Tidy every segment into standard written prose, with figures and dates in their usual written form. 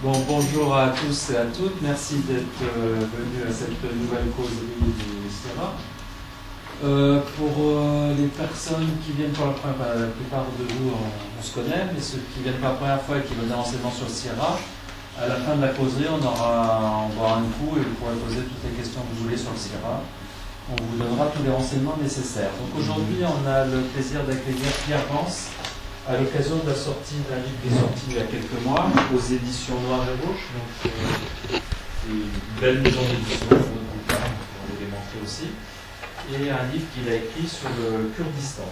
Bon, bonjour à tous et à toutes. Merci d'être venus à cette nouvelle causerie du CIRA. Pour les personnes qui viennent pour la première fois, la plupart de vous on se connaît, mais ceux qui viennent pour la première fois et qui veulent des renseignements sur le CIRA, à la fin de la causerie, on boira un coup et vous pourrez poser toutes les questions que vous voulez sur le CIRA. On vous donnera tous les renseignements nécessaires. Donc aujourd'hui, on a le plaisir d'accueillir Pierre Vance à l'occasion de la sortie d'un livre qui est sorti il y a quelques mois aux éditions Noir et Rouge. Donc, une belle maison d'édition, on va vous démontrer aussi. Et un livre qu'il a écrit sur le Kurdistan.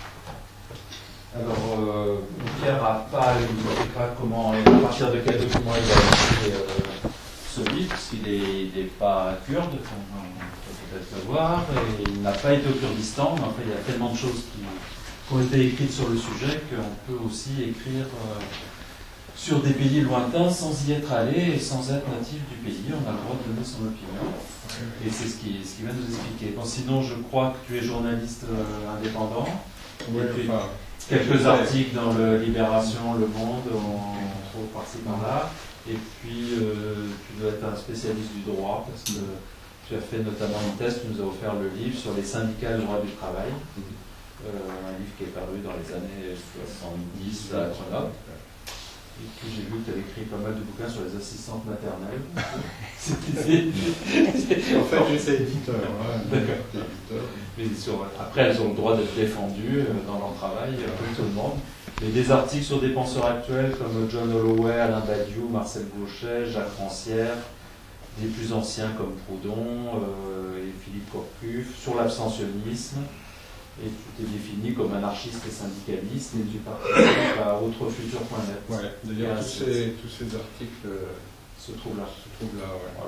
Alors, Pierre n'a pas comment, à partir de quel document il a écrit ce livre, puisqu'il n'est pas kurde, on peut peut-être le voir, et il n'a pas été au Kurdistan, mais enfin, il y a tellement de choses qui ont été écrites sur le sujet qu'on peut aussi écrire sur des pays lointains sans y être allé et sans être natif du pays. On a le droit de donner son opinion. Et c'est ce qui va nous expliquer. Bon, sinon, je crois que tu es journaliste indépendant. Oui, et puis, quelques articles dans le Libération, Le Monde, on trouve par-ci par-là. Et puis, tu dois être un spécialiste du droit, parce que tu as fait notamment une thèse, tu nous as offert le livre sur les syndicats et le droit du travail. Un livre qui est paru dans les années 70 à Grenoble. Et puis j'ai vu que tu avais écrit pas mal de bouquins sur les assistantes maternelles. En fait, j'étais éditeur. D'accord. Mais après, elles ont le droit d'être défendues dans leur travail, comme tout le monde. Mais des articles sur des penseurs actuels comme John Holloway, Alain Badiou, Marcel Gauchet, Jacques Rancière, des plus anciens comme Proudhon et Philippe Corcuff, sur l'abstentionnisme. Et tu t'es défini comme anarchiste et syndicaliste, et tu participes à autrefutur.net. Ouais, d'ailleurs, tous ces articles se trouvent là. Ouais.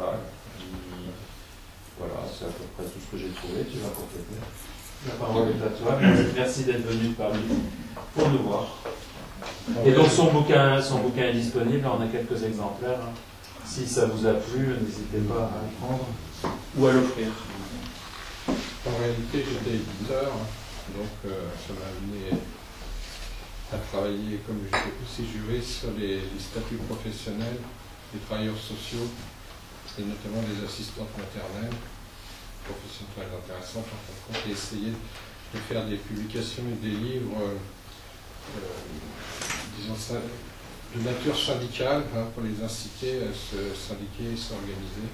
Voilà, c'est à peu près tout ce que j'ai trouvé. Tu vas compléter. La parole est à toi. Merci d'être venu parmi nous pour nous voir. Et donc son bouquin est disponible. On a quelques exemplaires. Si ça vous a plu, n'hésitez pas à le prendre ou à l'offrir. En réalité, j'étais éditeur, donc ça m'a amené à travailler, comme j'étais aussi juriste, sur les statuts professionnels des travailleurs sociaux et notamment des assistantes maternelles, profession très intéressante en fin de compte, et essayer de faire des publications et des livres, disons ça, de nature syndicale, pour les inciter à se syndiquer et s'organiser.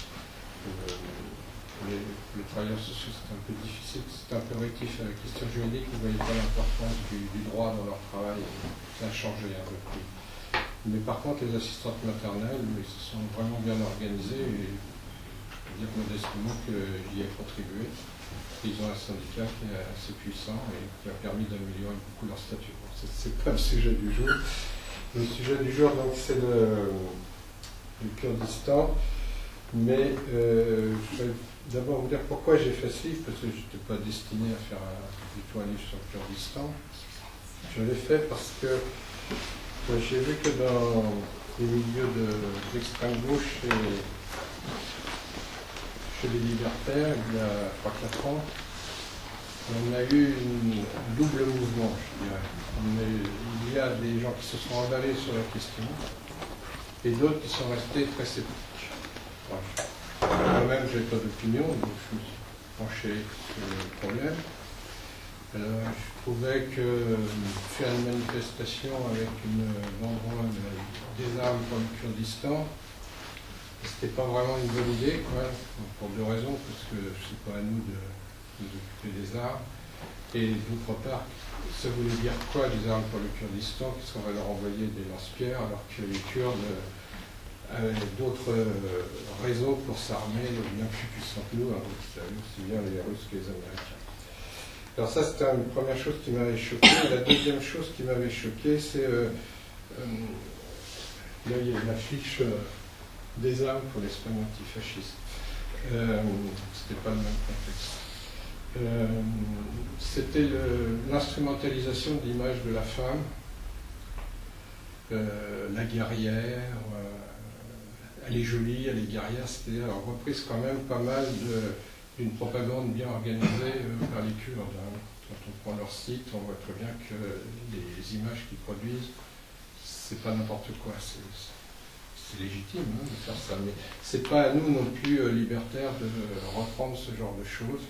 Les travailleurs sociaux, c'est un peu difficile, c'est un peu rétif à la question juridique, ils ne voyaient pas l'importance du droit dans leur travail, ça a changé un peu plus. Mais par contre, les assistantes maternelles, ils se sont vraiment bien organisées, et je peux dire modestement que j'y ai contribué. Ils ont un syndicat qui est assez puissant et qui a permis d'améliorer beaucoup leur statut. Bon, c'est pas le sujet du jour. Le sujet du jour, donc, c'est le Kurdistan. Mais je vais d'abord vous dire pourquoi j'ai fait ce livre, parce que je n'étais pas destiné à faire du tout un livre sur le Kurdistan. Je l'ai fait parce que j'ai vu que dans les milieux d'extrême gauche chez les libertaires, il y a 3-4 ans, on a eu un double mouvement, je dirais. Il y a des gens qui se sont emballés sur la question et d'autres qui sont restés très sceptiques. Moi-même, je n'ai pas d'opinion, donc je me suis penché sur le problème. Je trouvais que faire une manifestation avec une banderole des armes pour le Kurdistan, c'était pas vraiment une bonne idée, quoi, pour deux raisons, parce que c'est pas à nous de nous occuper des armes, et d'autre part, ça voulait dire quoi des armes pour le Kurdistan, qu'est-ce qu'on va leur envoyer des lance-pierres, alors que les Kurdes d'autres réseaux pour s'armer bien plus puissants que nous, aussi bien les Russes que les Américains. Alors ça, c'était une première chose qui m'avait choqué. La deuxième chose qui m'avait choqué, c'est là, il y a une affiche des armes pour l'Espagne antifasciste. C'était pas le même contexte. C'était l'instrumentalisation de l'image de la femme, la guerrière, elle est jolie, elle est guerrière, c'est-à-dire reprise quand même pas mal d'une propagande bien organisée par les Kurdes. Quand on prend leur site, on voit très bien que les images qu'ils produisent, c'est pas n'importe quoi. c'est légitime hein, de faire ça, mais c'est pas à nous non plus libertaires de reprendre ce genre de choses.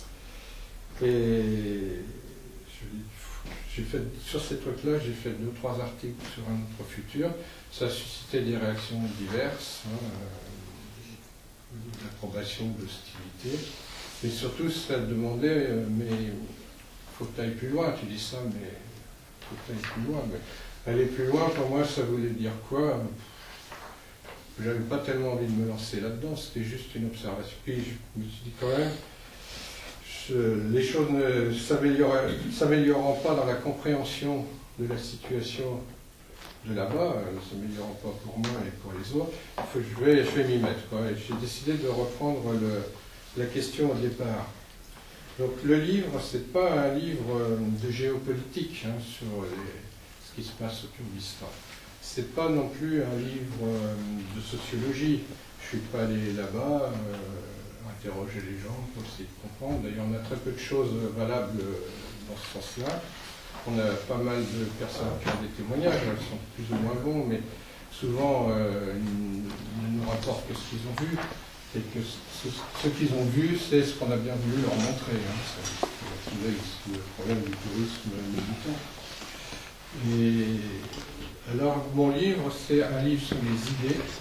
Et j'ai fait, sur ces trucs-là, j'ai fait 2-3 articles sur un autre futur. Ça a suscité des réactions diverses, d'approbation, d'hostilité. Mais surtout, ça demandait, mais il faut que tu ailles plus loin. Tu dis ça, mais il faut que tu ailles plus loin. Mais aller plus loin, pour moi, ça voulait dire quoi? J'avais pas tellement envie de me lancer là-dedans, c'était juste une observation. Puis je me suis dit quand même, les choses ne s'améliorant pas dans la compréhension de la situation de là-bas, ne s'améliorant pas pour moi et pour les autres, je vais m'y mettre. J'ai décidé de reprendre la question au départ. Donc le livre, c'est pas un livre de géopolitique sur ce qui se passe au Kurdistan. C'est pas non plus un livre de sociologie. Je suis pas allé là-bas interroger les gens pour essayer de comprendre. D'ailleurs, on a très peu de choses valables dans ce sens-là. On a pas mal de personnes qui ont des témoignages, elles sont plus ou moins bons, mais souvent ils ne nous rapportent que ce qu'ils ont vu. Et que ce qu'ils ont vu, c'est ce qu'on a bien voulu leur montrer. C'est le problème du tourisme militant. Et alors, mon livre, c'est un livre sur les idées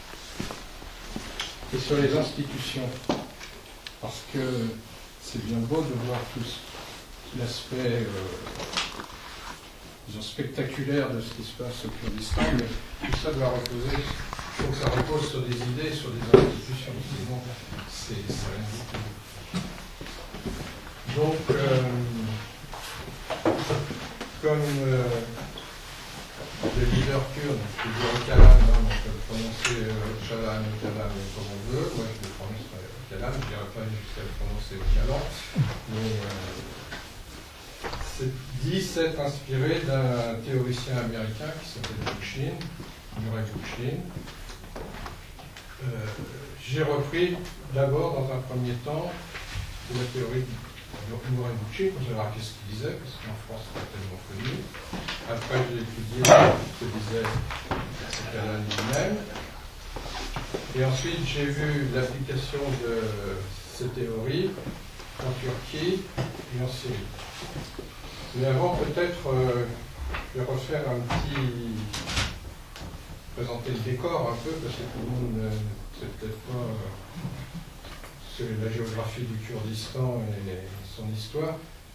et sur les institutions. Parce que c'est bien beau de voir tout l'aspect spectaculaire de ce qui se passe au Kurdistan, mais tout ça doit reposer, il faut que ça repose sur des idées, sur des institutions. Sinon, c'est rien du tout. Donc, comme le leader kurde, je dis Öcalan, on peut le prononcer Öcalan, Öcalan, comme on veut. Moi, je le prononce Öcalan, je ne dirais pas jusqu'à le prononcer Öcalan. Mais dit s'être inspiré d'un théoricien américain qui s'appelle Bookchin, Murray Bookchin. J'ai repris d'abord, dans un premier temps, la théorie de Murray Bookchin, pour savoir qu'est-ce qu'il disait, parce qu'en France, c'est pas tellement connu. Après, j'ai étudié ce que disait Öcalan lui-même. Et ensuite, j'ai vu l'application de ces théories en Turquie et en Syrie. Mais avant, peut-être, je vais refaire présenter le décor un peu, parce que tout le monde ne sait peut-être pas la géographie du Kurdistan et son histoire.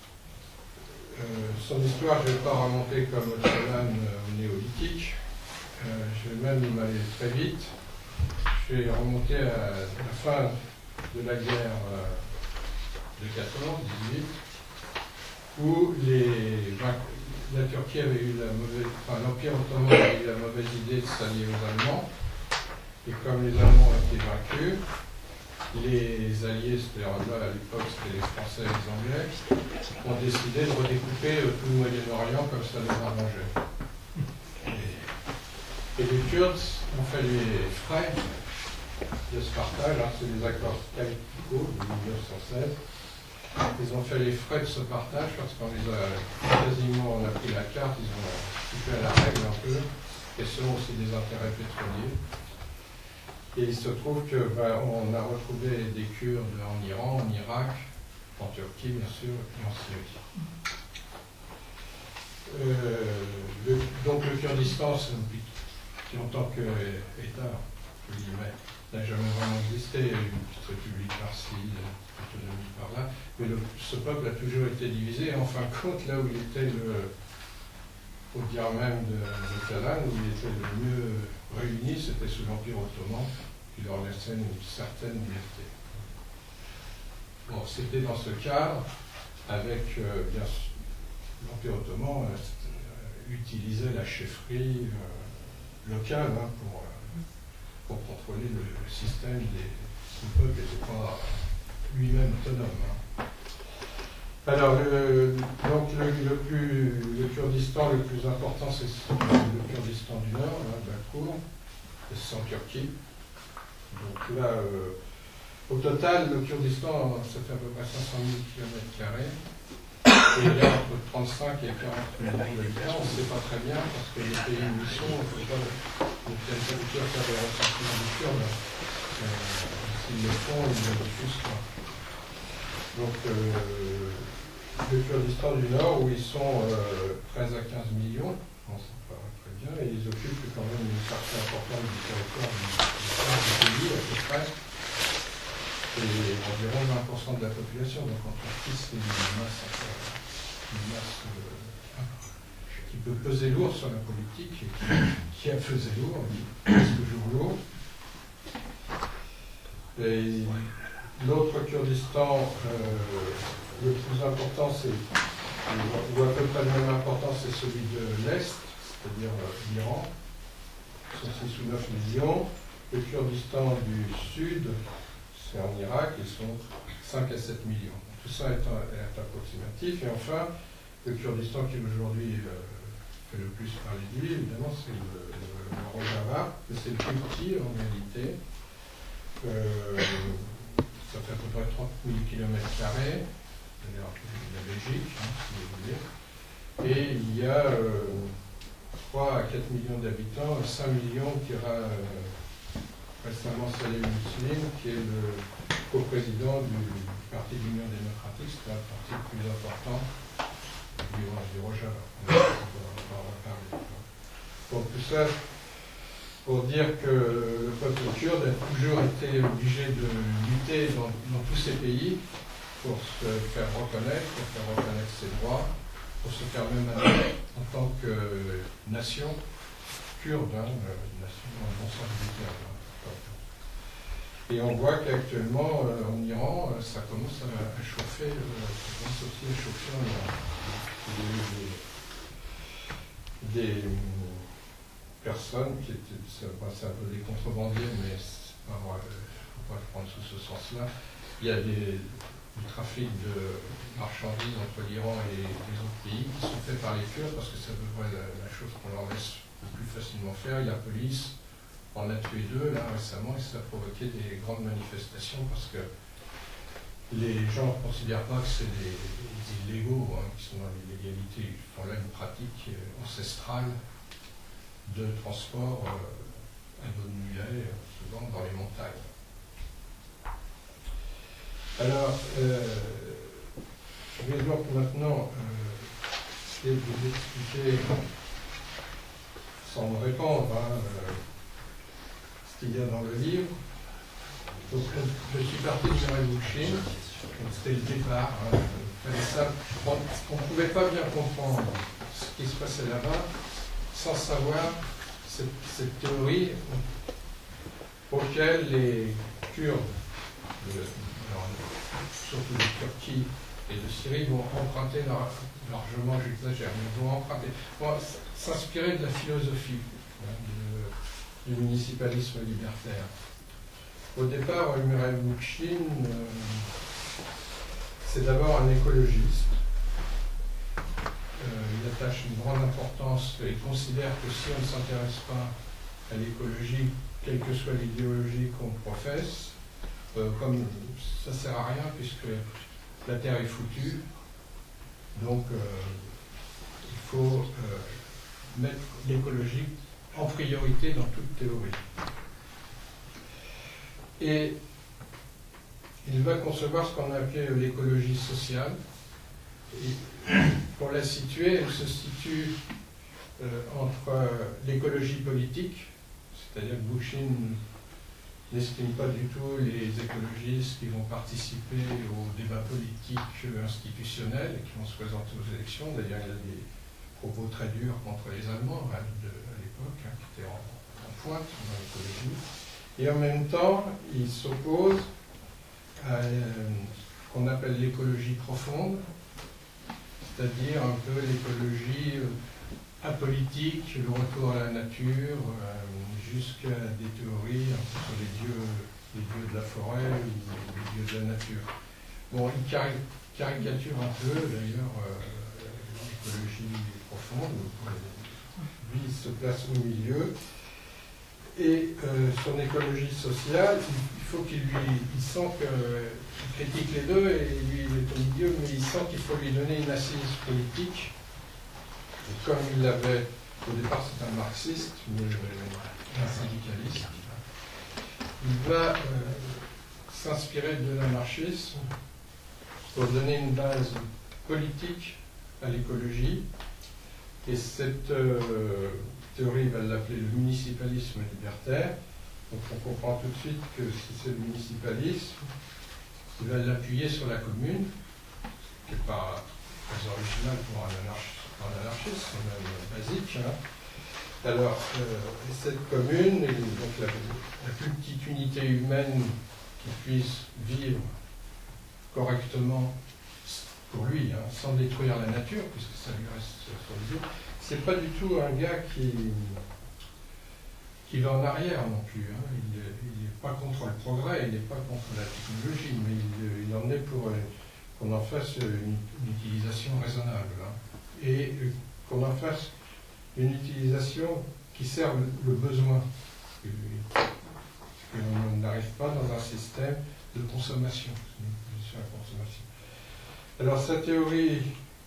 Son histoire, je ne vais pas remonter comme Öcalan au néolithique. Je vais même aller très vite. Je vais remonter à la fin de la guerre de 14-18, où la Turquie avait eu l'Empire ottoman avait eu la mauvaise idée de s'allier aux Allemands, et comme les Allemands ont été vaincus, les Alliés, c'est-à-dire là à l'époque c'était les Français et les Anglais, ont décidé de redécouper tout le Moyen-Orient comme ça les arrangeait. Et les Kurdes ont fait les frais de ce partage, c'est les accords Calippico de 1916. Ils ont fait les frais de ce partage parce qu'on les a quasiment, on a pris la carte, ils ont coupé à la règle un peu, et selon aussi des intérêts pétroliers. Et il se trouve qu'on a retrouvé des Kurdes en Iran, en Irak, en Turquie bien sûr, et en Syrie. Donc le Kurdistan, qui en tant qu'État, n'a jamais vraiment existé. Il y a eu une petite république par-ci, une autonomie par-là. Mais ce peuple a toujours été divisé. Et en fin de compte, là où il était, au dire même de Öcalan, où il était le mieux réuni, c'était sous l'Empire ottoman, qui leur laissait une certaine liberté. Bon, c'était dans ce cadre, avec, bien sûr, l'Empire ottoman utilisait la chefferie locale pour contrôler le système du peuple n'était pas lui-même autonome. Alors, donc le Kurdistan le plus important, c'est le Kurdistan du Nord, Bakour, c'est en Turquie. Donc là, au total, le Kurdistan, ça fait à peu près 500 000 km². Et il y a entre 35 et 40 millions d'habitants. On ne sait pas très bien, parce que les pays où ils sont, il ne faut pas Donc il y a une culture qui a des ressentiments du Kurde. S'ils le font, ils ne le diffusent pas. Donc le Kurdistan du Nord, où ils sont 13 à 15 millions, bon, ça paraît très bien, et ils occupent quand même une partie importante du territoire du pays, à peu près, et environ 20% de la population. Donc en Turquie, c'est une masse qui peut peser lourd sur la politique, et qui a pesé lourd, qui pèse toujours lourd. Et l'autre Kurdistan, le plus important, ou à peu près de même importance, c'est celui de l'Est, c'est-à-dire l'Iran, qui sont 6 ou 9 millions. Le Kurdistan du Sud, c'est en Irak, ils sont 5 à 7 millions. Tout ça est approximatif. Et enfin, le Kurdistan qui aujourd'hui fait le plus parler de lui, évidemment, c'est le Rojava, mais c'est le plus petit en réalité. Ça fait à peu près 30 000 km², c'est-à-dire la Belgique, si vous voulez. Et il y a 3 à 4 millions d'habitants, 5 millions qui ira récemment Saleh Muslim, qui est le co-président du Parti de l'Union démocratique, c'est le parti le plus important du Rojava. On va en reparler. Donc tout ça pour dire que le peuple kurde a toujours été obligé de lutter dans tous ces pays pour se faire reconnaître ses droits, pour se faire même en tant que nation kurde, nation dans le bon sens du terme. Et on voit qu'actuellement, en Iran, ça commence à chauffer, ça commence aussi à chauffer en Iran. Il y a eu des personnes qui étaient, c'est un peu des contrebandiers, mais il ne faut pas le prendre sous ce sens-là. Il y a du trafic de marchandises entre l'Iran et les autres pays qui sont faits par les Kurdes, parce que c'est à peu près la chose qu'on leur laisse le plus facilement faire. La police en a tué 2 là récemment, et ça a provoqué des grandes manifestations parce que les gens ne considèrent pas que c'est des illégaux qui sont dans l'illégalité. Ils font là une pratique ancestrale de transport à dos de mulet, souvent dans les montagnes. Alors, je vais donc maintenant essayer de vous expliquer, sans me répandre, ce qu'il y a dans le livre. Donc, je suis parti de Mireille Bookchin, c'était le départ. On ne pouvait pas bien comprendre ce qui se passait là-bas sans savoir cette théorie auquel les Kurdes, surtout de Turquie et de Syrie, vont emprunter largement, j'exagère, mais vont s'inspirer de la philosophie du municipalisme libertaire. Au départ, Mireille Bookchin, c'est d'abord un écologiste. Il attache une grande importance et considère que si on ne s'intéresse pas à l'écologie, quelle que soit l'idéologie qu'on professe, comme ça ne sert à rien puisque la Terre est foutue, donc il faut mettre l'écologie en priorité dans toute théorie. Et il va concevoir ce qu'on a appelé l'écologie sociale. Et pour la situer, elle se situe entre l'écologie politique, c'est-à-dire que Bookchin n'estime pas du tout les écologistes qui vont participer au débat politique institutionnel et qui vont se présenter aux élections. D'ailleurs, il y a des propos très durs contre les Allemands à l'époque, qui étaient en pointe dans l'écologie. Et en même temps, il s'oppose à ce qu'on appelle l'écologie profonde, c'est-à-dire un peu l'écologie apolitique, le retour à la nature, jusqu'à des théories sur les dieux de la forêt ou les dieux de la nature. Bon, il caricature un peu, d'ailleurs, l'écologie profonde. Lui, il se place au milieu. Et son écologie sociale, il faut il sent qu'il critique les deux, et lui, il est au milieu, mais il sent qu'il faut lui donner une assise politique. Et comme il l'avait Au départ, c'est un marxiste, mais un syndicaliste. Il va s'inspirer de l'anarchisme pour donner une base politique à l'écologie. Et cette théorie, il va l'appeler le municipalisme libertaire. Donc on comprend tout de suite que si c'est le municipalisme, il va l'appuyer sur la commune, ce qui n'est pas très original pour un anarchiste, c'est même basique. Hein. Alors, cette commune, et donc la plus petite unité humaine qui puisse vivre correctement pour lui, hein, sans détruire la nature, puisque ça lui reste sur les yeux, c'est pas du tout un gars qui va en arrière non plus. Hein. Il n'est pas contre le progrès, il n'est pas contre la technologie, mais il en est pour qu'on en fasse une utilisation raisonnable. Hein. Et qu'on en fasse une utilisation qui serve le besoin. Qu'on n'arrive pas dans un système de consommation. Sur la consommation. Alors sa théorie,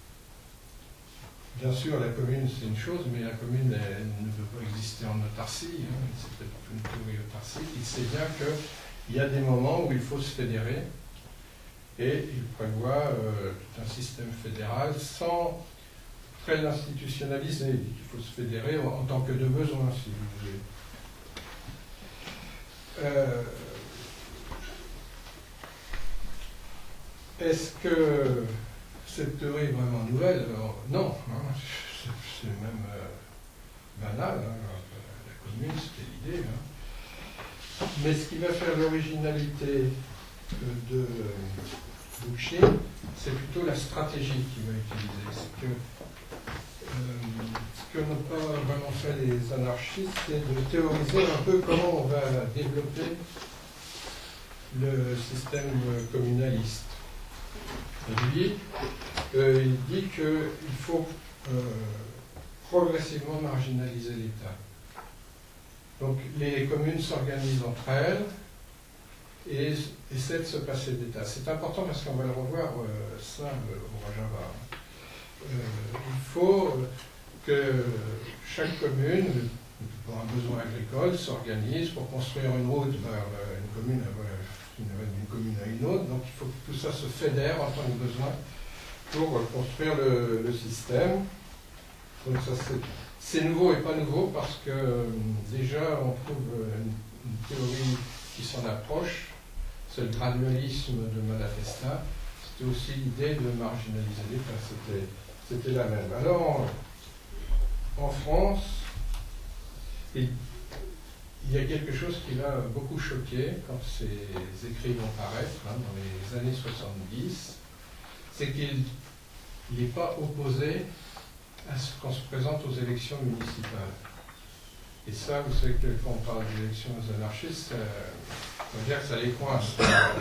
bien sûr la commune c'est une chose, mais la commune elle ne peut pas exister en autarcie, hein. C'est peut-être une théorie autarcique. Il sait bien qu'il y a des moments où il faut se fédérer, et il prévoit tout un système fédéral sans très l'institutionnaliser. Il faut se fédérer en tant que de besoin, si vous voulez. Est-ce que cette théorie est vraiment nouvelle? Alors, non, hein, c'est même banal. Hein, la commune, c'était l'idée. Hein. Mais ce qui va faire l'originalité de Bookchin, c'est plutôt la stratégie qu'il va utiliser. C'est que ce que n'ont pas vraiment fait les anarchistes, c'est de théoriser un peu comment on va développer le système communaliste. Et lui, il dit qu'il faut progressivement marginaliser l'État. Donc les communes s'organisent entre elles et essaient de se passer d'État. C'est important parce qu'on va le revoir ça au Rojava. Il faut que chaque commune, pour un besoin agricole, s'organise pour construire une route vers une commune à une autre. Donc il faut que tout ça se fédère en tant que besoin pour construire le système. Donc ça c'est nouveau et pas nouveau parce que déjà on trouve une théorie qui s'en approche, c'est le gradualisme de Malatesta. C'était aussi l'idée de marginaliser l'État, c'était la même. Alors en France, il y a quelque chose qui l'a beaucoup choqué quand ces écrits vont paraître hein, dans les années 70, c'est qu'il n'est pas opposé à ce qu'on se présente aux élections municipales. Et ça, vous savez que quand on parle d'élections aux anarchistes, on va dire que ça les coince.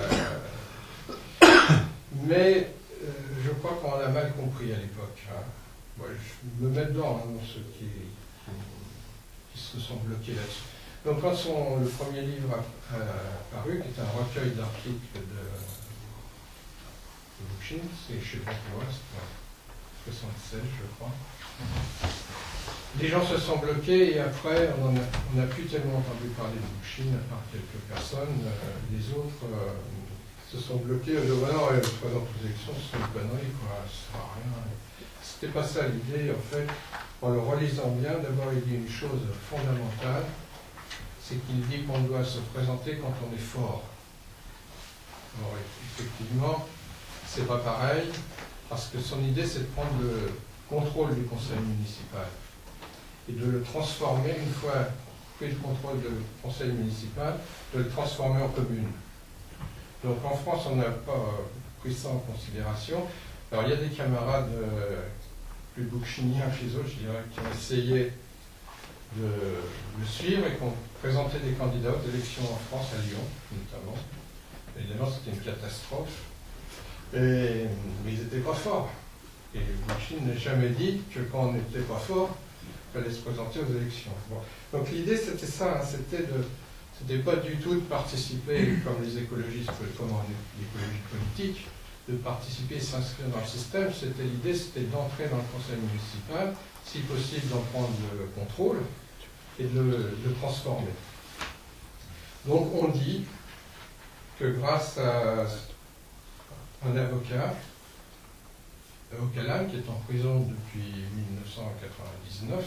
Mais je crois qu'on l'a mal compris à l'époque. Hein. Moi, je me mets dedans hein, dans ceux qui se sont bloqués là-dessus. Donc quand le premier livre a paru, qui est un recueil d'articles de Bookchin, c'est chez Bourgeois, c'était en 76 je crois, les gens se sont bloqués et après on n'a plus tellement entendu parler de Bookchin à part quelques personnes, les autres se sont bloqués en disant non, le présent aux élections c'est une connerie, quoi, ça sert à rien. C'était pas ça l'idée en fait. En le relisant bien, d'abord il dit une chose fondamentale, c'est qu'il dit qu'on doit se présenter quand on est fort. Alors effectivement, c'est pas pareil, parce que son idée c'est de prendre le contrôle du conseil municipal et de le transformer, une fois pris le contrôle du conseil municipal, de le transformer en commune. Donc en France, on n'a pas pris ça en considération. Alors il y a des camarades plus bookchiniens chez eux, je dirais, qui ont essayé de le suivre et qui ont présenté des candidats aux élections en France, à Lyon notamment. Évidemment, c'était une catastrophe. Mais ils n'étaient pas forts. Et Bookchin n'a jamais dit que quand on n'était pas fort, il fallait se présenter aux élections. Bon. Donc l'idée, c'était ça, hein, c'était pas du tout de participer, comme les écologistes, comme en écologie politique, de participer et s'inscrire dans le système. L'idée, c'était d'entrer dans le conseil municipal, si possible d'en prendre le contrôle et de le transformer. Donc on dit que grâce à un avocat, Öcalan, qui est en prison depuis 1999,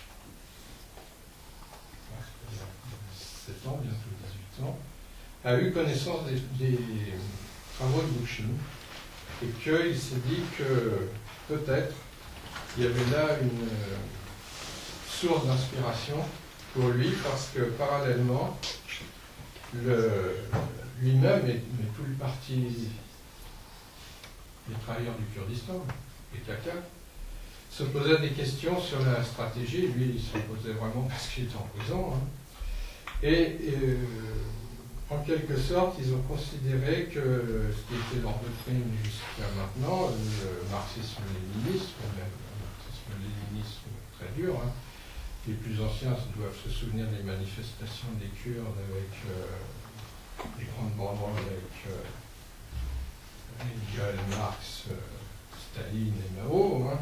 7 ans, bientôt 18 ans, a eu connaissance des travaux de Bookchin et qu'il s'est dit que peut-être il y avait là une source d'inspiration pour lui parce que parallèlement, lui-même et tout le parti des travailleurs du Kurdistan, PKK, se posaient des questions sur la stratégie. Lui, il se posait vraiment parce qu'il était en prison. Hein. Et en quelque sorte, ils ont considéré que ce qui était leur doctrine jusqu'à maintenant, le marxisme-léninisme, même un marxisme-léninisme très dur, hein. Les plus anciens doivent se souvenir des manifestations des Kurdes avec les grandes banderoles avec Engels, Marx, Staline et Mao. Hein.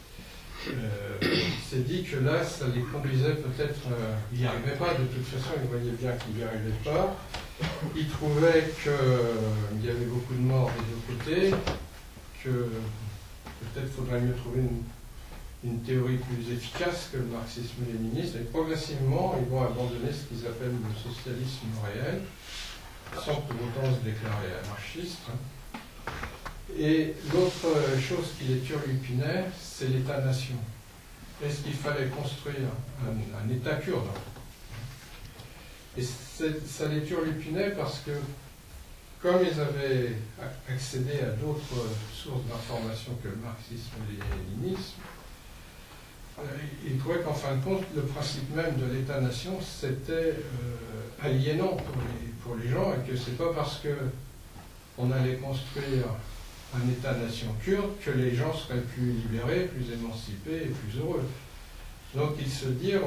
Il s'est dit que là, ça les conduisait peut-être, il n'y arrivait pas, de toute façon, il voyait bien qu'il n'y arrivait pas. Il trouvait qu'il y avait beaucoup de morts des deux côtés, que peut-être faudrait mieux trouver une théorie plus efficace que le marxisme-léninisme, et progressivement, ils vont abandonner ce qu'ils appellent le socialisme réel, sans pour autant se déclarer anarchiste. Et l'autre chose qui les turlupinait, c'est l'État-nation. Est-ce qu'il fallait construire un État kurde? Et ça les turlupinait parce que, comme ils avaient accédé à d'autres sources d'information que le marxisme et le léninisme, ils trouvaient qu'en fin de compte, le principe même de l'État-nation, c'était aliénant pour les gens, et que c'est pas parce qu'on allait construire un État-nation kurde que les gens seraient plus libérés, plus émancipés et plus heureux. Donc ils se dirent,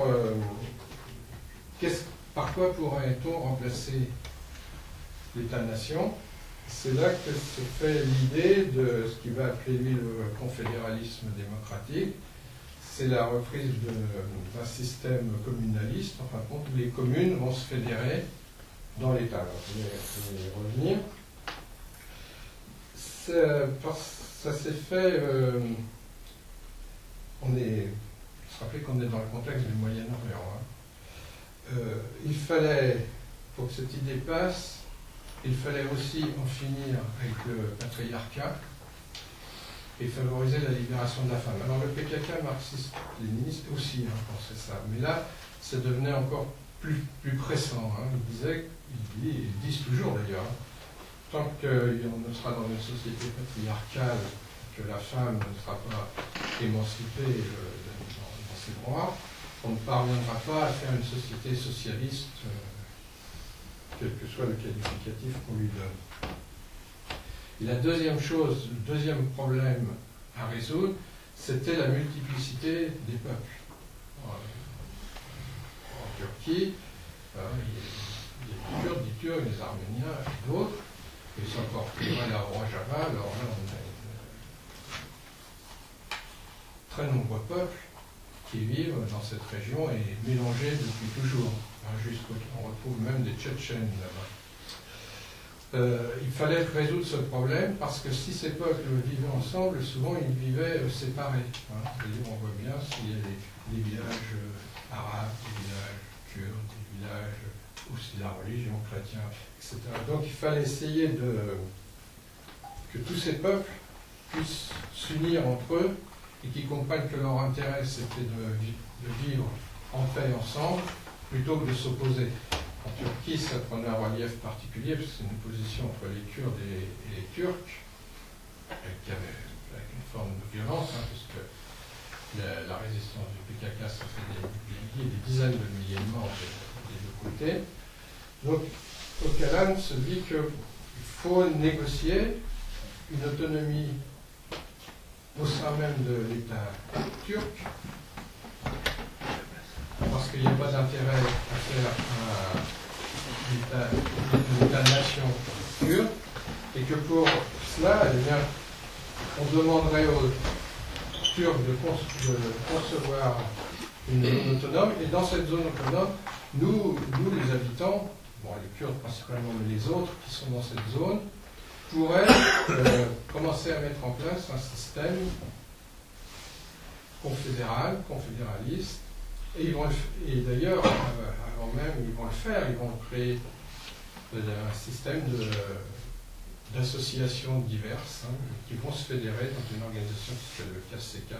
par quoi pourrait-on remplacer l'État-nation? C'est là que se fait l'idée de ce qu'il va appeler lui le confédéralisme démocratique. C'est la reprise d'un système communaliste, en fin de compte, où les communes vont se fédérer dans l'État. Je vais y revenir. Ça s'est fait, se rappeler qu'on est dans le contexte du Moyen-Orient. Hein. Il fallait, pour que cette idée passe, il fallait aussi en finir avec le patriarcat et favoriser la libération de la femme. Alors le PKK marxiste-léniniste aussi pensait ça, mais là, ça devenait encore plus pressant. Hein. Ils disent toujours d'ailleurs, hein, tant qu'on sera dans une société patriarcale, que la femme ne sera pas émancipée dans ses droits, on ne parviendra pas à faire une société socialiste, quel que soit le qualificatif qu'on lui donne. Et la deuxième chose, le deuxième problème à résoudre, c'était la multiplicité des peuples. En Turquie, il y a des Kurdes, des Turcs, des Arméniens et d'autres. Et c'est encore plus loin à Rojava, alors là on a très nombreux peuples qui vivent dans cette région et mélangés depuis toujours. On retrouve même des Tchétchènes là-bas. Il fallait résoudre ce problème parce que si ces peuples vivaient ensemble, souvent ils vivaient séparés. Hein. C'est-à-dire on voit bien s'il y a des villages arabes, des villages kurdes, des villages aussi la religion chrétienne, etc. Donc il fallait essayer que tous ces peuples puissent s'unir entre eux et qu'ils comprennent que leur intérêt c'était de vivre en paix ensemble plutôt que de s'opposer. En Turquie, ça prenait un relief particulier parce que c'est une opposition entre les Kurdes et les Turcs, avec une forme de violence, hein, puisque la résistance du PKK, ça fait des dizaines de milliers de morts des deux côtés. Donc, Öcalan se dit qu'il faut négocier une autonomie au sein même de l'État turc, parce qu'il n'y a pas d'intérêt à faire un État-nation kurde, et que pour cela, eh bien, on demanderait aux Turcs de concevoir une zone autonome, et dans cette zone autonome, nous les habitants, bon, les Kurdes principalement, mais les autres qui sont dans cette zone, pourraient commencer à mettre en place un système confédéral, confédéraliste, et d'ailleurs, avant même, ils vont le faire, ils vont créer un système d'associations diverses qui vont se fédérer dans une organisation qui s'appelle le KCK.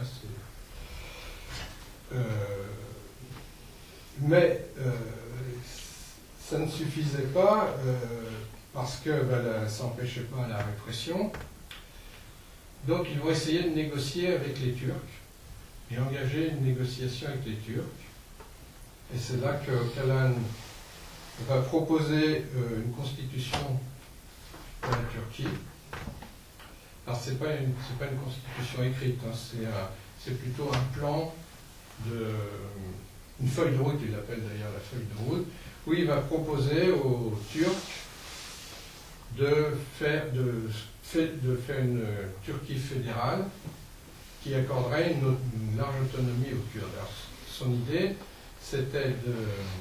Mais ça ne suffisait pas parce que ça n'empêchait pas la répression. Donc ils vont essayer de négocier avec les Turcs et engager une négociation avec les Turcs. Et c'est là que Öcalan va proposer une constitution pour la Turquie. Alors c'est pas une constitution écrite, c'est plutôt un plan, une feuille de route, il l'appelle d'ailleurs la feuille de route, où il va proposer aux Turcs de faire une Turquie fédérale qui accorderait une large autonomie aux Kurdes. Alors, son idée, c'était de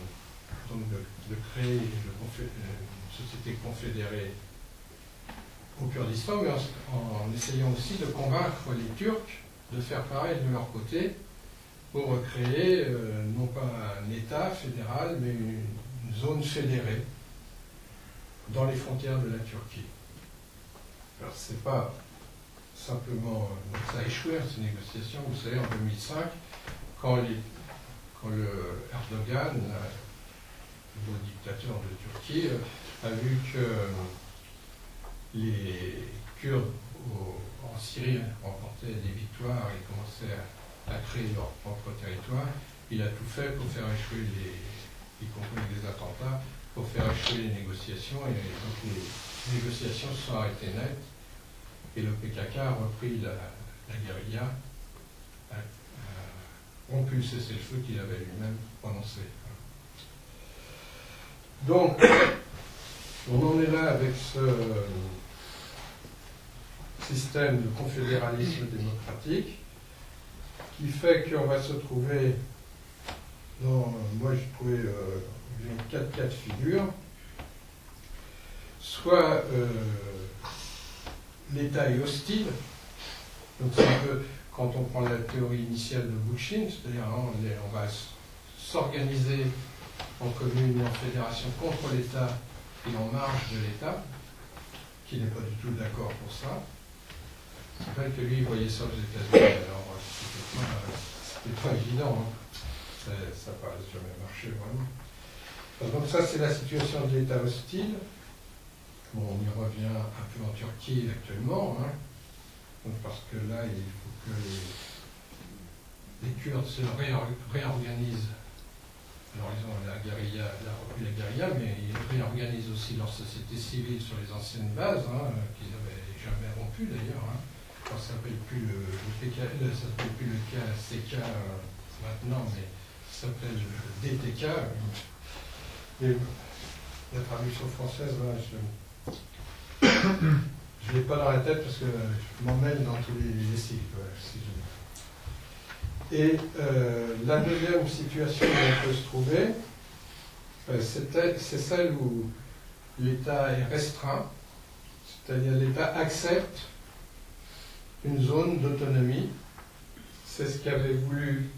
créer une société confédérée au Kurdistan, mais en essayant aussi de convaincre les Turcs de faire pareil de leur côté pour créer non pas un État fédéral, mais une zone fédérée dans les frontières de la Turquie. Alors c'est pas simplement... ça a échoué ces négociations, vous savez, en 2005, quand le Erdogan, le nouveau dictateur de Turquie, a vu que les Kurdes en Syrie remportaient des victoires et commençaient à créer leur propre territoire, il a tout fait pour faire échouer y compris avec des attentats, pour faire échouer les négociations, et donc les négociations se sont arrêtées net, et le PKK a repris la guérilla, a rompu le cessez-le-feu qu'il avait lui-même prononcé. Donc, on en est là avec ce système de confédéralisme démocratique qui fait qu'on va se trouver dans, moi j'ai trouvé 4 cas de figure, soit l'État est hostile, donc c'est un peu quand on prend la théorie initiale de Bookchin, c'est-à-dire on va s'organiser en commune, en fédération contre l'État et en marge de l'État, qui n'est pas du tout d'accord pour ça. C'est vrai que lui, il voyait ça aux États-Unis, alors c'était pas évident, ça n'a pas jamais marché vraiment. Donc ça, c'est la situation de l'État hostile. Bon, on y revient un peu en Turquie actuellement, donc parce que là, il faut que les Kurdes se réorganisent. Alors ils ont la guérilla, mais ils réorganisent aussi leur société civile sur les anciennes bases, qu'ils n'avaient jamais rompues d'ailleurs. Alors, ça ne s'appelle plus le KCK maintenant, mais ça s'appelle le DTK. Et la traduction française, je ne l'ai pas dans la tête parce que je m'emmène dans tous les cycles. Et la deuxième situation où on peut se trouver, c'est celle où l'État est restreint, c'est-à-dire l'État accepte une zone d'autonomie. C'est ce qu'avait voulu,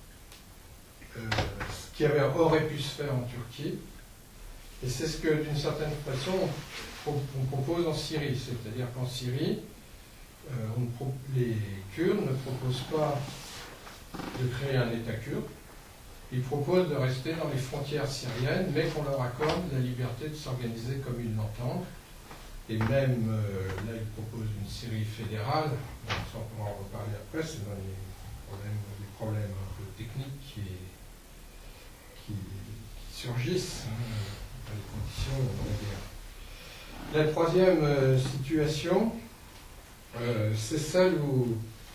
ce qui aurait pu se faire en Turquie, et c'est ce que d'une certaine façon on propose en Syrie, c'est-à-dire qu'en Syrie, les Kurdes ne proposent pas de créer un État kurde, ils proposent de rester dans les frontières syriennes, mais qu'on leur accorde la liberté de s'organiser comme ils l'entendent. Et même, là, ils proposent une Syrie fédérale, ça on pourra en reparler après, c'est dans les problèmes un peu techniques qui surgissent dans les conditions de la guerre. La troisième situation, c'est celle où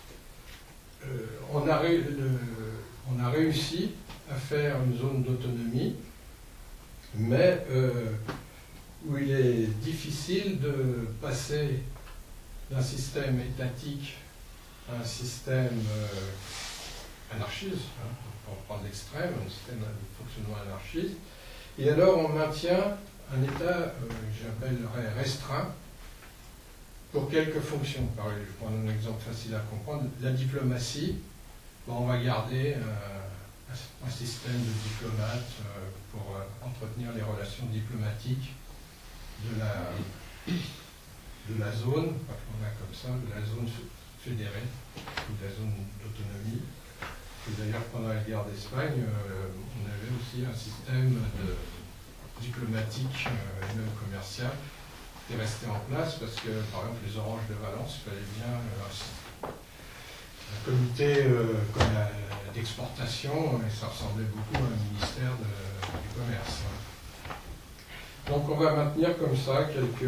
on a réussi à faire une zone d'autonomie, mais où il est difficile de passer d'un système étatique un système anarchiste, hein, pour prendre l'extrême, un système de fonctionnement anarchiste, et alors on maintient un État, j'appellerais restreint, pour quelques fonctions. Je vais prendre un exemple facile à comprendre. La diplomatie, bon, on va garder un système de diplomates pour entretenir les relations diplomatiques de la zone, on a comme ça, de la zone fédérée, ou de la zone d'autonomie. Et d'ailleurs, pendant la guerre d'Espagne, on avait aussi un système diplomatique et même commercial qui est resté en place parce que, par exemple, les Oranges de Valence, il fallait bien un comité d'exportation, et ça ressemblait beaucoup à un ministère du commerce. Donc on va maintenir comme ça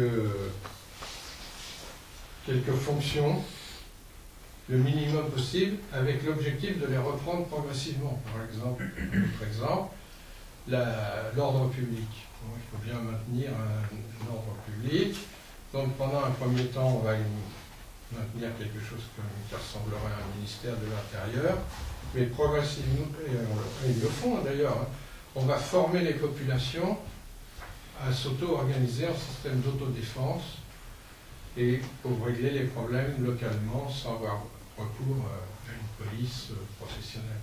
quelques fonctions, le minimum possible, avec l'objectif de les reprendre progressivement. Par exemple, un autre exemple, l'ordre public. Bon, il faut bien maintenir un ordre public. Donc pendant un premier temps, on va maintenir quelque chose qui ressemblerait à un ministère de l'Intérieur, mais progressivement, et ils le font d'ailleurs, hein, on va former les populations à s'auto-organiser en système d'autodéfense et pour régler les problèmes localement sans avoir recours à une police professionnelle.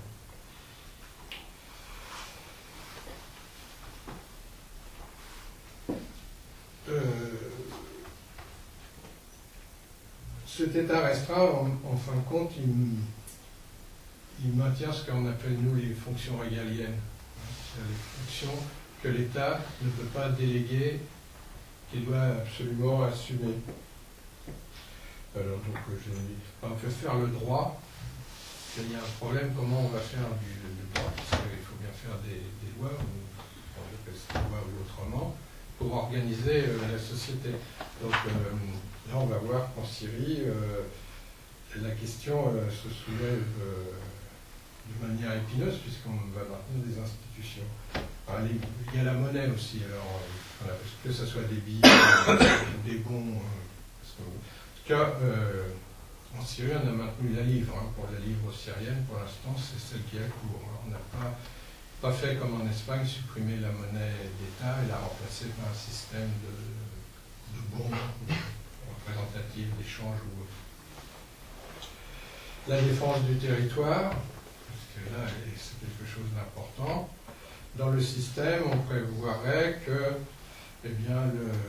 Cet état restreint, en fin de compte, il maintient ce qu'on appelle, nous, les fonctions régaliennes. C'est les fonctions que l'État ne peut pas déléguer, qu'il doit absolument assumer. Alors, donc, on peut faire le droit. Il y a un problème, comment on va faire du droit, parce qu'il faut bien faire des lois, on appelle ça des lois ou autrement, pour organiser la société. Donc, là, on va voir qu'en Syrie, la question se soulève de manière épineuse, puisqu'on va maintenir des institutions. Alors, il y a la monnaie aussi, alors, voilà, que ce soit des billets, des bons. En tout cas, en Syrie, on a maintenu la livre. Hein, pour la livre syrienne, pour l'instant, c'est celle qui a cours. On n'a pas fait comme en Espagne, supprimer la monnaie d'État et la remplacer par un système de bons représentatifs, d'échanges ou autre. La défense du territoire, parce que là, c'est quelque chose d'important. Dans le système, on prévoirait que, eh bien,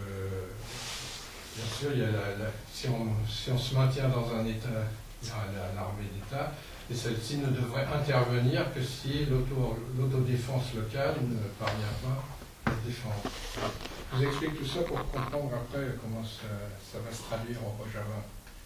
bien sûr, il y a si on se maintient dans un État, il y aura l'armée d'État, et celle-ci ne devrait intervenir que si l'autodéfense locale ne parvient pas à se défendre. Je vous explique tout ça pour comprendre après comment ça va se traduire en Rojava.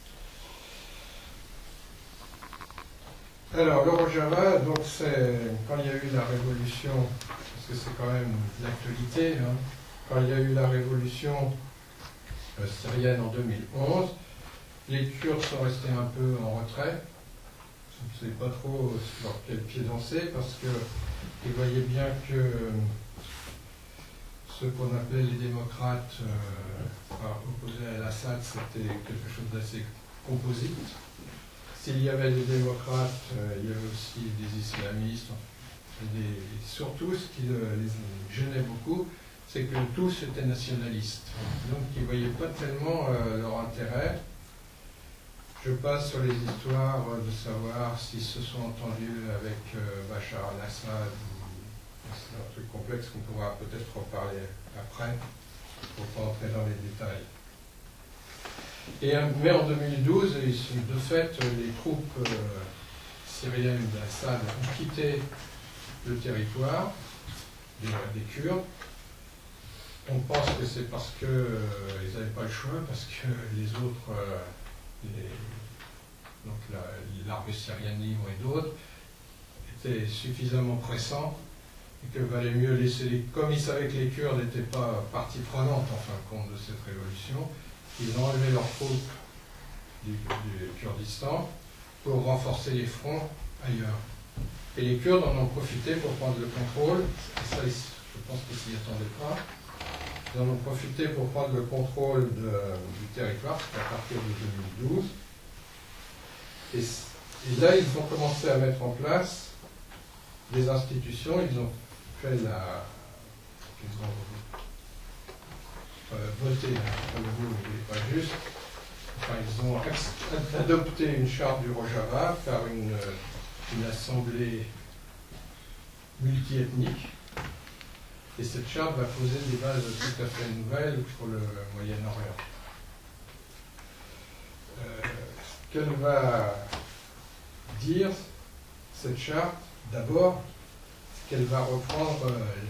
Alors, le Rojava, donc c'est quand il y a eu la révolution, parce que c'est quand même l'actualité, hein, quand il y a eu la révolution syrienne en 2011, les Kurdes sont restés un peu en retrait. Je ne sais pas trop sur quel pied danser, parce qu'ils voyaient bien que ceux qu'on appelait les démocrates opposés à Al-Assad, c'était quelque chose d'assez composite. S'il y avait des démocrates, il y avait aussi des islamistes. Surtout, ce qui les gênait beaucoup, c'est que tous étaient nationalistes. Donc, ils ne voyaient pas tellement leur intérêt. Je passe sur les histoires de savoir s'ils se sont entendus avec Bachar al-Assad. C'est un truc complexe qu'on pourra peut-être reparler après, pour ne pas entrer dans les détails. Mais en 2012, de fait, les troupes syriennes d'Assad ont quitté le territoire des Kurdes. On pense que c'est parce qu'ils n'avaient pas le choix, parce que les autres, donc l'armée syrienne libre et d'autres, étaient suffisamment pressants et que valait mieux laisser comme ils savaient que les Kurdes n'étaient pas partie prenante en fin de compte de cette révolution, ils ont enlevé leurs troupes du Kurdistan pour renforcer les fronts ailleurs. Et les Kurdes en ont profité pour prendre le contrôle, et ça je pense qu'ils s'y attendaient pas, ils en ont profité pour prendre le contrôle du territoire, à partir de 2012. Et là, ils ont commencé à mettre en place des institutions. Ils ont fait ils ont voté, le mot n'est pas juste. Enfin, ils ont adopté une charte du Rojava par une assemblée multiethnique. Et cette charte va poser des bases tout à fait nouvelles pour le Moyen-Orient. Ce qu'elle va dire, cette charte, d'abord, c'est qu'elle va reprendre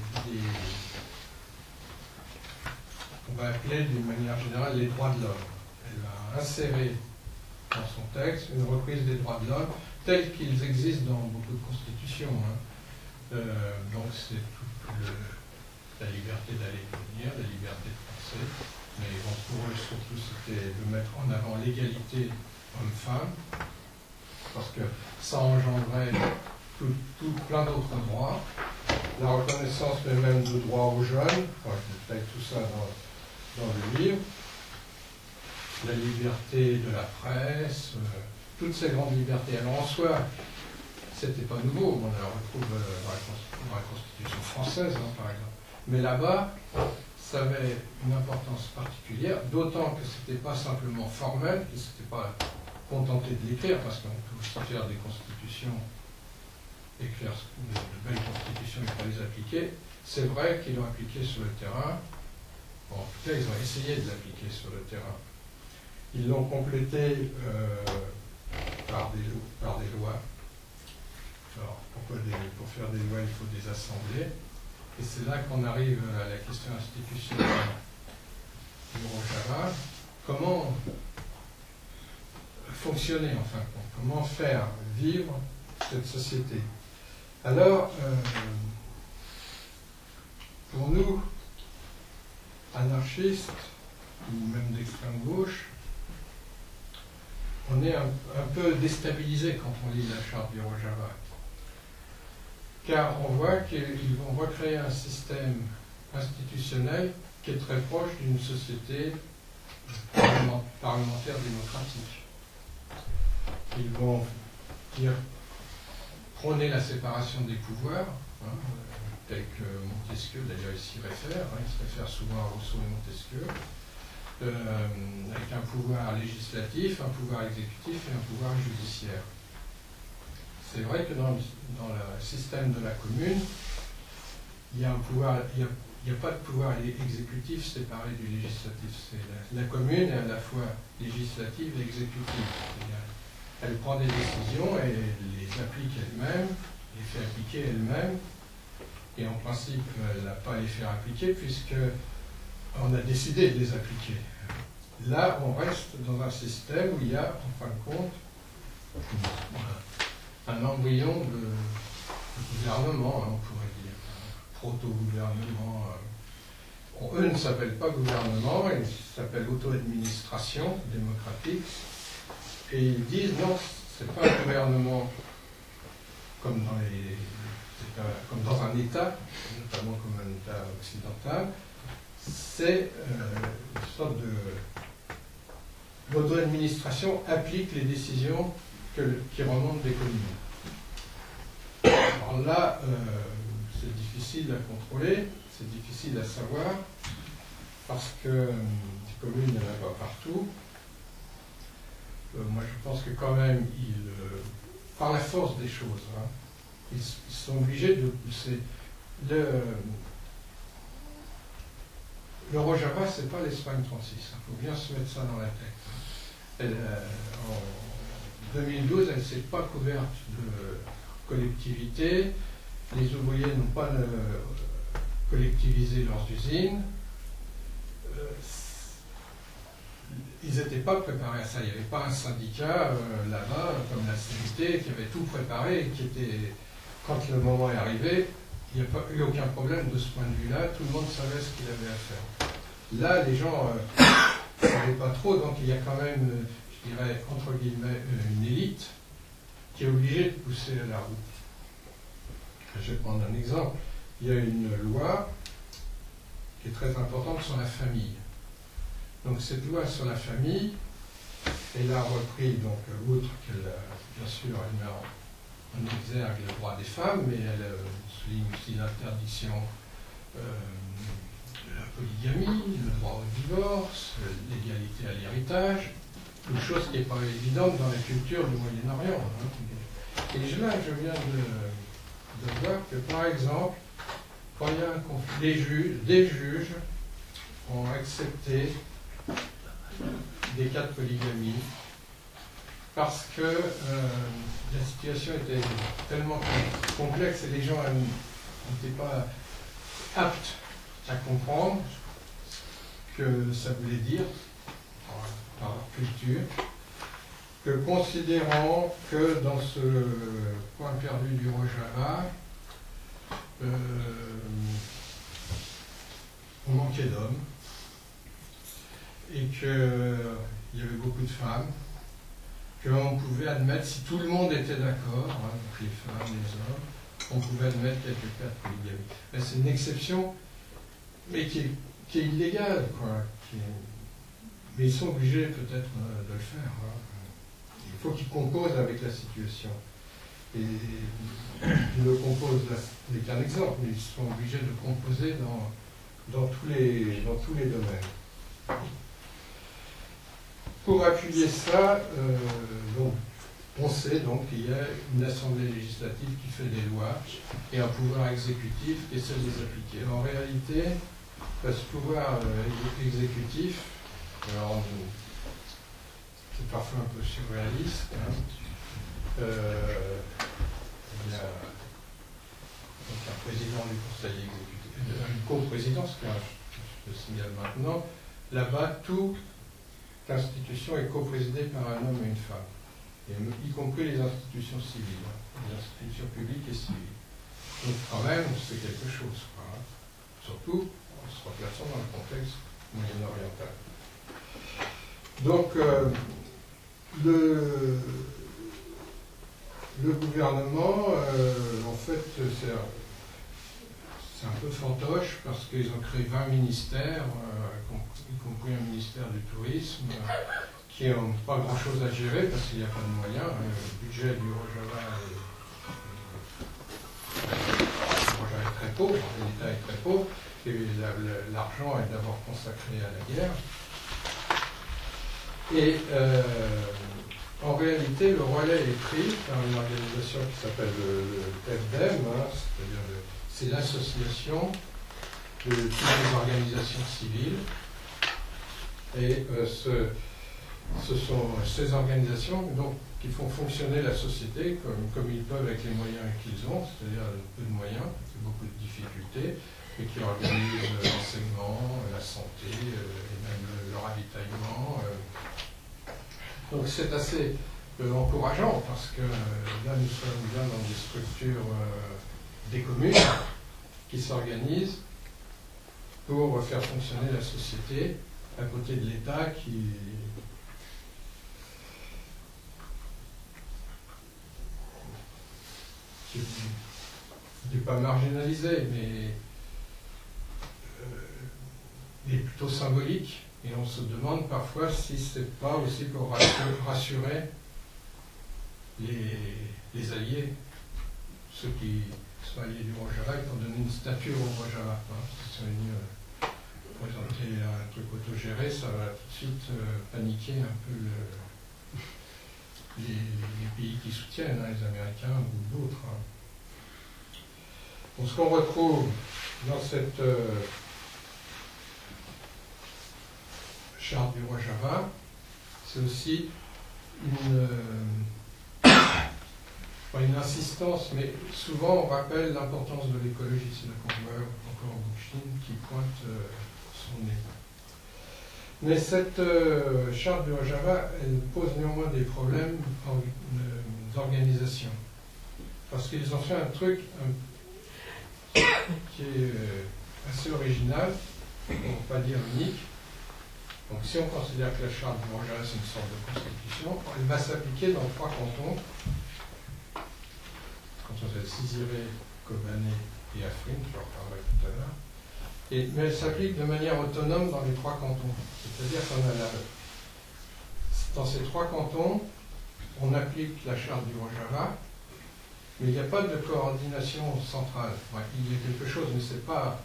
on va appeler d'une manière générale les droits de l'homme. Elle va insérer dans son texte une reprise des droits de l'homme tels qu'ils existent dans beaucoup de constitutions. Donc c'est la liberté d'aller et venir, la liberté de penser, mais bon, pour eux surtout c'était de mettre en avant l'égalité homme-femme, parce que ça engendrait plein d'autres droits, la reconnaissance même de droits aux jeunes, enfin, je détaille tout ça dans le livre, la liberté de la presse, toutes ces grandes libertés. Alors en soi, c'était pas nouveau, on la retrouve dans la Constitution française, par exemple. Mais là-bas, ça avait une importance particulière, d'autant que c'était pas simplement formel, qu'ils ne s'étaient pas contentés de l'écrire, parce qu'on peut aussi faire des constitutions, écrire de belles constitutions et pas les appliquer. C'est vrai qu'ils l'ont appliqué sur le terrain. Bon, en tout cas, ils ont essayé de l'appliquer sur le terrain. Ils l'ont complété par des lois. Alors, pour faire des lois, il faut des assemblées. Et c'est là qu'on arrive à la question institutionnelle du Rojava. Comment fonctionner, en fin de compte? Comment faire vivre cette société? Alors, pour nous, anarchistes, ou même d'extrême gauche, on est un peu déstabilisé quand on lit la charte du Rojava. Car on voit qu'ils vont recréer un système institutionnel qui est très proche d'une société parlementaire démocratique. Ils vont prôner la séparation des pouvoirs, tel que Montesquieu d'ailleurs il s'y réfère, il se réfère souvent à Rousseau et Montesquieu, avec un pouvoir législatif, un pouvoir exécutif et un pouvoir judiciaire. C'est vrai que dans le système de la commune, il y a un pouvoir, il n'y a pas de pouvoir exécutif séparé du législatif. La commune est à la fois législative et exécutive. Elle prend des décisions et les applique elle-même, les fait appliquer elle-même, et en principe, elle n'a pas à les faire appliquer puisqu'on a décidé de les appliquer. Là, on reste dans un système où il y a, en fin de compte, un embryon de gouvernement, on pourrait dire, proto-gouvernement. Eux ne s'appellent pas gouvernement, ils s'appellent auto-administration démocratique, et ils disent non, c'est pas un gouvernement comme dans un État, notamment comme un État occidental, c'est une sorte de... L'auto-administration applique les décisions qui remontent des communes. Alors là, c'est difficile à contrôler, c'est difficile à savoir, parce que les communes, il n'y en a pas partout. Moi, je pense que quand même, par la force des choses, ils sont obligés de pousser. Le Rojava, c'est pas l'Espagne 36. Il faut bien se mettre ça dans la tête. En 2012, elle ne s'est pas couverte de collectivité. Les ouvriers n'ont pas collectivisé leurs usines. Ils n'étaient pas préparés à ça. Il n'y avait pas un syndicat là-bas, comme la CGT, qui avait tout préparé et qui était, quand le moment est arrivé, il n'y a pas eu aucun problème de ce point de vue-là. Tout le monde savait ce qu'il avait à faire. Là, les gens ne savaient pas trop, donc il y a quand même, je dirais, entre guillemets, une élite qui est obligée de pousser à la roue. Je vais prendre un exemple. Il y a une loi qui est très importante sur la famille. Donc cette loi sur la famille, Elle a repris, donc, outre qu'elle, bien sûr, elle met en exergue le droit des femmes, mais elle souligne aussi l'interdiction de la polygamie, le droit au divorce, l'égalité à l'héritage, une chose qui n'est pas évidente dans la culture du Moyen-Orient. Hein. Et là, je viens de voir que, par exemple, quand il y a un conflit, des juges ont accepté des cas de polygamie parce que la situation était tellement complexe et les gens n'étaient pas aptes à comprendre ce que ça voulait dire par leur culture, que considérant que dans ce coin perdu du Rojava, on manquait d'hommes et qu'il y avait beaucoup de femmes, qu'on pouvait admettre, si tout le monde était d'accord, hein, donc les femmes, les hommes, on pouvait admettre quelques cas de polygamie. Mais c'est une exception, mais qui est illégale, quoi. Mais ils sont obligés peut-être de le faire. Hein. Il faut qu'ils composent avec la situation. Et ils ne composent avec un exemple, mais ils sont obligés de composer dans tous les domaines. Pour appuyer ça, donc, on sait donc qu'il y a une assemblée législative qui fait des lois et un pouvoir exécutif qui essaie de les appliquer. En réalité, ce pouvoir exécutif, alors c'est parfois un peu surréaliste, hein, il y a donc un président du conseil exécutif, une coprésidence, je le signale maintenant. Là-bas, toute l'institution est coprésidée par un homme et une femme, y compris les institutions civiles, les institutions publiques et civiles. Donc quand même, c'est quelque chose, quoi, hein. Surtout en se replaçant dans le contexte moyen-oriental. Donc, le gouvernement, en fait, c'est un peu fantoche parce qu'ils ont créé 20 ministères, y compris un ministère du tourisme, qui n'ont pas grand-chose à gérer parce qu'il n'y a pas de moyens. Le budget du Rojava est très pauvre, l'État est très pauvre, et l'argent est d'abord consacré à la guerre. Et en réalité, le relais est pris par une organisation qui s'appelle le FDEM, hein, c'est l'association de toutes les organisations civiles. Et ce sont ces organisations donc, qui font fonctionner la société comme ils peuvent avec les moyens qu'ils ont, c'est-à-dire peu de moyens, beaucoup de difficultés, et qui organisent l'enseignement, la santé, et même le ravitaillement. Donc c'est assez encourageant parce que là nous sommes bien dans des structures des communes qui s'organisent pour faire fonctionner la société à côté de l'État qui n'est pas marginalisé, mais est plutôt symbolique. Et on se demande parfois si c'est pas aussi pour rassurer les alliés, ceux qui sont alliés du Rojava, et pour donner une stature au Rojava. Ils sont venus présenter un truc autogéré, ça va tout de suite paniquer un peu les pays qui soutiennent, hein, les Américains ou d'autres. Hein. Donc, ce qu'on retrouve dans cette charte du Rojava, c'est aussi une insistance, mais souvent on rappelle l'importance de l'écologie. C'est là qu'on voit encore Bookchin qui pointe son nez. Mais cette charte du Rojava, elle pose néanmoins des problèmes d'organisation. Parce qu'ils ont fait un truc qui est assez original, pour ne pas dire unique. Donc si on considère que la charte du Rojava c'est une sorte de constitution, elle va s'appliquer dans 3 cantons. Cantons de Siziré, Kobané et Afrin, je en reparlerai tout à l'heure. Mais elle s'applique de manière autonome dans les 3 cantons. C'est-à-dire qu'on a dans ces 3 cantons, on applique la charte du Rojava, mais il n'y a pas de coordination centrale. Ouais, il y a quelque chose, mais c'est pas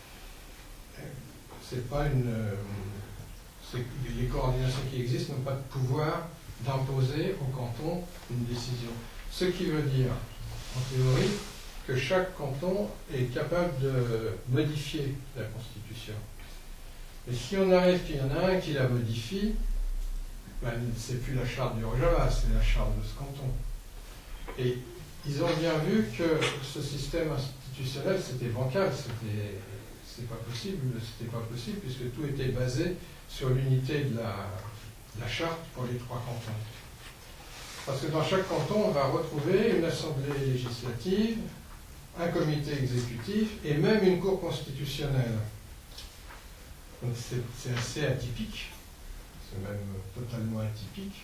les coordinations qui existent n'ont pas de pouvoir d'imposer au canton une décision. Ce qui veut dire, en théorie, que chaque canton est capable de modifier la Constitution. Et si on arrive qu'il y en a un qui la modifie, ben, c'est plus la charte du Rojava, c'est la charte de ce canton. Et ils ont bien vu que ce système institutionnel, c'était bancal, c'était pas possible, puisque tout était basé sur l'unité de la charte pour les 3 cantons. Parce que dans chaque canton, on va retrouver une assemblée législative, un comité exécutif et même une cour constitutionnelle. Donc c'est assez atypique, c'est même totalement atypique.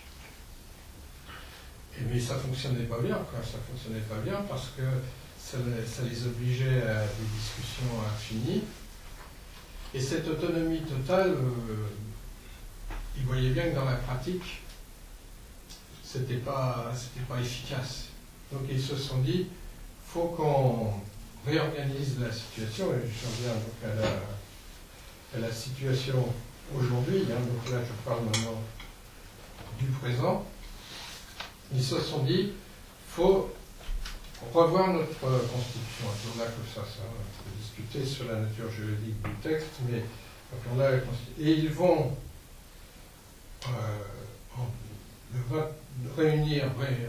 Mais ça ne fonctionnait pas bien, quoi. Ça fonctionnait pas bien parce que ça les obligeait à des discussions infinies. Et cette autonomie totale, ils voyaient bien que dans la pratique, c'était pas efficace. Donc ils se sont dit, faut qu'on réorganise la situation, et je reviens donc à la situation aujourd'hui, hein, donc là je parle maintenant du présent. Ils se sont dit, faut revoir notre constitution. Donc là, comme ça, on peut discuter sur la nature juridique du texte, mais donc là, et ils vont réunir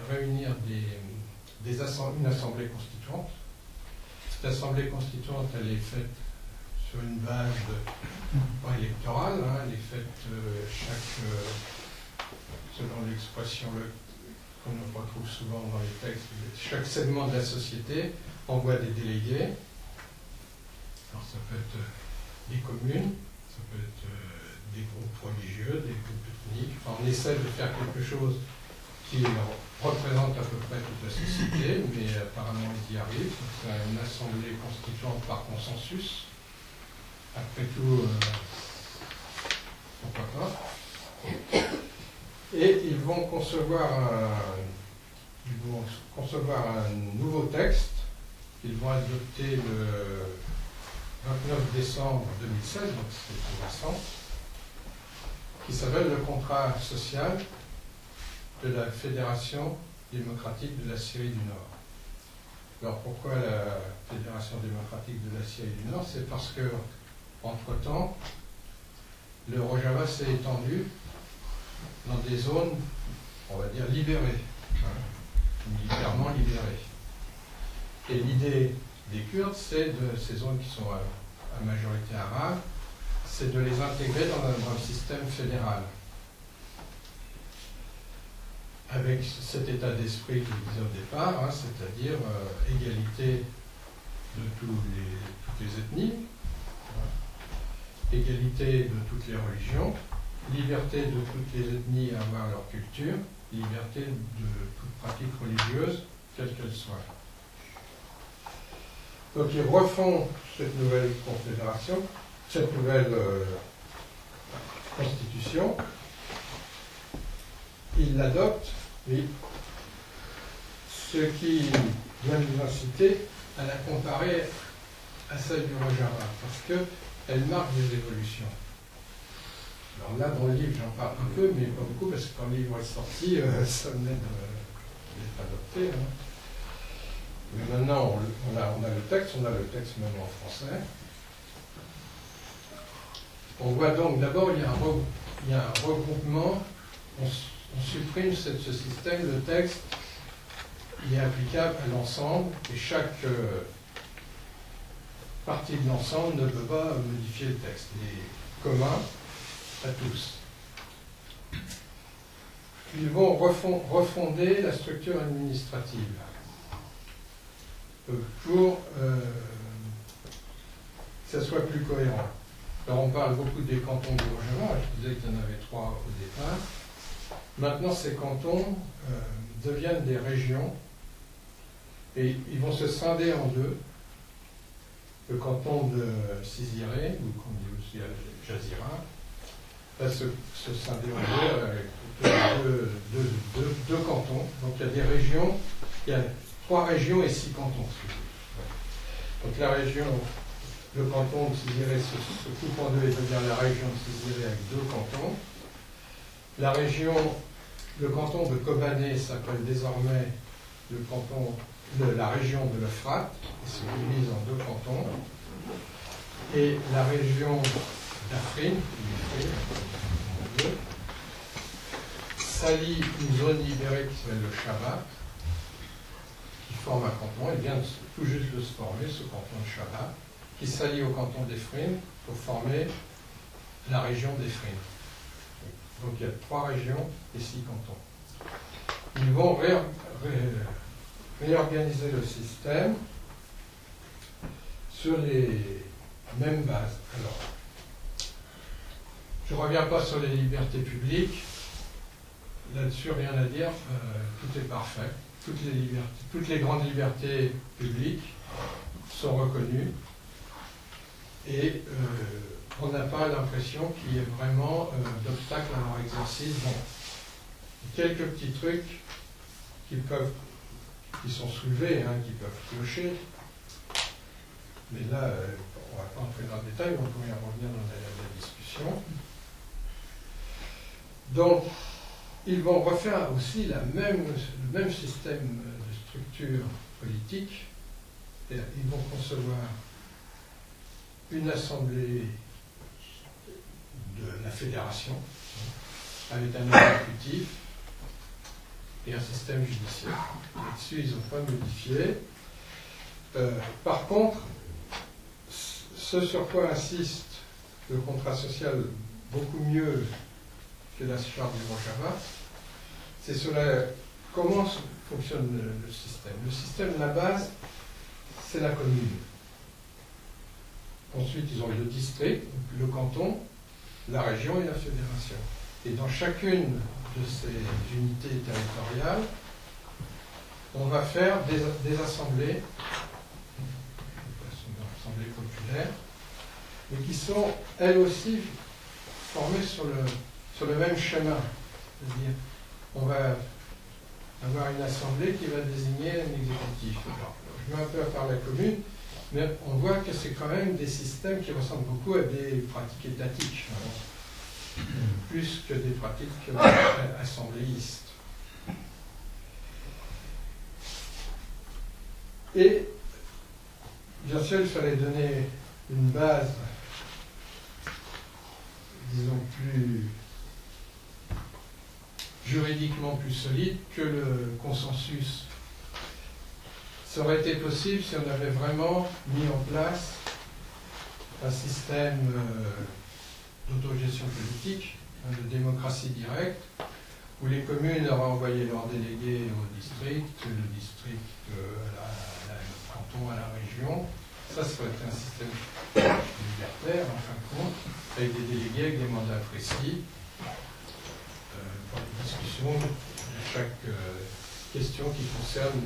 une assemblée constituante. Cette assemblée constituante, elle est faite sur une base électorale, hein, elle est faite selon l'expression qu'on retrouve souvent dans les textes, chaque segment de la société envoie des délégués. Alors ça peut être des communes, ça peut être des groupes religieux, des groupes ethniques. Enfin, on essaie de faire quelque chose qui représente à peu près toute la société, mais apparemment ils y arrivent. C'est une assemblée constituante par consensus. Après tout, pourquoi pas. Et ils vont concevoir un nouveau texte qu'ils vont adopter le 29 décembre 2016, donc c'est tout récent, qui s'appelle le contrat social de la Fédération démocratique de la Syrie du Nord. Alors pourquoi la Fédération démocratique de la Syrie du Nord? C'est parce que, entre-temps, le Rojava s'est étendu dans des zones, on va dire, libérées, hein, militairement libérées. Et l'idée des Kurdes, c'est de ces zones qui sont à majorité arabe, c'est de les intégrer dans un système fédéral. Avec cet état d'esprit que je disais au départ, hein, c'est-à-dire égalité de toutes les ethnies, hein, égalité de toutes les religions, liberté de toutes les ethnies à avoir leur culture, liberté de toute pratique religieuse, quelle qu'elle soit. Donc ils refont cette nouvelle confédération, cette nouvelle constitution, ils l'adoptent, oui, ce qui doit nous inciter à la comparer à celle du Rojava, parce qu'elle marque des évolutions. Alors là, dans le livre, j'en parle un peu, mais pas beaucoup, parce que quand le livre est sorti, ça venait d'être adopté. Hein. Mais maintenant, on a le texte même en français. On voit donc, d'abord, il y a un regroupement, on supprime ce système, le texte, il est applicable à l'ensemble, et chaque partie de l'ensemble ne peut pas modifier le texte. Il est commun à tous. Ils vont refonder la structure administrative pour que ça soit plus cohérent. Alors on parle beaucoup des cantons du Rojava, je disais qu'il y en avait 3 au départ. Maintenant ces cantons deviennent des régions et ils vont se scinder en 2. Le canton de Ciziré, ou qu'on dit aussi Jazira, va se scinder en deux avec deux cantons. Donc il y a des régions, il y a 3 régions et 6 cantons. Donc la région, le canton de Cizéré se coupe en deux et devient la région de Cizéré avec 2 cantons. La région, le canton de Kobané s'appelle désormais la région de l'Euphrate et se divise en 2 cantons. Et la région d'Afrine, s'allie une zone libérée qui s'appelle le Chabat, qui forme un canton. Elle vient tout juste de se former, ce canton de Chabat, qui s'allie au canton d'Ephrine pour former la région d'Ephrine. Donc il y a 3 régions et 6 cantons. Ils vont réorganiser le système sur les mêmes bases. Alors, je ne reviens pas sur les libertés publiques. Là-dessus, rien à dire. Tout est parfait. Toutes les grandes libertés publiques sont reconnues. Et on n'a pas l'impression qu'il y ait vraiment d'obstacles à leur exercice. Bon, quelques petits trucs qui sont soulevés, qui peuvent clocher. Mais là, on ne va pas entrer dans le détail, on pourrait y revenir dans la discussion. Donc, ils vont refaire aussi le même système de structure politique. Ils vont concevoir une assemblée de la fédération, avec un exécutif et un système judiciaire. Là-dessus, ils n'ont pas modifié. Par contre, ce sur quoi insiste le contrat social beaucoup mieux que la charte du Rojava, c'est sur comment fonctionne le système. Le système, la base, c'est la commune. Ensuite, ils ont le district, le canton, la région et la fédération. Et dans chacune de ces unités territoriales, on va faire des assemblées, assemblées populaires, mais qui sont, elles aussi, formées sur le même schéma. C'est-à-dire, on va avoir une assemblée qui va désigner un exécutif. Alors, je mets un peu à part la commune, mais on voit que c'est quand même des systèmes qui ressemblent beaucoup à des pratiques étatiques, plus que des pratiques assembléistes. Et bien sûr, il fallait donner une base, disons, plus juridiquement plus solide que le consensus. Ça aurait été possible si on avait vraiment mis en place un système d'autogestion politique, de démocratie directe, où les communes auraient envoyé leurs délégués au district, le district au canton, à la région. Ça aurait été un système libertaire, en fin de compte, avec des délégués, avec des mandats précis, pour les discussions de chaque question qui concerne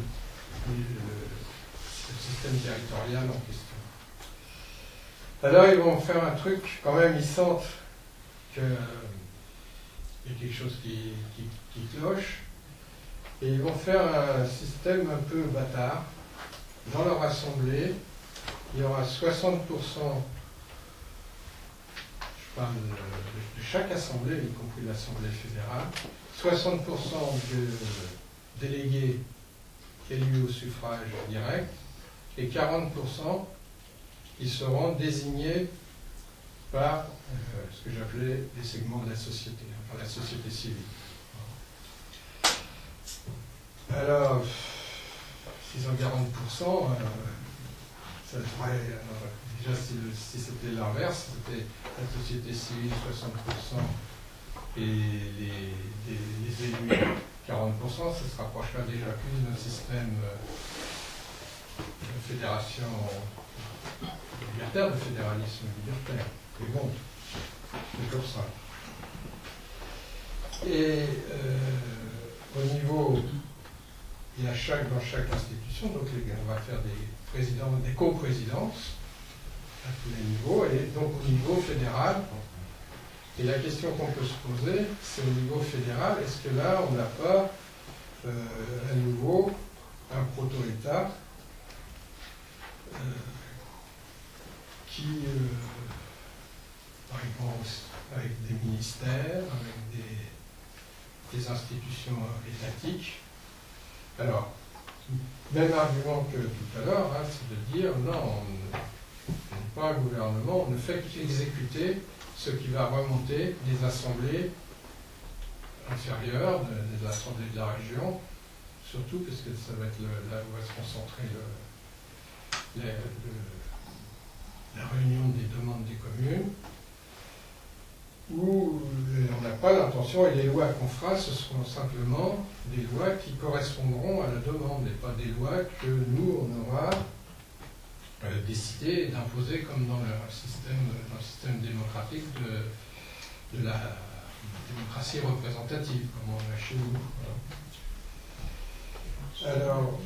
le système territorial en question. Alors ils vont faire un truc, quand même ils sentent qu'il y a quelque chose qui cloche, et ils vont faire un système un peu bâtard. Dans leur assemblée, il y aura 60%, je parle de chaque assemblée, y compris l'Assemblée fédérale, 60% de délégués élus au suffrage direct, et 40% qui seront désignés par ce que j'appelais les segments de la société, enfin la société civile. Alors, 640%, ça devrait, déjà si c'était l'inverse, c'était la société civile 60% et les élus 40%, ça se rapprochera déjà plus d'un système de fédération libertaire, de fédéralisme libertaire. Mais bon, c'est comme ça. Et au niveau, il y a dans chaque institution, donc on va faire des coprésidences à tous les niveaux, et donc au niveau fédéral, Et la question qu'on peut se poser, c'est au niveau fédéral, est-ce que là, on n'a pas à nouveau un proto-État qui, par exemple, avec des ministères, avec des institutions étatiques. Alors, même argument que tout à l'heure, hein, c'est de dire non, on n'est pas un gouvernement, on ne fait qu'exécuter ce qui va remonter des assemblées inférieures, des assemblées de la région, surtout parce que ça va être là où va se concentrer la réunion des demandes des communes, où on n'a pas l'intention, et les lois qu'on fera, ce seront simplement des lois qui correspondront à la demande, et pas des lois que nous, on aura décidé d'imposer comme dans le système démocratique de la démocratie représentative, comme on a chez nous. Voilà. Alors,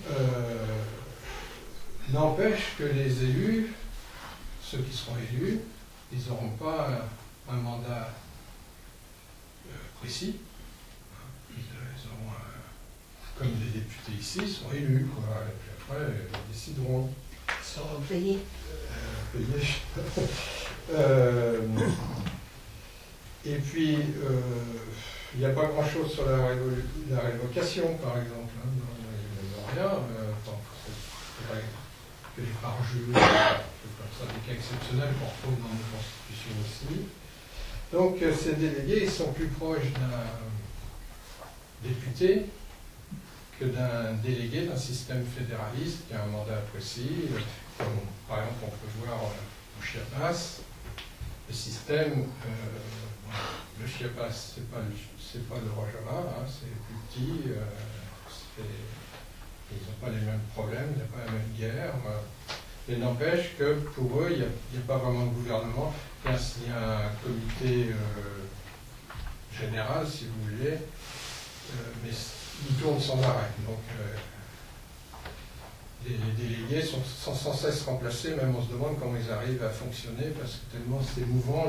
n'empêche que les élus, ceux qui seront élus, ils n'auront pas un mandat précis. Ils auront, comme les députés ici, ils sont élus, quoi. Et puis après, ils décideront. Ils seront payés. Et puis, il n'y a pas grand-chose sur la révocation, par exemple. Hein. Il n'y a rien. C'est vrai que les parjures, comme ça, des cas exceptionnels qu'on retrouve dans nos constitutions aussi. Donc, ces délégués, ils sont plus proches d'un député que d'un délégué d'un système fédéraliste qui a un mandat précis. Comme, par exemple, on peut voir au Chiapas, le système, le Chiapas, c'est pas le Rojava, hein, c'est plus petit, ils n'ont pas les mêmes problèmes, il n'y a pas la même guerre. Mais n'empêche que pour eux, il n'y a pas vraiment de gouvernement. Il y a un comité général, si vous voulez, mais il tourne sans arrêt. Donc, les délégués sont sans cesse remplacés, même on se demande comment ils arrivent à fonctionner, parce que tellement c'est mouvant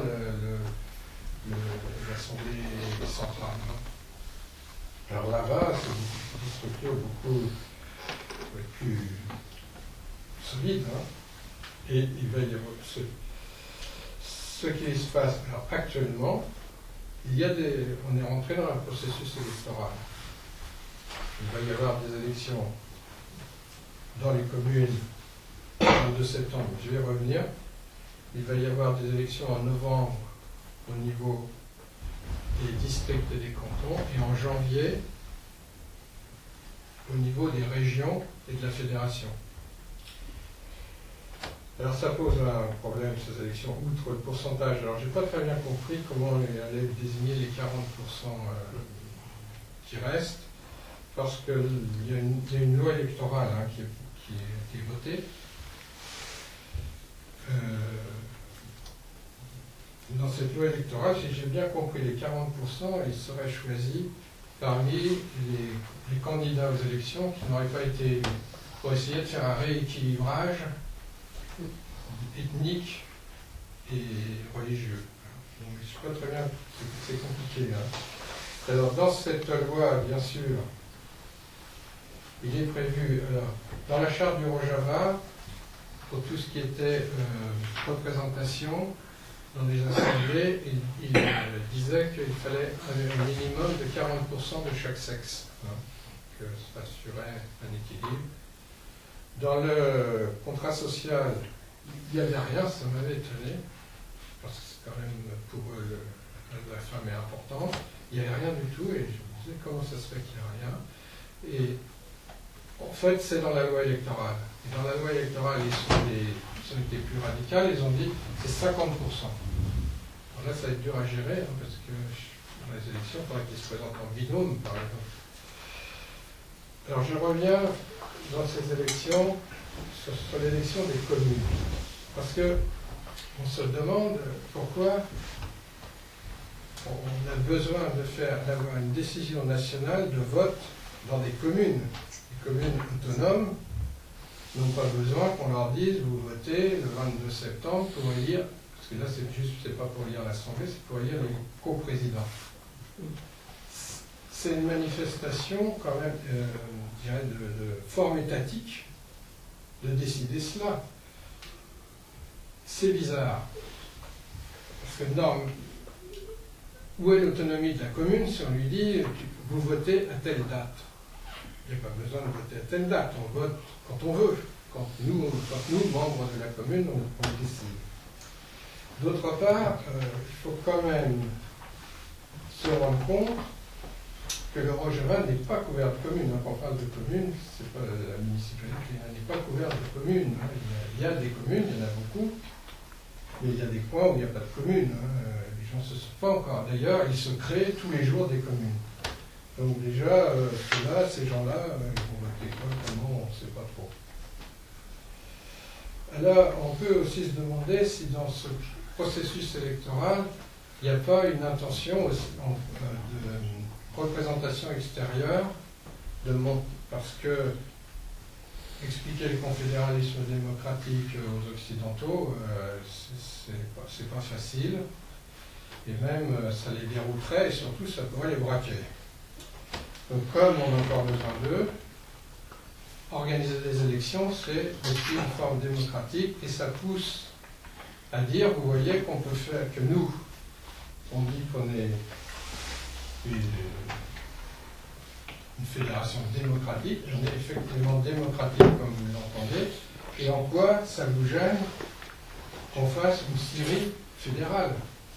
l'Assemblée centrale. Alors là-bas, c'est une structure beaucoup plus solide. Hein. Et il va y avoir ce qui se passe alors, actuellement, on est rentré dans un processus électoral. Il va y avoir des élections dans les communes le 2 septembre, je vais revenir. Il va y avoir des élections en novembre au niveau des districts et des cantons, et en janvier au niveau des régions et de la fédération. Alors ça pose un problème, ces élections, outre le pourcentage. Alors j'ai pas très bien compris comment on allait désigner les 40% qui restent, parce qu'il y a une loi électorale hein, qui est votée. Dans cette loi électorale, si j'ai bien compris, les 40%, ils seraient choisis parmi les candidats aux élections qui n'auraient pas été élus, pour essayer de faire un rééquilibrage ethnique et religieux. Donc, je ne sais pas très bien, c'est compliqué. Hein. Alors, dans cette loi, bien sûr, il est prévu, alors, dans la charte du Rojava, pour tout ce qui était représentation dans les assemblées, il disait qu'il fallait un minimum de 40% de chaque sexe, hein, que ça assurait un équilibre. Dans le contrat social, il n'y avait rien, ça m'avait étonné, parce que c'est quand même pour eux la femme est importante. Il n'y avait rien du tout, et je me disais comment ça se fait qu'il n'y a rien. Et en fait, c'est dans la loi électorale. Et dans la loi électorale, ils ont été plus radicaux, ils ont dit c'est 50%. Alors là, ça va être dur à gérer, hein, parce que dans les élections, il faudrait qu'ils se présentent en binôme, par exemple. Alors je reviens dans ces élections, sur l'élection des communes. Parce que on se demande pourquoi on a besoin d'avoir une décision nationale de vote dans des communes. Les communes autonomes n'ont pas besoin qu'on leur dise vous votez le 22 septembre pour élire parce que là c'est pas pour lire l'Assemblée, c'est pour lire les coprésidents. C'est une manifestation quand même, je dirais, de forme étatique de décider cela. C'est bizarre. Parce que non, où est l'autonomie de la commune si on lui dit vous votez à telle date? Il n'y a pas besoin de voter à telle date, on vote quand on veut. Quand nous membres de la commune, on décide. D'autre part, il faut quand même se rendre compte que le Rogevin n'est pas couvert de commune. Quand on parle de commune, c'est pas la municipalité, elle n'est pas couverte de commune. Il y a des communes, il y en a beaucoup, mais il y a des coins où il n'y a pas de commune. Les gens ne se sont pas encore. D'ailleurs, ils se créent tous les jours des communes. Donc déjà, ces gens-là, ils vont voter quoi, comment, on ne sait pas trop. Alors, on peut aussi se demander si dans ce processus électoral, il n'y a pas une intention de représentation extérieure, parce que expliquer le confédéralisme démocratique aux Occidentaux, c'est pas facile, et même ça les dérouterait, et surtout ça pourrait les braquer. Donc comme on a encore besoin d'eux, organiser des élections, c'est aussi une forme démocratique, et ça pousse à dire, vous voyez, qu'on peut faire, que nous, on dit qu'on est une fédération démocratique, on est effectivement démocratique comme vous l'entendez, et en quoi ça vous gêne qu'on fasse une Syrie fédérale?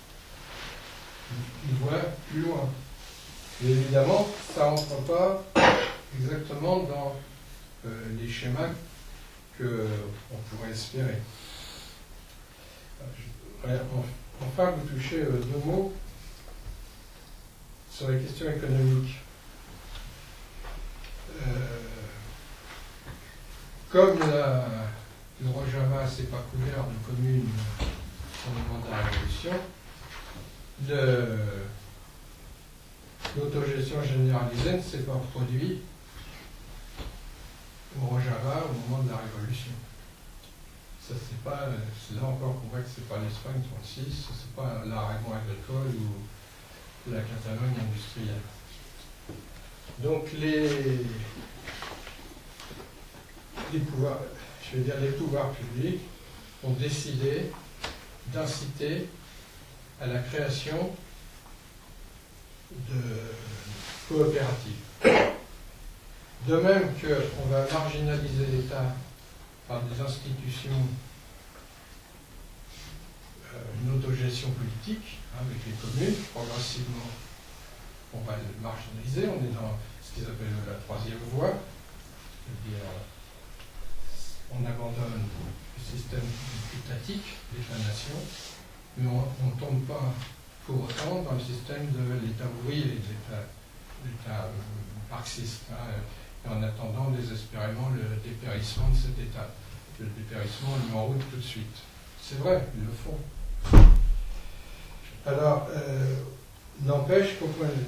Ils voient plus loin. Et évidemment, ça n'entre pas exactement dans les schémas qu'on pourrait espérer. Enfin, vous touchez deux mots sur les questions économiques. Comme le Rojava ne s'est pas couvert de communes au moment de la Révolution, l'autogestion généralisée ne s'est pas produite au Rojava au moment de la Révolution. Ça, c'est là encore qu'on voit que c'est pas l'Espagne 36, c'est pas l'Aragon agricole ou la Catalogne industrielle. Donc les pouvoirs publics ont décidé d'inciter à la création de coopératives. De même qu'on va marginaliser l'État par des institutions, une autogestion politique, avec les communes, progressivement, on va le marginaliser, on est dans ce qu'ils appellent la troisième voie, c'est-à-dire on abandonne le système étatique, l'État-nation, mais on ne tombe pas pour autant dans le système de l'État ouvrier, de l'État marxiste, et en attendant désespérément le dépérissement de cet État. Le dépérissement, on le met en route tout de suite. C'est vrai, ils le font. Alors, n'empêche qu'au point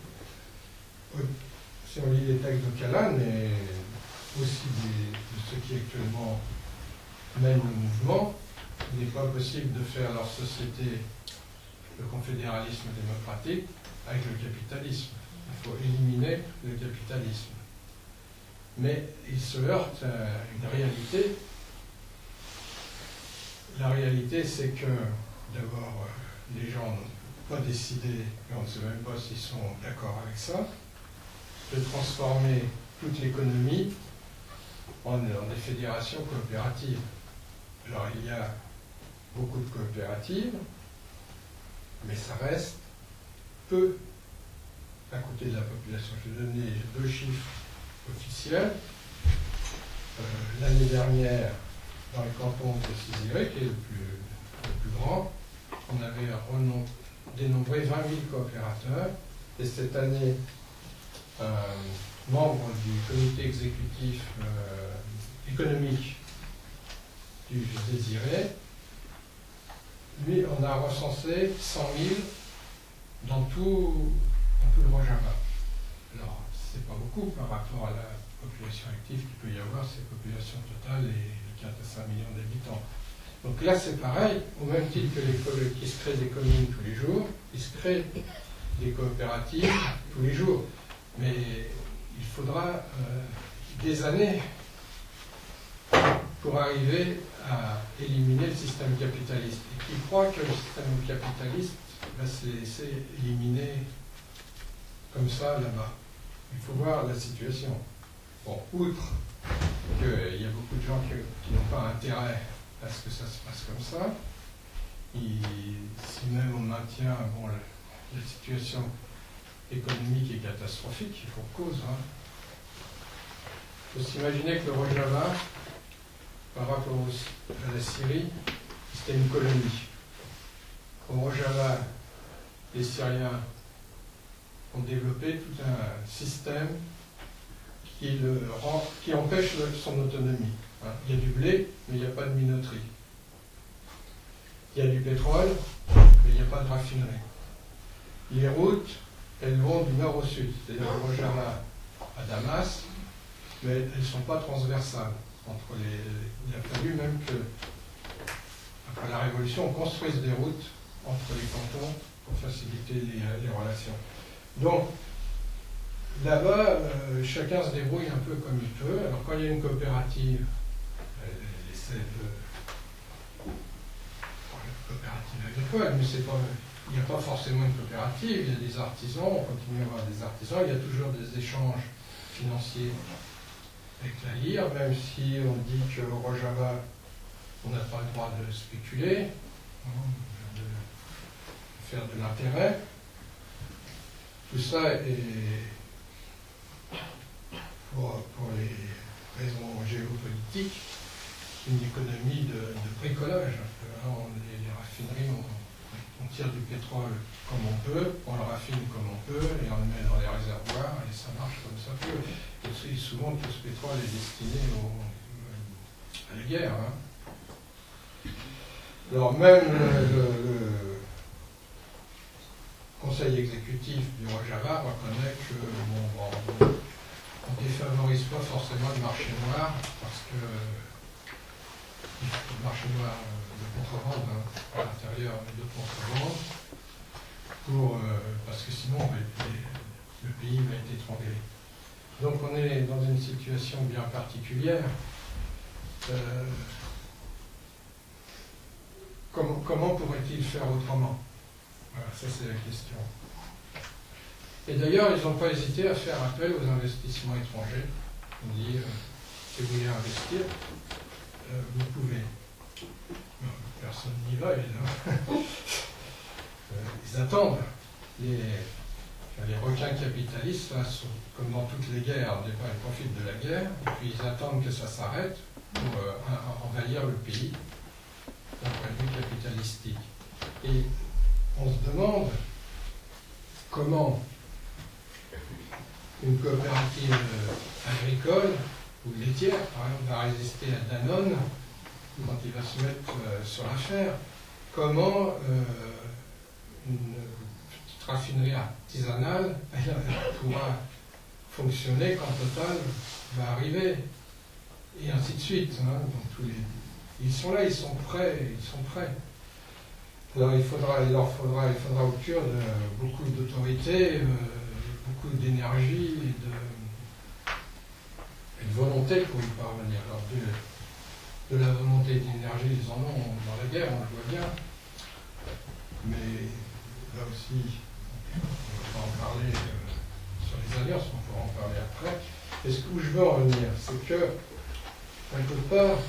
si on lit les textes de Callan, et aussi de ceux qui actuellement mènent le mouvement, il n'est pas possible de faire leur société le confédéralisme démocratique avec le capitalisme. Il faut éliminer le capitalisme. Mais il se heurte à une réalité. La réalité, c'est que, d'abord, les gens n'ont pas décidé, et on ne sait même pas s'ils sont d'accord avec ça, de transformer toute l'économie en des fédérations coopératives. Alors, il y a beaucoup de coopératives, mais ça reste peu à côté de la population. Je vais donner deux chiffres officiels. L'année dernière, dans le canton de Ciziré, qui est le plus grand, on avait dénombré 20 000 coopérateurs, et cette année, un membre du comité exécutif économique du Désiré, lui, on a recensé 100 000 dans tout le Rojava. Alors, c'est pas beaucoup par rapport à la population active qu'il peut y avoir, c'est la population totale et 4 à 5 millions d'habitants. Donc là, c'est pareil, au même titre que qu'il se crée des communes tous les jours, il se crée des coopératives tous les jours. Mais il faudra des années pour arriver à éliminer le système capitaliste. Et qui croit que le système capitaliste va se laisser éliminer comme ça là-bas? Il faut voir la situation. Bon, outre qu'il y a beaucoup de gens qui n'ont pas intérêt à ce que ça se passe comme ça, si même on maintient la situation économique est catastrophique, il faut cause. Il faut s'imaginer que le Rojava, par rapport à la Syrie, c'était une colonie. Au Rojava, les Syriens ont développé tout un système qui empêche son autonomie. Il y a du blé, mais il n'y a pas de minoterie. Il y a du pétrole, mais il n'y a pas de raffinerie. Les routes, elles vont du nord au sud, c'est-à-dire du Rojava à Damas, mais elles ne sont pas transversales. Il a fallu même que, après la Révolution, on construise des routes entre les cantons pour faciliter les relations. Donc, là-bas, chacun se débrouille un peu comme il peut. Alors, quand il y a une coopérative, elle essaie de... coopérative agricole, mais il n'y a pas forcément une coopérative, il y a des artisans, on continue à avoir des artisans, il y a toujours des échanges financiers avec la lire, même si on dit qu'au Rojava, on n'a pas le droit de spéculer, de faire de l'intérêt. Tout ça est, pour les raisons géopolitiques, une économie de bricolage. Les raffineries, on tire du pétrole comme on peut, on le raffine comme on peut, et on le met dans les réservoirs, et ça marche comme ça peut. Et souvent, tout ce pétrole est destiné à la guerre. Alors même le conseil exécutif du Rojava reconnaît que on ne défavorise pas forcément le marché noir, parce que le marché noir de contrebande à l'intérieur de contrebande, parce que sinon le pays va être étranglé. Donc on est dans une situation bien particulière. Comment pourrait-il faire autrement? Voilà, ça c'est la question. Et d'ailleurs, ils n'ont pas hésité à faire appel aux investissements étrangers. On dit, si vous voulez investir, vous pouvez. Non, personne n'y va, évidemment. Ils attendent. Les requins capitalistes, comme dans toutes les guerres, des fois ils profitent de la guerre, et puis ils attendent que ça s'arrête pour envahir le pays d'un point de vue capitalistique. Et on se demande comment une coopérative agricole ou laitière, par exemple, va résister à Danone quand il va se mettre sur l'affaire. Comment une petite raffinerie artisanale elle pourra fonctionner quand Total va arriver, et ainsi de suite. Donc ils sont là, ils sont prêts. Alors il leur faudra au cœur de beaucoup d'autorité, beaucoup d'énergie et de volonté pour y parvenir. Alors de la volonté et de l'énergie, ils en ont dans la guerre, on le voit bien. Mais là aussi, on va en parler sur les alliances, on pourra en parler après. Et ce où je veux en venir, c'est que, on ne peut pas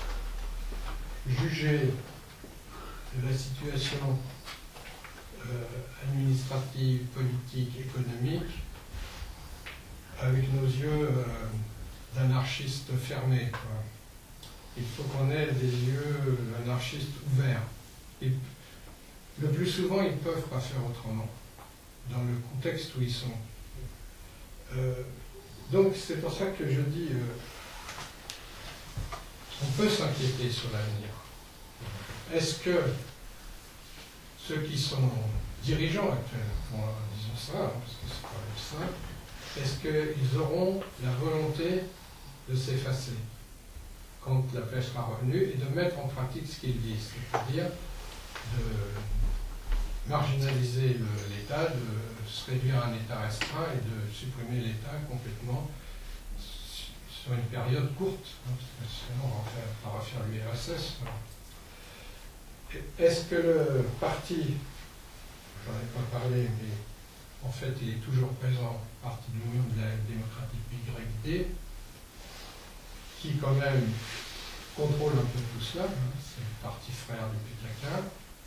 juger de la situation administrative, politique, économique avec nos yeux d'anarchistes fermés, quoi. Il faut qu'on ait des yeux anarchistes ouverts. Et le plus souvent, ils ne peuvent pas faire autrement, dans le contexte où ils sont. Donc c'est pour ça que je dis, on peut s'inquiéter sur l'avenir. Est-ce que ceux qui sont dirigeants actuellement, disons ça, parce que c'est quand même ça, est-ce qu'ils auront la volonté de s'effacer? quand la paix sera revenue, et de mettre en pratique ce qu'ils disent, c'est-à-dire de marginaliser l'État, de se réduire à un État restreint et de supprimer l'État complètement sur une période courte, hein, parce que sinon on va refaire l'URSS. Est-ce que le parti, j'en ai pas parlé, mais en fait il est toujours présent, parti de l'Union de la démocratique YD, qui quand même contrôle un peu tout cela, hein, c'est le parti frère du PKK.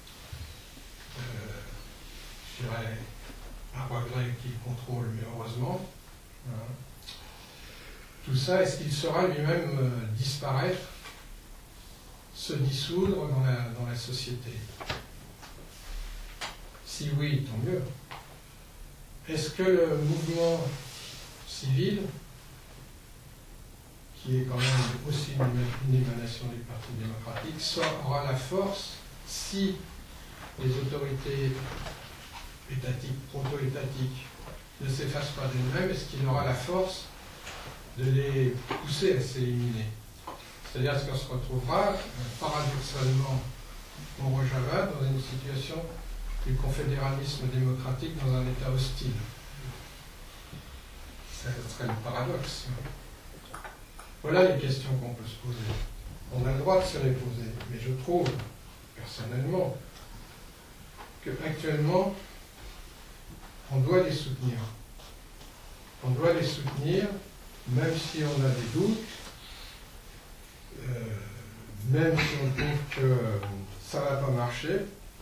Je dirais un regret qui contrôle, mais heureusement. Hein. Tout ça, est-ce qu'il saura lui-même disparaître, se dissoudre dans la société? Si oui, tant mieux. Est-ce que le mouvement civil, qui est quand même aussi une émanation du Parti démocratique, aura la force, si les autorités étatiques, proto-étatiques, ne s'effacent pas d'elles-mêmes, est-ce qu'il aura la force de les pousser à s'éliminer? C'est-à-dire est-ce qu'on se retrouvera, paradoxalement, au Rojava, dans une situation du confédéralisme démocratique dans un État hostile? Ça serait le paradoxe. Voilà les questions qu'on peut se poser. On a le droit de se les poser, mais je trouve, personnellement, qu'actuellement, on doit les soutenir. On doit les soutenir, même si on a des doutes, même si on trouve que ça ne va pas marcher.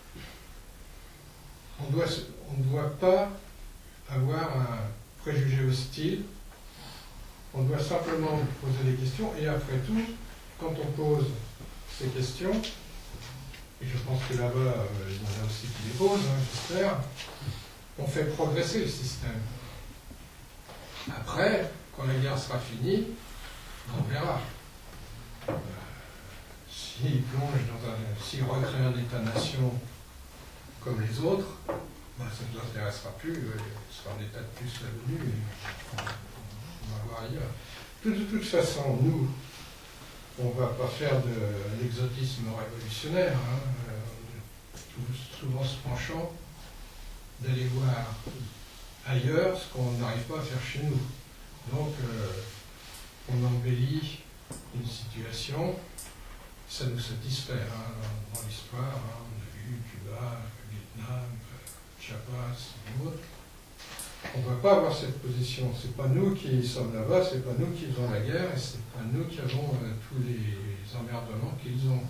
On ne doit pas avoir un préjugé hostile. On doit simplement poser des questions, et après tout, quand on pose ces questions, et je pense que là-bas, il y en a aussi qui les posent, hein, j'espère, on fait progresser le système. Après, quand la guerre sera finie, on verra. S'il plonge s'il recrée un État-nation comme les autres, ben, ça ne nous intéressera plus, il sera un État de plus à l'ONU, et on va voir ailleurs. De toute façon, nous, on ne va pas faire de l'exotisme révolutionnaire, hein, souvent se penchant d'aller voir ailleurs ce qu'on n'arrive pas à faire chez nous. Donc, on embellit une situation, ça nous satisfait hein, dans l'histoire. Hein, on a vu Cuba, le Vietnam, Chiapas et autres. On ne va pas avoir cette position. C'est pas nous qui sommes là-bas, c'est pas nous qui faisons la guerre, et c'est pas nous qui avons tous les emmerdements qu'ils ont.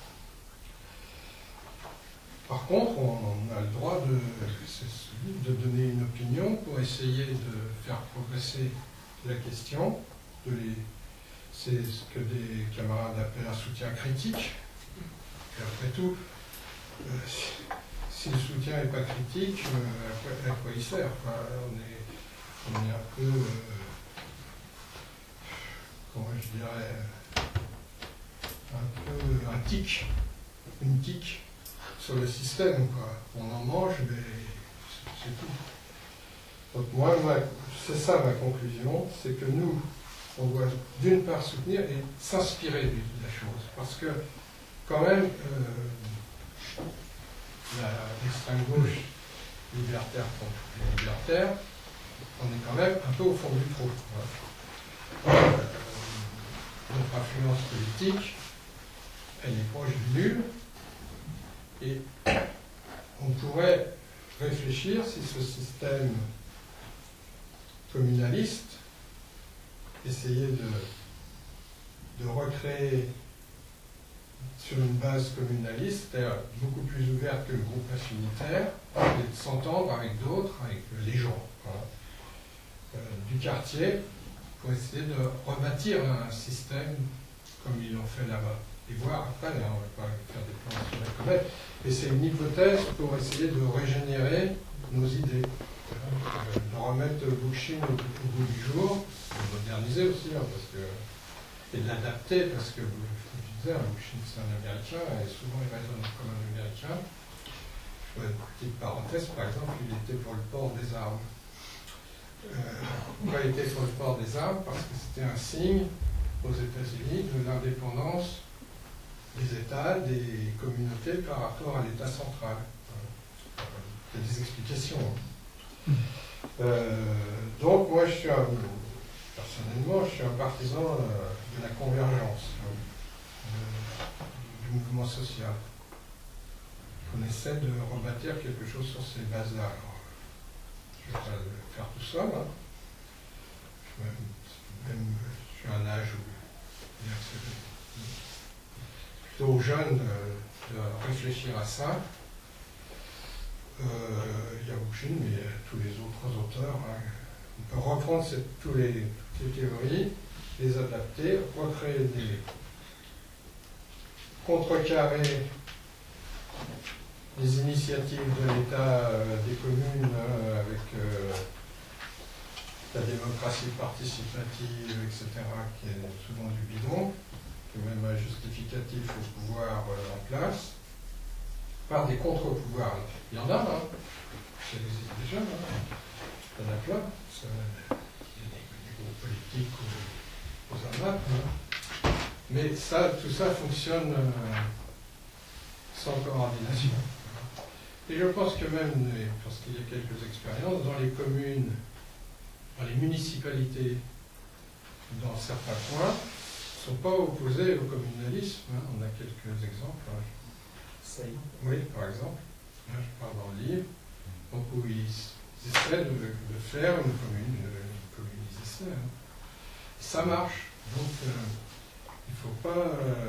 Par contre, on a le droit de donner une opinion pour essayer de faire progresser la question. C'est ce que des camarades appellent un soutien critique. Et après tout, si le soutien n'est pas critique, à quoi il sert? Enfin, on est un peu, comment je dirais, un peu un tic, une tique sur le système, quoi. On en mange, mais c'est tout. Donc moi, c'est ça ma conclusion, c'est que nous, on doit d'une part soutenir et s'inspirer de la chose. Parce que, quand même, l'extrême gauche libertaire contre les libertaires, on est quand même un peu au fond du trou. Hein. Notre influence politique, elle est proche du nul. Et on pourrait réfléchir si ce système communaliste, essayer de recréer sur une base communaliste, c'est-à-dire beaucoup plus ouverte que le groupage unitaire, et de s'entendre avec d'autres, avec les gens du quartier, pour essayer de rebâtir un système comme ils l'ont fait là-bas. Et voir après, on ne va pas faire des plans sur la comète, et c'est une hypothèse pour essayer de régénérer nos idées, de remettre Bookchin au bout du jour, de moderniser aussi, hein, parce que, et de l'adapter, parce que, je disais, Bookchin c'est un Américain, et souvent il raisonne comme un Américain. Je fais une petite parenthèse, par exemple, il était pour le port des armes. Pourquoi il était pour le port des armes? Parce que c'était un signe aux États-Unis de l'indépendance des États, des communautés par rapport à l'État central. Il y a des explications. Donc moi, personnellement, je suis un partisan de la convergence du mouvement social. On essaie de rebâtir quelque chose sur ces bases-là. Je ne vais pas le faire tout seul. Hein. Je suis à un âge où c'est plutôt jeune de réfléchir à ça. Il y a Bookchin, mais tous les autres auteurs. Hein. On peut reprendre toutes les théories, les adapter, recréer des contrecarrer les initiatives de l'État, des communes, avec la démocratie participative, etc., qui est souvent du bidon, qui est même un justificatif au pouvoir en place, par des contre-pouvoirs. Il y en a, hein. Ça existe déjà, hein. Il y en a plein. Il y a des groupes politiques aux AMAP, hein. Mais ça, tout ça fonctionne sans coordination. Et je pense que même, parce qu'il y a quelques expériences, dans les communes, dans les municipalités, dans certains coins, ne sont pas opposés au communalisme. Hein. On a quelques exemples. Hein. Oui, par exemple. Là, je parle dans le livre. Donc, où ils essaient de faire une commune, ils essaient. Hein. Ça marche. Donc, il ne faut pas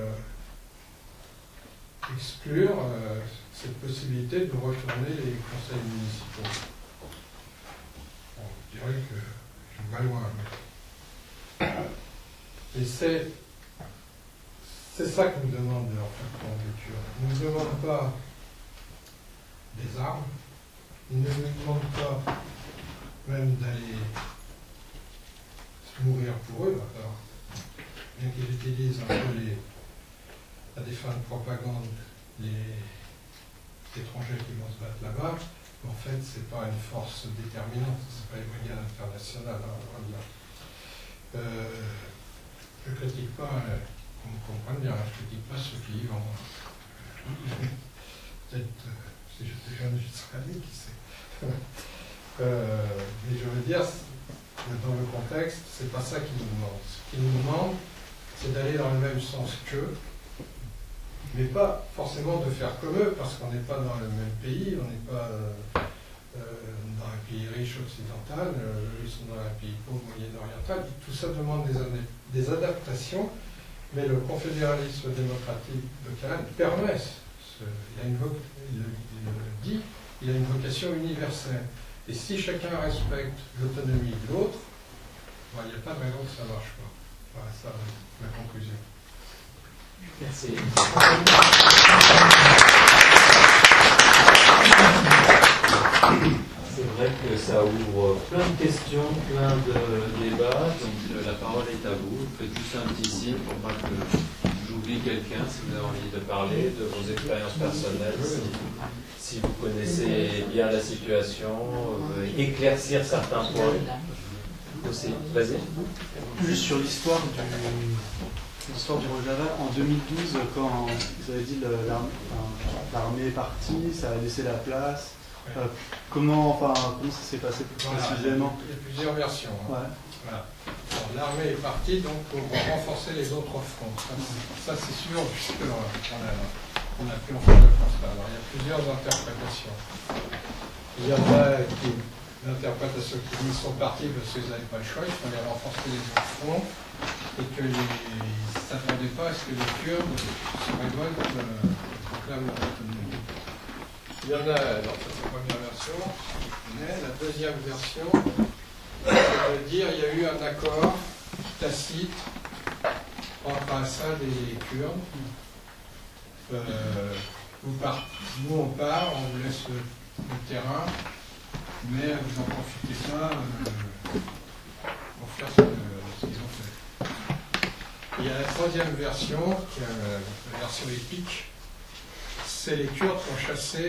exclure cette possibilité de retourner les conseils municipaux. Bon, je dirais que je vais loin. Et c'est ça que nous demande en fait l'Écriture. Il ne nous demande pas des armes, il ne nous demande pas même d'aller se mourir pour eux, alors, bien qu'il utilise un peu à des fins de propagande les étrangers qui vont se battre là-bas, en fait, ce n'est pas une force déterminante, ce n'est pas une brigade internationale. Hein, je ne critique pas, on me comprend bien, je ne critique pas ceux qui y vont. Peut-être, si j'étais jeune, je serais allé, qui sait. Mais je veux dire, dans le contexte, c'est pas ça qu'ils nous demandent. Ce qu'ils nous demandent, c'est d'aller dans le même sens qu'eux, mais pas forcément de faire comme eux, parce qu'on n'est pas dans le même pays, on n'est pas dans un pays riche occidental, ils sont dans un pays pauvre moyen-oriental. Tout ça demande des adaptations, mais le confédéralisme démocratique local permet, il le dit, il a une vocation universelle. Et si chacun respecte l'autonomie de l'autre, il n'y a pas de raison que ça ne marche pas. Voilà, ça, ma conclusion. Merci. C'est vrai que ça ouvre plein de questions, plein de débats. Donc la parole est à vous. Faites juste un petit signe pour pas que j'oublie quelqu'un, si vous avez envie de parler de vos expériences personnelles, si vous connaissez bien la situation, éclaircir certains points. Aussi. Vas-y. Juste sur l'histoire du Rojava, en 2012, quand vous avez dit l'armée est partie, ça a laissé la place, comment ça s'est passé plus précisément? Il y a plusieurs versions. Hein. Ouais. Voilà. L'armée est partie donc pour renforcer les autres fronts. Ça c'est sûr, puisqu'on a pu en faire le constat. Alors il y a plusieurs interprétations. Il y en a l'interprétation qui dit qu'ils sont partis parce qu'ils n'avaient pas le choix, il fallait renforcer les autres fronts et qu'ils ne s'attendaient pas à ce que les Kurdes se révoltent proclament leur autonomie. Il y en a, alors ça c'est la première version, mais la deuxième version, ça veut dire qu'il y a eu un accord tacite entre Assad et les Kurdes. Nous on part, on vous laisse le terrain, mais vous n'en profitez pas pour faire ce qu'ils ont fait. Il y a la troisième version, qui est la version épique, c'est les Kurdes qui ont chassé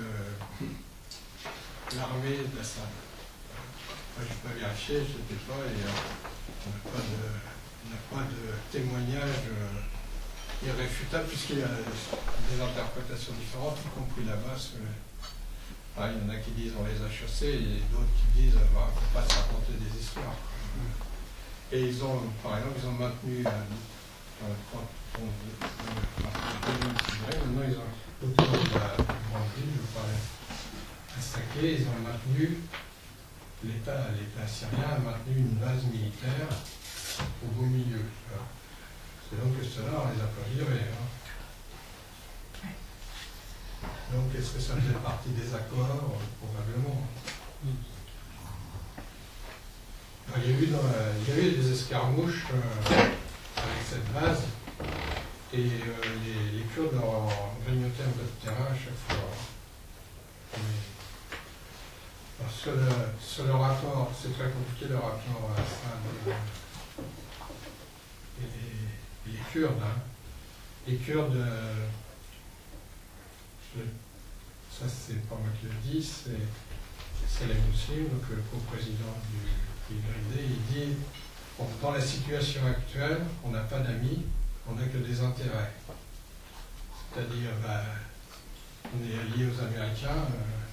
l'armée d'Assad. Je n'ai pas vérifié, je n'étais pas, et on n'a pas n'a pas de témoignage irréfutable, puisqu'il y a des interprétations différentes, y compris là-bas. Il y en a qui disent on les a chassés, et d'autres qui disent on ne peut pas se raconter des histoires. Et ils ont, par exemple, ils ont maintenu, maintenant ils ont, autour de la grande ville, je parlais, à Saké, ils ont maintenu, l'État syrien a maintenu une base militaire au beau milieu. C'est donc que cela, on les a pas virés. Donc, est-ce que ça faisait partie des accords? Probablement. Il y a eu des escarmouches avec cette base, et les Kurdes ont grignoté un peu de terrain à chaque fois. Sur le rapport, c'est très compliqué le rapport à Assad et les Kurdes. Les Kurdes, ça c'est pas moi qui le dis, c'est Saleh Mouslim, donc le co-président du PYD, il dit dans la situation actuelle, on n'a pas d'amis, on n'a que des intérêts. C'est-à-dire, on est alliés aux Américains,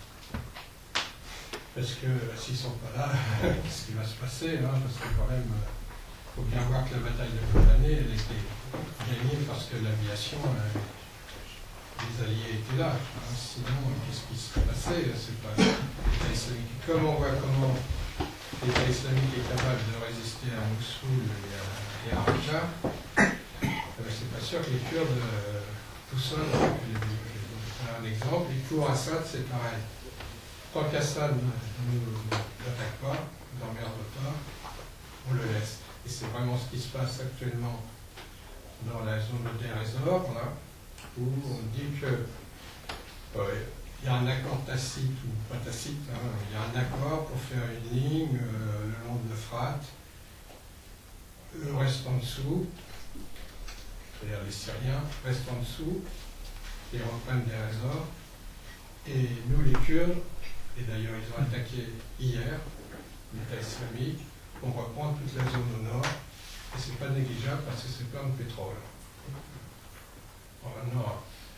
parce que s'ils ne sont pas là, qu'est-ce qui va se passer, parce que quand même, il faut bien voir que la bataille de Kobané, elle était gagnée parce que l'aviation, les alliés étaient là. Sinon, qu'est-ce qui se passait? C'est pas l'État islamique. Comme on voit comment l'État islamique est capable de résister à Mossoul et à Raqqa, c'est pas sûr que les Kurdes tout seuls. Un exemple, et pour Assad, c'est pareil. Tant qu'Assad ne nous attaque pas, ne nous emmerde pas, on le laisse. Et c'est vraiment ce qui se passe actuellement dans la zone de Deir ez-Zor, où on dit que il y a un accord tacite, ou pas tacite, il y a un accord pour faire une ligne le long de l'Euphrate. Eux restent en dessous, c'est-à-dire les Syriens restent en dessous et reprennent Deir ez-Zor. Et nous, les Kurdes, et d'ailleurs ils ont attaqué hier l'État islamique, on reprend toute la zone au nord, et c'est pas négligeable parce que c'est plein de pétrole. Bon, maintenant,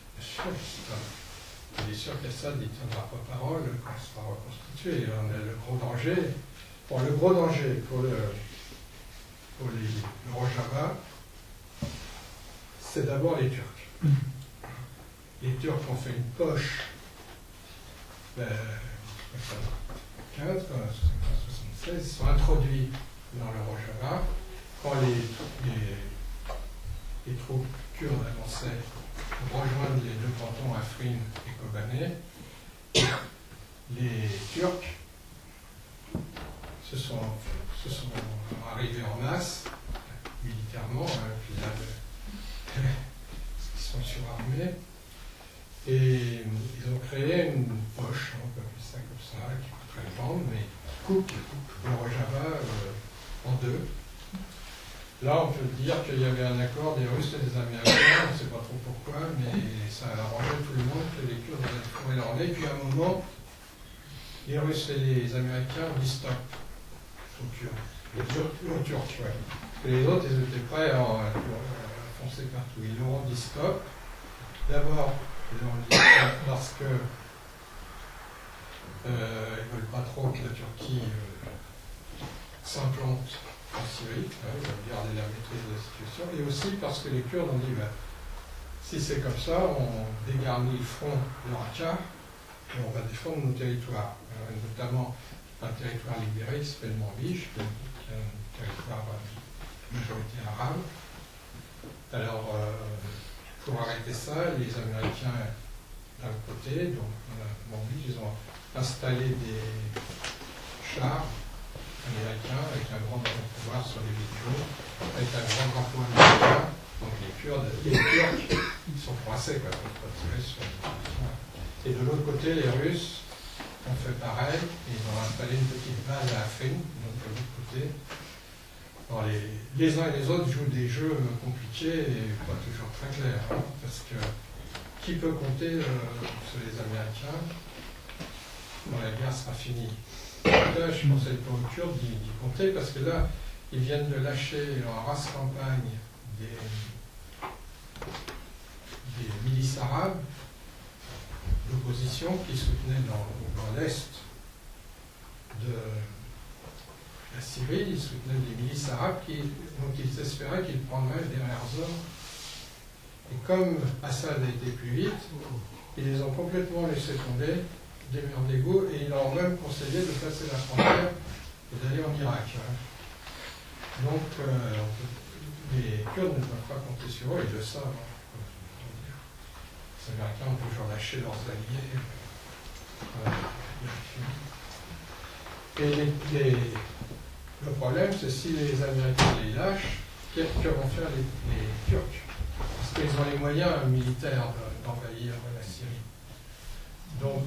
il est sûr qu'Assad ne tiendra pas parole quand il sera reconstitué. On a le gros danger. Bon, le gros danger pour le Rojava, c'est d'abord les Turcs. Les Turcs ont fait une poche 75, 76, ils sont introduits dans le Rojava. Quand les troupes kurdes avançaient pour rejoindre les deux cantons Afrin et Kobané, les Turcs se sont arrivés en masse, militairement, puis là, ils sont surarmés. Et ils ont créé une poche, on peut appeler ça comme ça, qui est très grande, mais coupe le Rojava en deux. Là, on peut dire qu'il y avait un accord des Russes et des Américains, on ne sait pas trop pourquoi, mais ça a arrangé tout le monde que les Kurdes allaient trouver leur nez. Puis à un moment, les Russes et les Américains ont dit stop aux Kurdes. Aux Turcs, ouais. Et les autres, ils étaient prêts à foncer partout. Ils leur ont dit stop. D'abord, ils leur ont dit stop parce que ils ne veulent pas trop que la Turquie s'implante en Syrie, ils veulent garder la maîtrise de la situation, et aussi parce que les Kurdes ont dit si c'est comme ça, on dégarnit le front de Raqqa et on va défendre nos territoires, notamment un territoire libéré qui s'appelle Manbij, qui est un territoire majorité arabe. Alors, pour arrêter ça, les Américains d'un côté, donc Manbij, ils ont installé des chars américains avec un grand pouvoir sur les vidéos, avec un grand pouvoir américain. Donc les Turcs, ils sont coincés, quoi, pour tirer sur les Américains. Et de l'autre côté, les Russes ont fait pareil, ils ont installé une petite base à Afrin, donc de l'autre côté. Alors les uns et les autres jouent des jeux compliqués et pas toujours très clairs, parce que qui peut compter sur les Américains quand la guerre sera finie? Là, je conseille pas aux Kurdes d'y compter, parce que là, ils viennent de lâcher en race campagne des milices arabes d'opposition qui soutenaient dans l'est de la Syrie, ils soutenaient des milices arabes dont ils espéraient qu'ils prendraient derrière eux. Et comme Assad a été plus vite, ils les ont complètement laissés tomber, démerdez-vous, et ils leur ont même conseillé de passer la frontière et d'aller en Irak. Donc, les Kurdes ne peuvent pas compter sur eux, ils le savent. Les Américains ont toujours lâché leurs alliés. Et le problème, c'est si les Américains les lâchent, que vont faire les Turcs? Parce qu'ils ont les moyens militaires d'envahir la Syrie. Donc,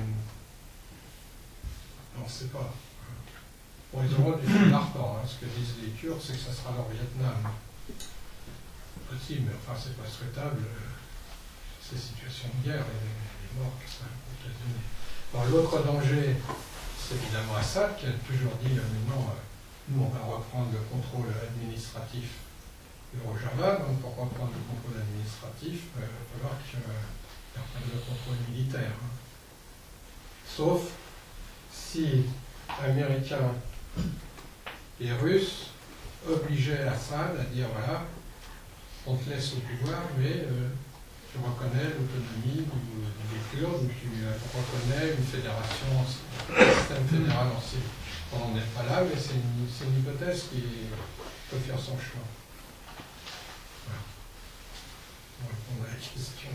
on ne sait pas. Bon, ils auront du fil d'arpent. Ce que disent les Turcs, c'est que ça sera leur Vietnam. Possible, mais enfin, c'est pas souhaitable. Ces situations de guerre et les morts que ça peut donner. Alors, l'autre danger, c'est évidemment Assad qui a toujours dit non, nous on va reprendre le contrôle administratif du Rojava, donc pour reprendre le contrôle administratif, il va falloir qu'il reprenne le contrôle militaire. Sauf si Américains et Russes obligeaient Assad à dire voilà, on te laisse au pouvoir, mais tu reconnais l'autonomie des Kurdes, tu reconnais une fédération, un système fédéral en Syrie. On n'en est pas là, mais c'est une hypothèse qui peut faire son choix. Voilà. On répond à la question.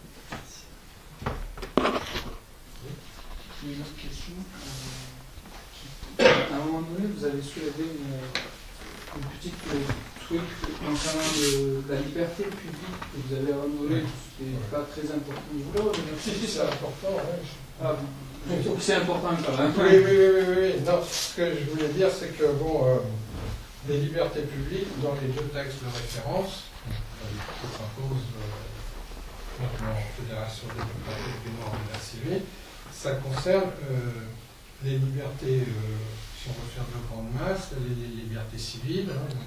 Une autre question. À un moment donné, vous avez soulevé une petite truc concernant la liberté publique que vous avez abandonné, qui n'est pas très important. Si, c'est important. Ouais. Ah bon. C'est important quand même. Oui. Non, ce que je voulais dire, c'est que les libertés publiques, dans les deux textes de référence, qui s'imposent la Fédération démocratique du Nord de la Syrie, ça concerne les libertés, si on veut faire de grande masse, les libertés civiles,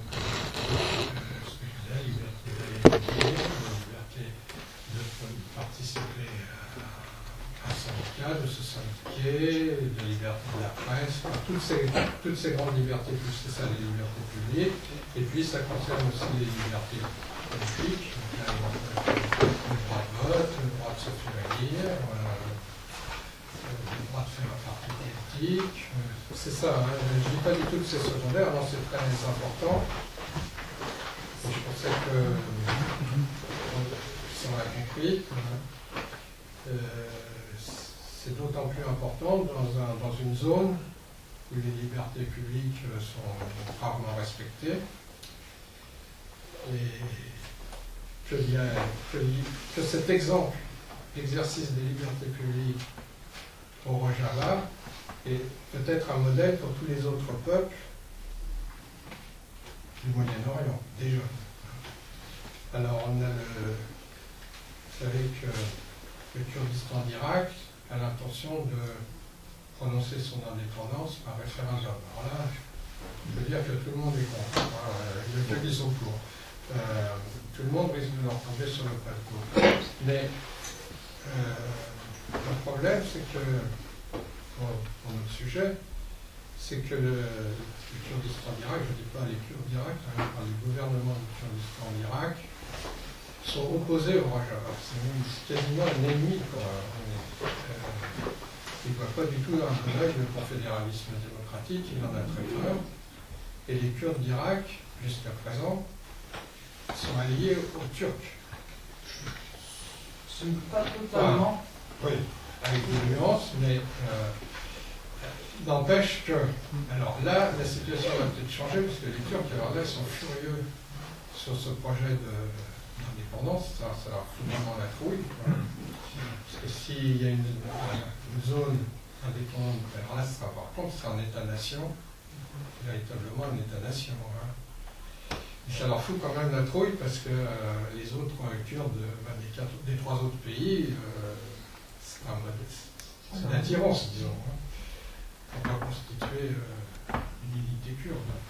ce que je disais, la liberté d'aller voter, la liberté de participer à un syndicat, de se syndiquer, la liberté de la presse, toutes ces grandes libertés, c'est ça les libertés publiques, et puis ça concerne aussi les libertés politiques, le droit de vote, le droit de se faire élire, le droit de faire un parti politique, c'est ça, je ne dis pas du tout que c'est secondaire, non, c'est très important. Et je pensais que ça m'a compris. C'est d'autant plus important dans une zone où les libertés publiques sont rarement respectées. Et je dirais que cet exemple d'exercice des libertés publiques au Rojava est peut-être un modèle pour tous les autres peuples du Moyen-Orient, déjà. Alors, on a vous savez que le Kurdistan d'Irak a l'intention de prononcer son indépendance par référendum. Alors là, je veux dire que tout le monde est contre. Il y a ceux qui sont pour. Tout le monde risque de leur tomber sur le pas de côte. Mais le problème, c'est que, pour notre sujet, c'est que le Kurdistan d'Irak, je ne dis pas les Kurdes d'Irak, je parle du gouvernement du Kurdistan d'Irak, sont opposés au Rojava. C'est quasiment un ennemi. Il ne voit pas du tout un bon œil le confédéralisme démocratique, il en a très peur. Et les Kurdes d'Irak, jusqu'à présent, sont alliés aux Turcs. Ce n'est pas totalement. Oui, avec des nuances, mais n'empêche que. Alors là, la situation va peut-être changer, parce que les Turcs, alors là, ils sont furieux sur ce projet d'indépendance, ça leur fout vraiment la trouille. Parce que s'il y a une zone indépendante, alors là, par contre, c'est un État-nation, véritablement un État-nation. Ça leur fout quand même la trouille parce que les autres Kurdes des trois autres pays, c'est une attirance, disons, pour pas constituer une unité kurde.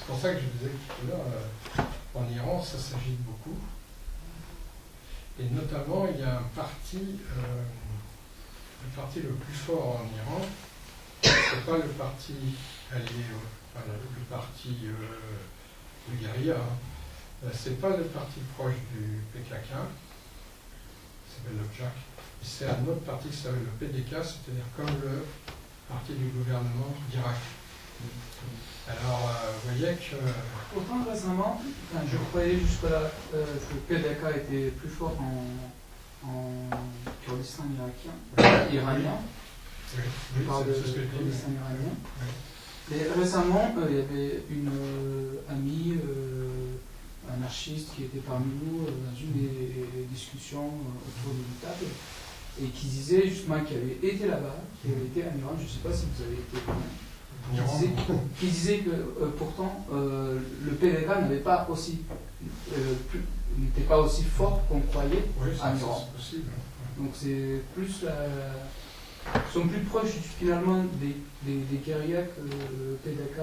C'est pour ça que je disais tout à l'heure, en Iran, ça s'agite beaucoup. Et notamment, il y a un parti, le parti le plus fort en Iran, c'est pas le parti allié, le parti de guérilla, c'est pas le parti proche du PKK, qui s'appelle le PJAK, c'est un autre parti qui s'appelle le PDK, c'est-à-dire comme le parti du gouvernement d'Irak. Alors, vous voyez que... Autant récemment, je croyais jusque-là que le PDK était plus fort en Kurdistan iranien. Oui, Je parle de Kurdistan iranien. Oui. Et récemment, il y avait une amie anarchiste qui était parmi nous dans une des discussions autour d'une table et qui disait justement qu'elle avait été là-bas, qu'elle avait été en Iran, je ne sais pas si vous avez été qui disait que pourtant le PDK n'avait pas aussi n'était pas aussi fort qu'on croyait en Iran. Donc c'est plus ils sont plus proches finalement des guerriers que le PDK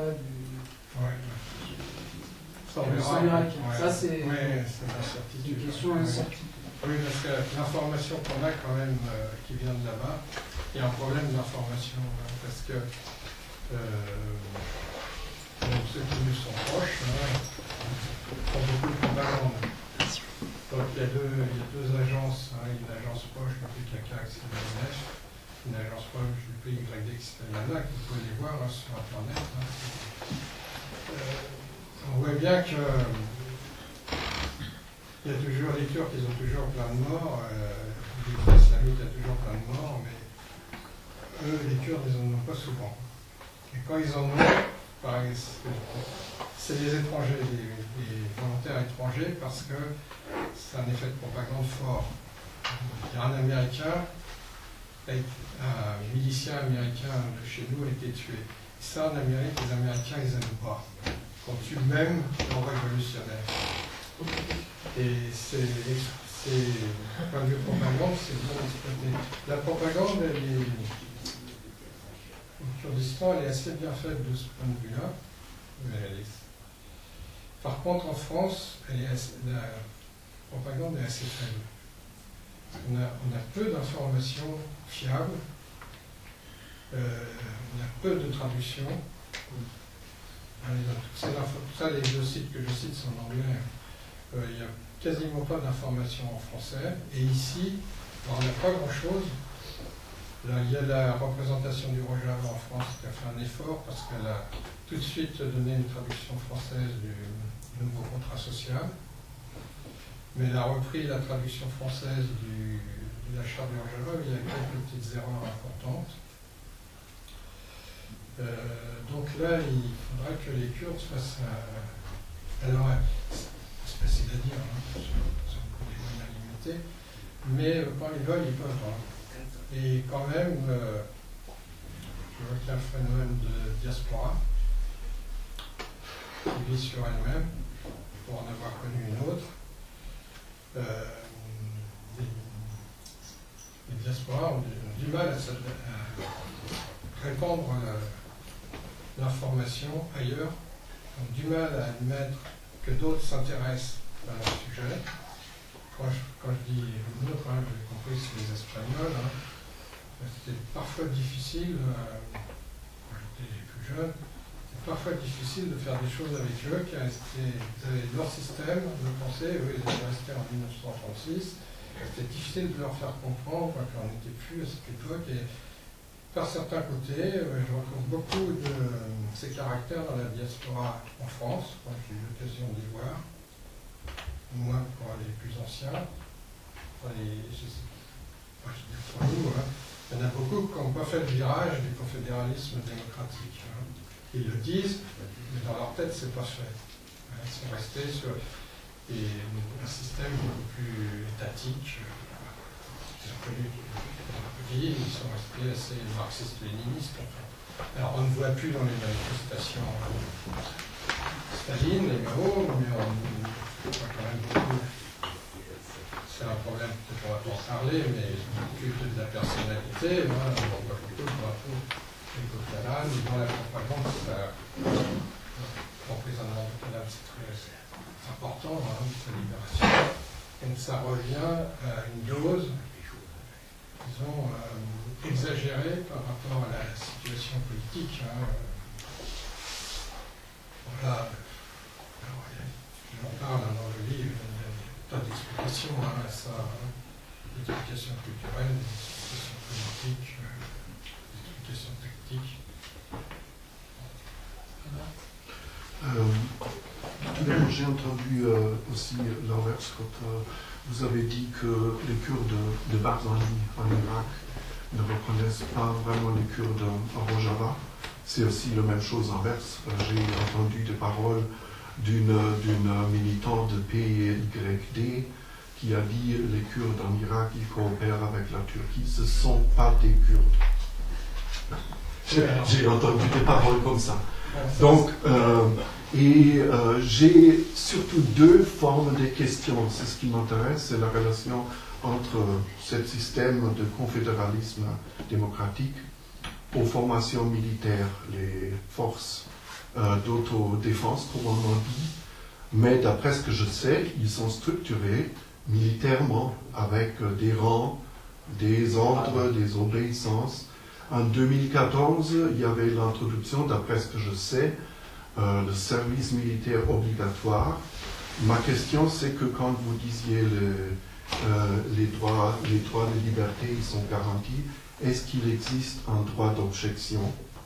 du irakien. Ça c'est une question incertine. Oui, parce que l'information qu'on a quand même qui vient de là-bas, il y a un problème d'information parce que donc ceux qui nous sont proches font beaucoup de propagande. Donc il y a deux agences, une agence proche du PKK qui s'appelle l'ANEF, une agence proche du PYD qui s'appelle l'ANA, que vous pouvez les voir sur Internet. On voit bien que il y a toujours les Turcs, ils ont toujours plein de morts, les islamites, il y a toujours plein de morts, mais eux, les Kurdes, ils n'en ont pas souvent. Et quand ils en ont, c'est les étrangers, les volontaires étrangers, parce que c'est un effet de propagande fort. Il y a un Américain, un milicien américain de chez nous a été tué. Et ça, en Amérique, les Américains, ils n'aiment pas. Qu'on tue même leurs révolutionnaires. Et c'est point de vue propagande, c'est bien exploité. La propagande, elle est... Le Kurdistan, elle est assez bien faite de ce point de vue-là. Par contre, en France, la propagande est assez faible. On a peu d'informations fiables, on a peu de traductions. Les deux sites que je cite sont en anglais. Il n'y a quasiment pas d'informations en français. Et ici, on n'a pas grand-chose. Là, il y a la représentation du Rojava en France qui a fait un effort parce qu'elle a tout de suite donné une traduction française du nouveau contrat social. Mais elle a repris la traduction française de la charte du Rojava, mais il y a quelques petites erreurs importantes. Donc là, il faudrait que les Kurdes fassent alors, c'est facile à dire, ils ont des moyens limités, mais quand ils veulent, ils peuvent. Et quand même, je vois qu'il y a un phénomène de diaspora qui vit sur elle-même, pour en avoir connu une autre. Les diasporas ont du mal à répandre l'information ailleurs, ont du mal à admettre que d'autres s'intéressent à leur sujet. Quand je dis une autre, j'ai compris que c'est les Espagnols. C'était parfois difficile, quand j'étais plus jeune, c'était parfois difficile de faire des choses avec eux qui avaient leur système de pensée, eux ils étaient restés en 1936. C'était difficile de leur faire comprendre qu'on n'était plus à cette époque. Et par certains côtés, je retrouve beaucoup de ces caractères dans la diaspora en France, quand j'ai eu l'occasion d'y voir, moins pour les plus anciens. Pour nous, il y en a beaucoup qui n'ont pas fait le virage du confédéralisme démocratique. Ils le disent, mais dans leur tête, c'est pas fait. Ils sont restés sur un système beaucoup plus étatique. Ils sont restés assez marxistes-léninistes. Alors on ne voit plus dans les manifestations Staline et Mao, mais on voit quand même beaucoup. C'est un problème, peut-être on va pas en parler, mais le culte de la personnalité, on voit beaucoup de drapeaux des Kotalan, dans la propagande, ça emprisonnement Donc ça revient à une dose, disons, exagérée par rapport à la situation politique. Voilà. Alors, j'en parle dans le livre, il y a des tas d'explications à ça. Des explications culturelles, des explications politiques, des explications tactiques. Tout d'abord, j'ai entendu aussi l'inverse quand vous avez dit que les Kurdes de Barzani en Irak ne reconnaissent pas vraiment les Kurdes en Rojava. C'est aussi la même chose inverse. J'ai entendu des paroles d'une militante de PYD qui a dit les Kurdes en Irak, ils coopèrent avec la Turquie, ce ne sont pas des Kurdes. J'ai entendu des paroles comme ça. Donc, j'ai surtout deux formes de questions. C'est ce qui m'intéresse, c'est la relation entre ce système de confédéralisme démocratique aux formations militaires, les forces d'autodéfense, comme on en dit. Mais d'après ce que je sais, ils sont structurés militairement avec des rangs, des ordres, des obéissances. En 2014, il y avait l'introduction, d'après ce que je sais, le service militaire obligatoire. Ma question, c'est que quand vous disiez les droits de liberté, ils sont garantis, est-ce qu'il existe un droit d'objection?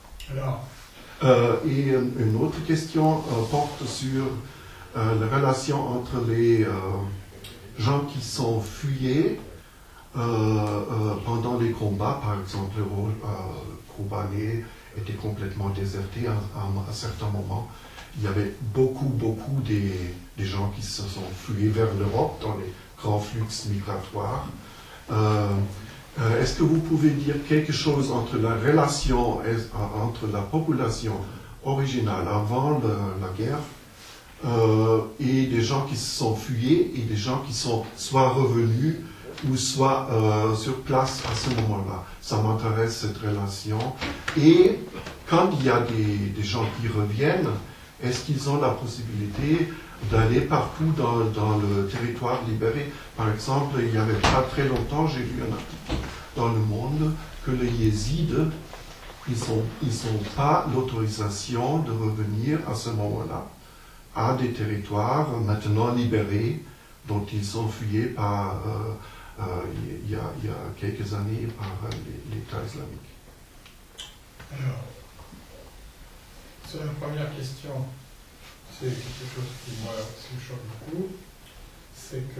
Et une autre question porte sur la relation entre les gens qui sont fuyés pendant les combats. Par exemple, Kobané était complètement déserté à un certain moment. Il y avait beaucoup des gens qui se sont fuyés vers l'Europe dans les grands flux migratoires. Est-ce que vous pouvez dire quelque chose entre la relation entre la population originale avant la guerre et des gens qui se sont fuyés et des gens qui sont soit revenus ou soit sur place à ce moment-là? Ça m'intéresse, cette relation. Et quand il y a des gens qui reviennent, est-ce qu'ils ont la possibilité d'aller partout dans le territoire libéré? Par exemple, il n'y avait pas très longtemps, j'ai lu un article dans Le Monde que les yézidis, ils n'ont pas l'autorisation de revenir à ce moment-là à des territoires maintenant libérés dont ils sont fuyés par, il y a quelques années par l'État islamique. Alors, sur la première question, c'est quelque chose qui moi aussi me choque beaucoup, c'est que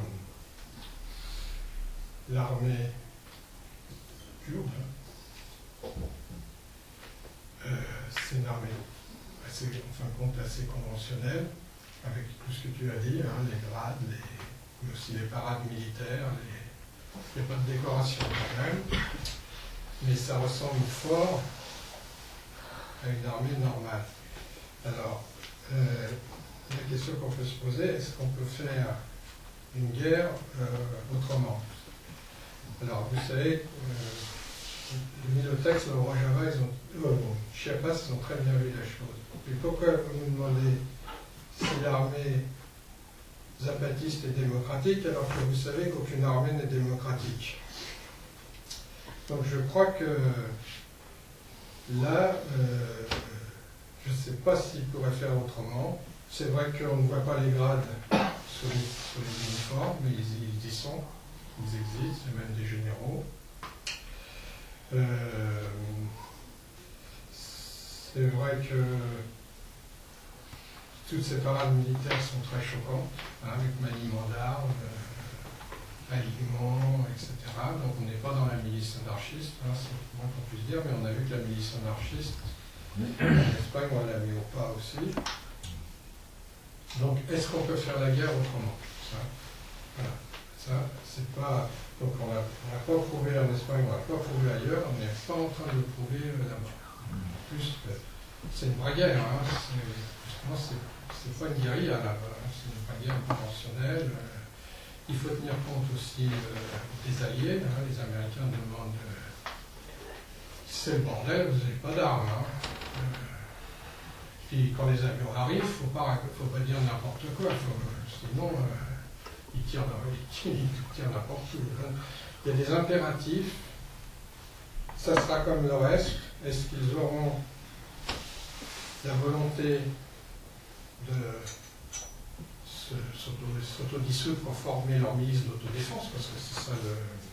l'armée kurde, c'est une armée assez, en fin de compte, assez conventionnelle, avec tout ce que tu as dit, les grades, mais aussi les parades militaires, il n'y a pas de décoration quand même, mais ça ressemble fort à une armée normale. Alors, la question qu'on peut se poser, est-ce qu'on peut faire une guerre autrement? Alors, vous savez, le Minotex, le Rojava, Chiapas, ils ont très bien vu la chose. Et pourquoi vous me demandez si l'armée zapatiste est démocratique, alors que vous savez qu'aucune armée n'est démocratique? Donc je crois que là, je ne sais pas s'ils pourraient faire autrement. C'est vrai qu'on ne voit pas les grades sur les uniformes, mais ils y sont, ils existent, il y a même des généraux. C'est vrai que toutes ces parades militaires sont très choquantes, avec maniement d'armes, alignement, etc. Donc on n'est pas dans la milice anarchiste, c'est le moins qu'on puisse dire, mais on a vu que la milice anarchiste, en Espagne, on l'a mis au pas aussi. Donc est-ce qu'on peut faire la guerre autrement? Voilà. Ça, c'est pas... Donc on n'a pas prouvé en Espagne, on n'a pas prouvé ailleurs, on n'est pas en train de le prouver là-bas. Plus, c'est une vraie guerre, justement, c'est pas une guérilla là-bas, c'est une vraie guerre conventionnelle. Il faut tenir compte aussi des alliés, les Américains demandent... c'est le bordel, vous n'avez pas d'armes. Puis quand les avions arrivent, il ne faut pas dire n'importe quoi, sinon... ils tirent n'importe où. Il y a des impératifs. Ça sera comme le reste. Est-ce qu'ils auront la volonté de s'autodissoudre pour former leur milice d'autodéfense, parce que c'est ça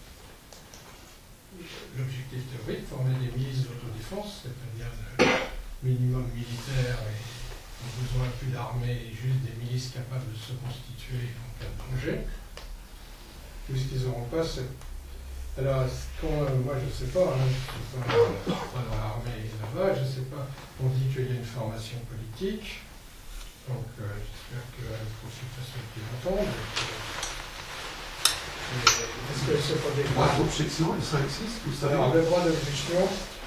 l'objectif théorique, former des milices d'autodéfense, c'est-à-dire le minimum militaire et besoin plus d'armée et juste des milices capables de se constituer en cas de danger, puisqu'ils n'auront pas cette... Alors, moi je ne sais pas, je ne suis pas dans l'armée là-bas, je ne sais pas, on dit qu'il y a une formation politique, donc j'espère qu'elle profite à ceux qui l'entendent. Est-ce que c'est pas des droits d'objection, ça existe, vous savez? Alors, le droit d'objection,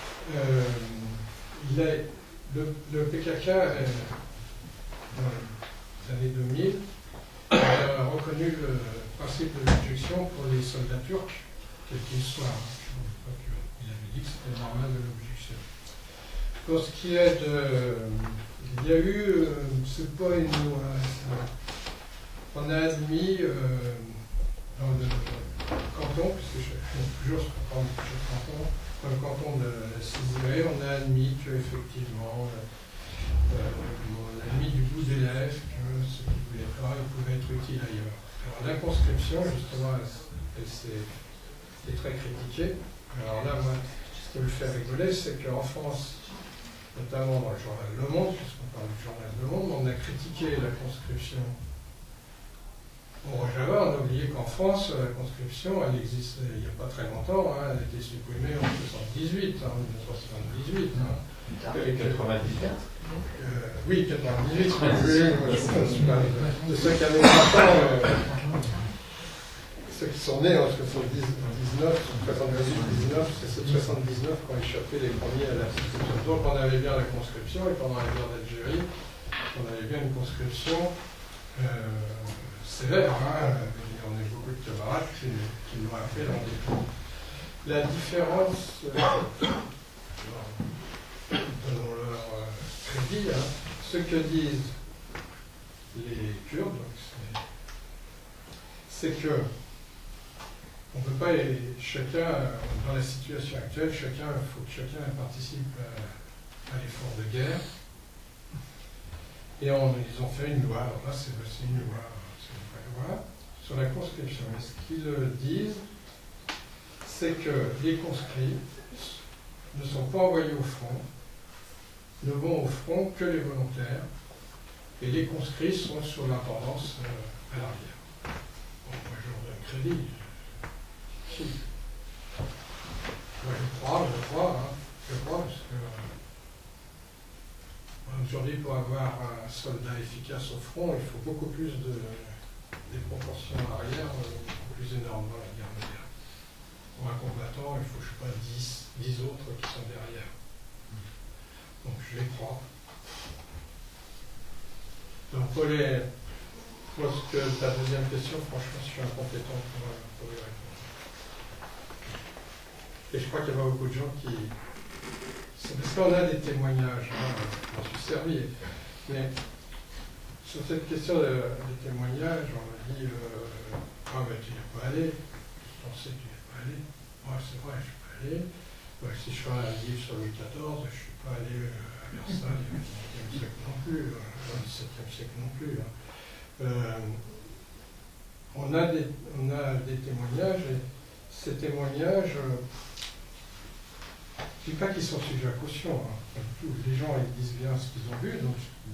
le PKK, dans les années 2000, a reconnu le principe de l'objection pour les soldats turcs, quels qu'ils soient. Il avait dit que c'était normal de l'objection. Pour ce qui est de... Il y a eu, c'est pas une loi, on a admis dans le canton, puisque toujours dans le canton de la Cizéré, on a admis qu'effectivement, on a admis du bout des lèvres que ce qui voulait pas, il pouvait être utile ailleurs. Alors la conscription, justement, c'est très critiqué. Alors là, moi, ce qui me fait rigoler, c'est qu'en France, notamment dans le journal Le Monde, puisqu'on parle du journal Le Monde, on a critiqué la conscription au Rojava. On a oublié qu'en France, la conscription, elle existait il n'y a pas très longtemps, elle a été supprimée en 1978, en 1978. Et 98. Oui, 98, de ceux qui avaient 20 ans, ceux qui sont nés en 79, 78, c'est ceux de 79 qui ont échappé les premiers à la conscription. Donc on avait bien la conscription, et pendant la guerre d'Algérie, on avait bien une conscription sévère. On a eu beaucoup de camarades qui l'ont fait dans des camps. La différence, donnons-leur crédit, ce que disent les Kurdes, c'est que on ne peut pas, chacun, dans la situation actuelle, il faut que chacun participe à l'effort de guerre. Et ils ont fait une loi, alors là c'est une loi, c'est une vraie loi, sur la conscription. Et ce qu'ils disent, c'est que les conscrits ne sont pas envoyés au front, ne vont au front que les volontaires, et les conscrits sont sur l'intendance à l'arrière. Bon, moi je leur donne crédit. Moi, je crois, parce que aujourd'hui, pour avoir un soldat efficace au front, il faut beaucoup plus des proportions arrière, beaucoup plus énormes dans la guerre moderne. Pour un combattant, il faut, je sais pas, 10 autres qui sont derrière. Donc, je les crois. Donc, pour ta deuxième question, franchement, je suis incompétent pour y répondre. Et je crois qu'il y a pas beaucoup de gens qui... C'est parce qu'on a des témoignages, j'en suis servi. Mais sur cette question des témoignages, on m'a dit ah ben tu n'es pas allé, je pensais que tu n'es pas allé. Moi c'est vrai, je suis pas allé. Ouais, si je fais un livre sur Louis XIV, je ne suis pas allé à Versailles au XVIIIe siècle non plus, au XVIIe siècle non plus. On a des témoignages, et ces témoignages, je ne dis pas qu'ils sont sujets à caution. Les gens ils disent bien ce qu'ils ont vu, donc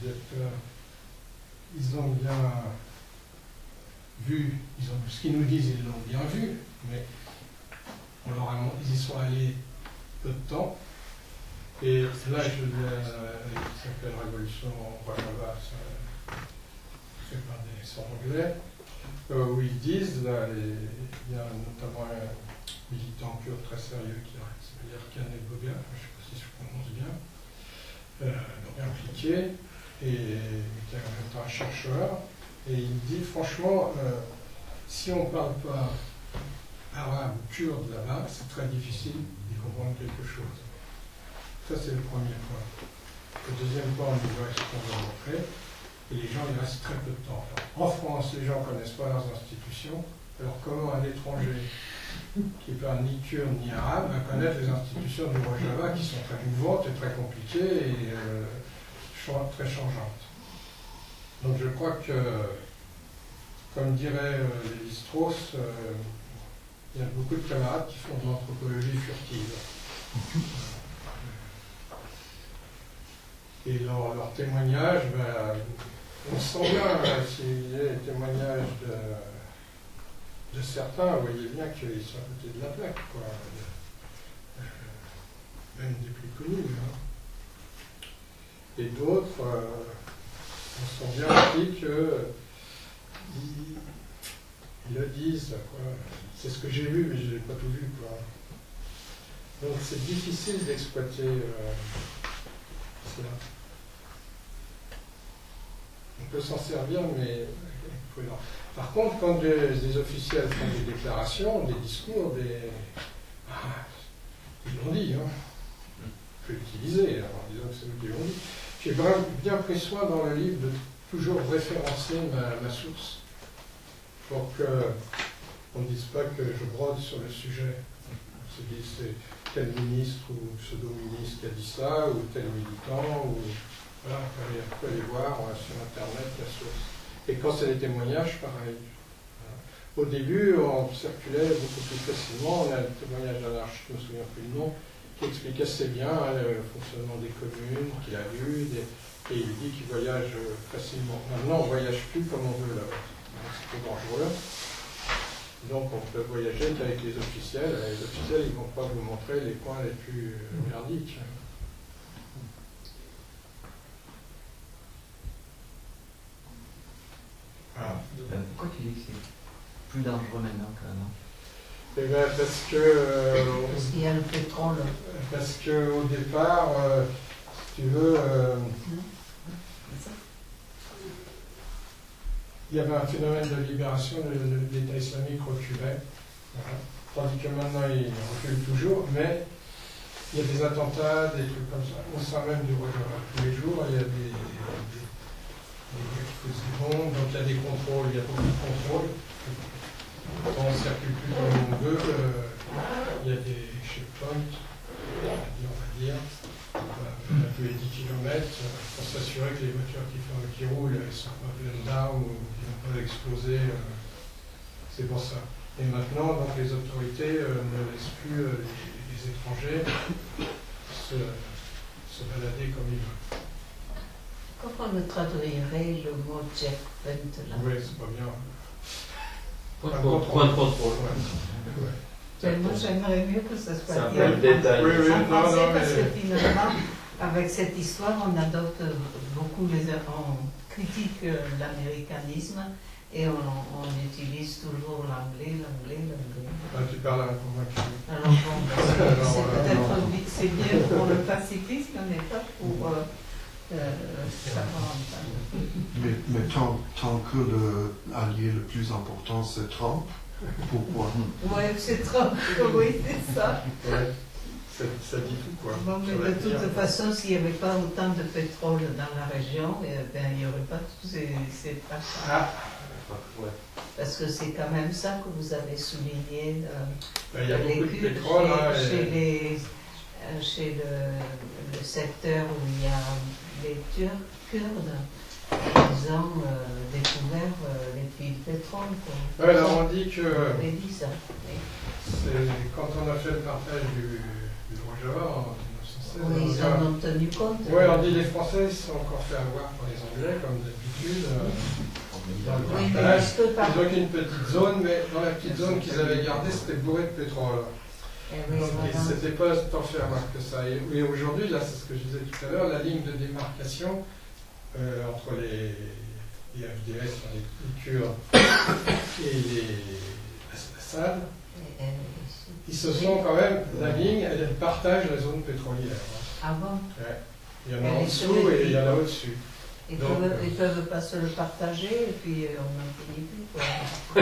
ils ont bien vu, ce qu'ils nous disent, ils l'ont bien vu, mais ils y sont allés peu de temps. Et là, je s'appelle Révolution Rojava, fait par des anglais, où ils disent, là, il y a notamment un militant kurde très sérieux qui s'appelle Erkan Elboga, je ne sais pas si je prononce bien, donc impliqué, et qui est en même temps un chercheur, et il dit franchement, si on ne parle pas arabe ou kurde là-bas, c'est très difficile d'y comprendre quelque chose. Ça, c'est le premier point. Le deuxième point, on y voit ce qu'on va montrer. et les gens y restent très peu de temps. Alors, en France, les gens ne connaissent pas leurs institutions, alors comment un étranger qui n'est pas ni kurde ni arabe va connaître les institutions du Rojava qui sont très mouvantes et très compliquées et très changeantes. Donc je crois que, comme dirait Lévi-Strauss, il y a beaucoup de camarades qui font de l'anthropologie furtive. Et leur témoignage, on sent bien, s'il y a les témoignages de certains, vous voyez bien qu'ils sont à côté de la plaque, quoi. Même des plus connus. Hein. Et d'autres, on sent bien aussi qu'ils le disent, quoi. C'est ce que j'ai vu, mais je n'ai pas tout vu, quoi. Donc c'est difficile d'exploiter cela. On peut s'en servir, mais prudent. Par contre, quand des officiels font des déclarations, des discours, ils l'ont dit, hein. On peut l'utiliser en disant que c'est eux qui l'ont dit. J'ai bien pris soin dans le livre de toujours référencer ma source pour qu'on ne dise pas que je brode sur le sujet. On se dit c'est tel ministre ou pseudo-ministre qui a dit ça, ou tel militant, ou voilà, on peut aller voir sur Internet la source. Et quand c'est des témoignages, pareil. Voilà. Au début, on circulait beaucoup plus facilement. On a le témoignage d'un architecte, je ne me souviens plus du nom, qui explique assez bien le fonctionnement des communes, qu'il a vu, et il dit qu'il voyage facilement. Maintenant, on ne voyage plus comme on veut là-bas. C'est trop dangereux. Donc on peut voyager qu'avec les officiels. Les officiels, ils ne vont pas vous montrer les coins les plus merdiques. Voilà. Pourquoi tu dis que c'est plus dangereux maintenant qu'avant? Eh bien, parce que... Parce qu'il y a le pétrole. Parce qu'au départ, si tu veux... il y avait un phénomène de libération, l'État islamique reculait. Voilà. Tandis que maintenant, il recule toujours, mais il y a des attentats, des trucs comme ça. Au sein même du Rojava. Tous les jours, il y a des bombes, donc il y a des contrôles, il y a beaucoup de contrôles. Quand on ne circule plus comme on veut, il y a des checkpoints, on va dire, tous les 10 km, pour s'assurer que les voitures qui roulent ne sont pas pleines d'armes ou qui n'ont pas explosé. C'est pour ça. Et maintenant, donc, les autorités ne laissent plus les étrangers se balader comme ils veulent. Comment on traduirait le mot checkpoint là? Oui, c'est pas bien. Point de contrôle. Ouais. Moi, j'aimerais mieux que ça soit C'est un dit peu le détail. Oui, oui, en français, non, parce mais... que finalement, avec cette histoire, on adopte beaucoup on critique l'américanisme et on utilise toujours l'anglais. Ah, tu parles à un convaincu. Alors bon, c'est bien pour le pacifisme, mais pas pour savoir entendre. Mais tant que l'allié le plus important, c'est Trump, pourquoi? Oui, c'est trop, oui, c'est ça. Ouais. Ça dit tout, quoi. Bon, mais de toute façon, s'il n'y avait pas autant de pétrole dans la région, il n'y aurait pas tous ces passages. Ah. Ouais. Parce que c'est quand même ça que vous avez souligné. Il y a beaucoup de pétrole. Chez le secteur où il y a les Kurdes, ils ont découvert les puits de pétrole. Ouais, alors on dit que dit ça. quand on a fait le partage du Rojava en 1916, oui, ils en ont tenu compte. Oui, on dit les Français se sont encore fait avoir par les Anglais, comme d'habitude. Dans le partage. Ils ont qu'une petite zone, mais dans la petite zone qu'ils avaient gardée, c'était bourré de pétrole. Oui, donc c'était pas tant fait avoir que ça. Et aujourd'hui, là, c'est ce que je disais tout à l'heure, la ligne de démarcation entre les FDS, les Kurdes et les Assad, ils se sont quand même, la ligne, elle partage la zone pétrolière. Ah bon? Ouais. Il y en a en dessous et il y en a au-dessus. Ils ne peuvent pas se le partager et puis on n'en finit plus.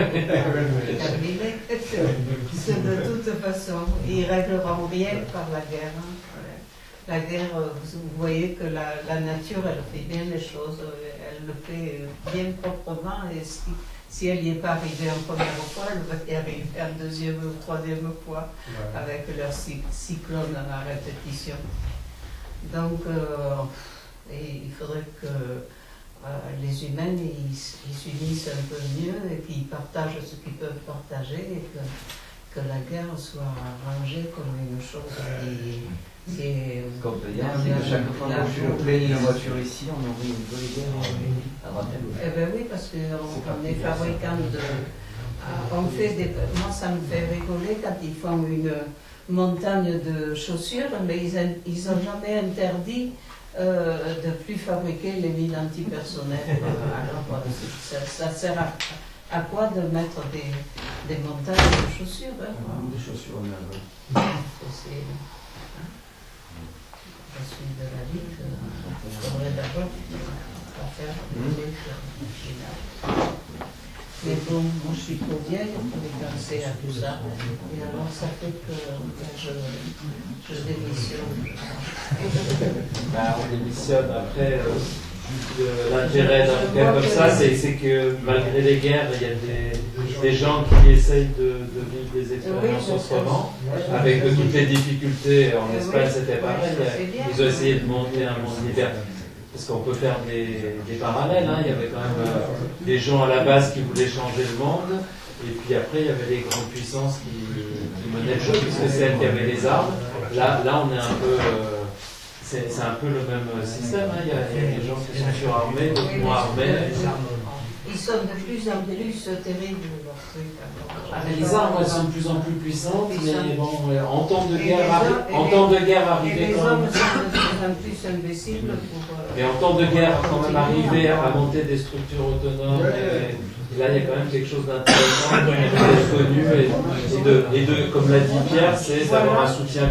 C'est de toute façon, ils ne régleront rien par la guerre. Hein. la guerre, vous voyez que la nature, elle fait bien les choses, elle le fait bien proprement, et si elle n'y est pas arrivée en première fois, elle va y arriver en deuxième ou troisième fois, avec leur cyclone à répétition. Donc, il faudrait que les humains ils s'unissent un peu mieux et qu'ils partagent ce qu'ils peuvent partager, et que la guerre soit rangée comme une chose qui est... Ce qu'on peut dire, c'est que chaque fois qu'on plaigne une voiture ici, on ouvre une bonne guerre à droite à gauche. Eh bien oui, parce qu'on est fabricant de... On fait des... Moi, ça me fait rigoler quand ils font une montagne de chaussures, mais ils n'ont jamais interdit de plus fabriquer les mines antipersonnelles. Alors, ça sert à quoi de mettre des montagnes de chaussures, hein? Des chaussures neuves. Je suis de la vie que je voudrais d'abord faire des finales. Mais bon, moi je suis trop vieille pour penser à tout ça. Et alors ça fait que je démissionne. On démissionne. Après, l'intérêt d'un cas comme ça, c'est que malgré les guerres, il y a des gens qui essayent de vivre des expériences autrement, avec toutes les difficultés. En Espagne, c'était pareil. Ils ont essayé de monter un monde libertaire. Parce qu'on peut faire des parallèles, hein. Il y avait quand même des gens à la base qui voulaient changer le monde, et puis après il y avait les grandes puissances qui menaient le jeu, puisque c'est elles qui avaient les armes. Là on est un peu... c'est un peu le même système, hein. Il y a des gens qui sont surarmés, d'autres moins armés. Ils sont de plus en plus terribles, leurs trucs. Les armes, elles sont de plus en plus puissantes, mais bon, en temps de guerre arriver les quand hommes même... sont de plus en plus imbéciles pour... Et en temps de guerre, quand même arriver à monter des structures autonomes, et là il y a quand même quelque chose d'intéressant, d'être connu, et de, comme l'a dit Pierre, c'est d'avoir un soutien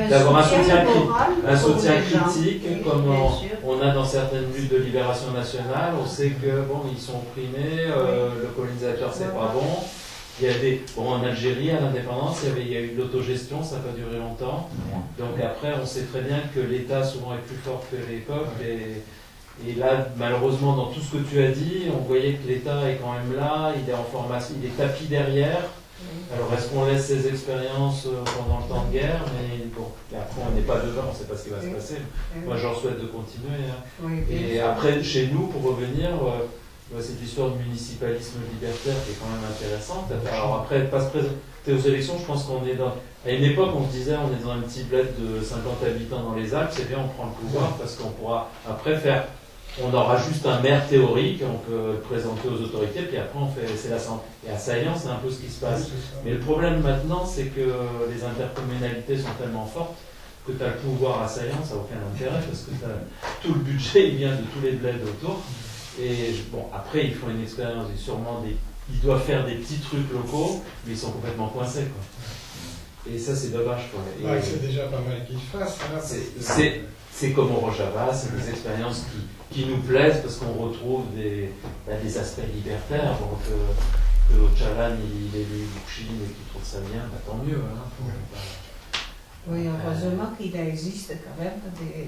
critique, comme on a dans certaines luttes de libération nationale. On sait que bon, ils sont opprimés, le colonisateur c'est pas bon. Il y a en Algérie, à l'indépendance, il y a eu de l'autogestion, ça n'a pas duré longtemps. Donc après, on sait très bien que l'État souvent est plus fort que les peuples. Et là, malheureusement, dans tout ce que tu as dit, on voyait que l'État est quand même là, il est en formation, il est tapis derrière. Alors est-ce qu'on laisse ces expériences pendant le temps de guerre? Mais bon, après on n'est pas dedans, on ne sait pas ce qui va se passer. Moi, j'en souhaite de continuer. Hein. Et après, chez nous, pour revenir... cette histoire de municipalisme libertaire qui est quand même intéressante. Alors après, pas se présenter aux élections, je pense qu'on est dans... À une époque, on se disait, on est dans un petit bled de 50 habitants dans les Alpes, c'est bien, on prend le pouvoir, parce qu'on pourra après faire... On aura juste un maire théorique, on peut le présenter aux autorités, puis après on fait... C'est la santé. Et à Saillant, c'est un peu ce qui se passe. Mais le problème maintenant, c'est que les intercommunalités sont tellement fortes que tu as le pouvoir à Saillant, ça n'a aucun intérêt, parce que tout le budget il vient de tous les bleds autour. Et bon, après, ils font une expérience, ils doivent faire des petits trucs locaux, mais ils sont complètement coincés, quoi. Et ça, c'est dommage, quoi. C'est déjà pas mal qu'ils fassent. Hein, c'est comme au Rojava, c'est des expériences qui nous plaisent parce qu'on retrouve des aspects libertaires. Donc, que Öcalan, il est lu Boukchine et qu'il trouve ça bien, bah, tant mieux. Hein, oui, heureusement qu'il existe quand même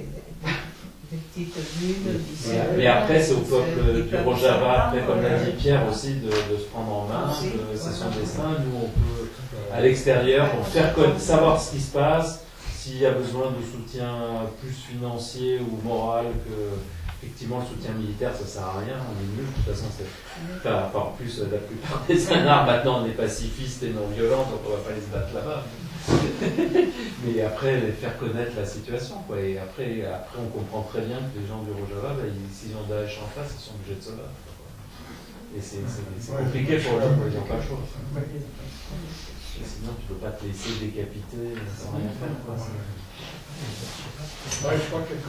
des petites villes d'ici. Mais après, c'est au peuple du Rojava, après, comme l'a dit Pierre aussi, de se prendre en main, c'est son destin. Nous, on peut, à l'extérieur, savoir ce qui se passe, s'il y a besoin de soutien plus financier ou moral que... Effectivement, le soutien militaire, ça sert à rien, on est nul. De toute façon, en plus, la plupart des anards, maintenant, on est pacifistes et non violents, donc on ne va pas les se battre là-bas. Mais après, les faire connaître la situation, quoi. Et après, on comprend très bien que les gens du Rojava, s'ils ont Daesh en face, ils sont obligés de se battre. Et c'est compliqué pour eux, ils n'ont pas le choix. Et sinon, tu ne peux pas te laisser décapiter sans rien faire, quoi. Je crois que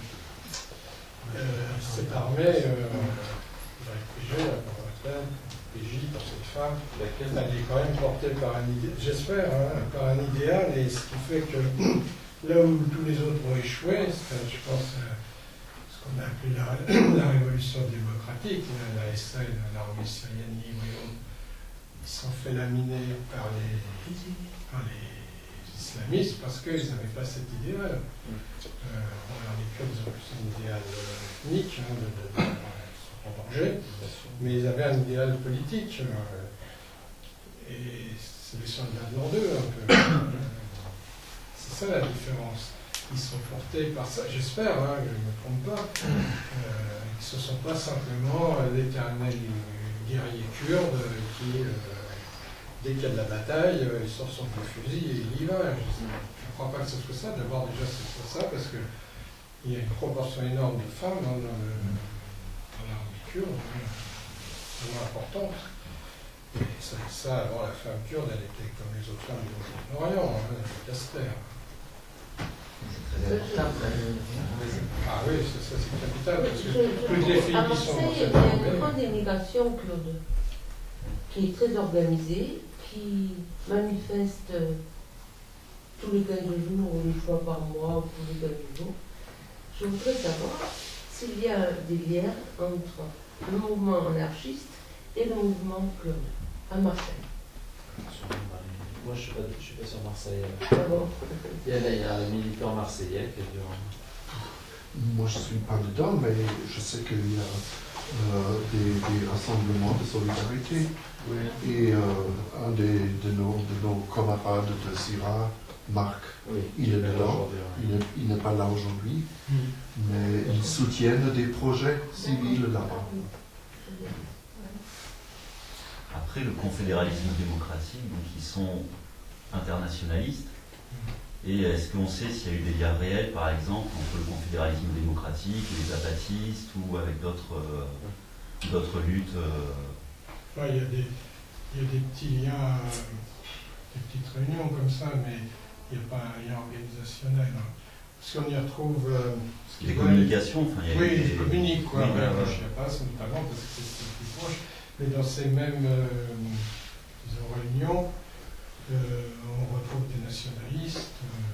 cette armée, la PG, la PJ, pour cette femme, elle est quand même portée par un idéal, j'espère, hein, par un idéal, et ce qui fait que là où tous les autres ont échoué, je pense ce qu'on a appelé la révolution démocratique, la SN, l'armée syrienne libre, ils se sont fait laminer par les islamistes parce qu'ils n'avaient pas cet idéal. Alors les Kurdes, ils ont plus un idéal ethnique, ils sont en danger, mais ils avaient un idéal politique. Et c'est les soldats de l'an 2 un peu. C'est ça la différence. Ils sont portés par ça, j'espère, que je ne me trompe pas. Ce ne sont pas simplement l'éternel guerrier kurde qui, dès qu'il y a de la bataille, il sort son fusil et il y va. Je ne crois pas que ce soit ça. D'abord, déjà, c'est pas ça, parce qu'il y a une proportion énorme de femmes dans l'armée kurde, vraiment importante. Et ça, avant, la femme kurde, elle était comme les autres femmes du Moyen-Orient, elle était casse-terre. Ah oui, ça c'est capital, parce que toutes les filles qui sont dans cette armée... Il y a une grande immigration kurde qui est très organisée, qui manifeste tous les 15 jours, ou une fois par mois, ou tous les 15 jours. Je voudrais savoir s'il y a des liens entre le mouvement anarchiste et le mouvement kurde à Marseille. Moi, je suis pas sur Marseille. Ah bon. Il y a un militant marseillais qui est dur. Moi, je ne suis pas dedans, mais je sais qu'il y a des rassemblements de solidarité. Oui. Et un de nos camarades de Syrah, Marc, oui, il est dedans. Il n'est pas là aujourd'hui, mais ils soutiennent des projets civils là-bas. Après, le confédéralisme démocratique, donc ils sont internationalistes. Et est-ce qu'on sait s'il y a eu des liens réels, par exemple, entre le confédéralisme démocratique et les apatistes ou avec d'autres luttes Il y a des petits liens, des petites réunions comme ça, mais il n'y a pas un lien organisationnel. Parce qu'on y retrouve... des communications, oui, ils communiquent, quoi. Oui, Je ne sais pas, notamment parce que c'est plus proche. Mais dans ces mêmes réunions, on retrouve des nationalistes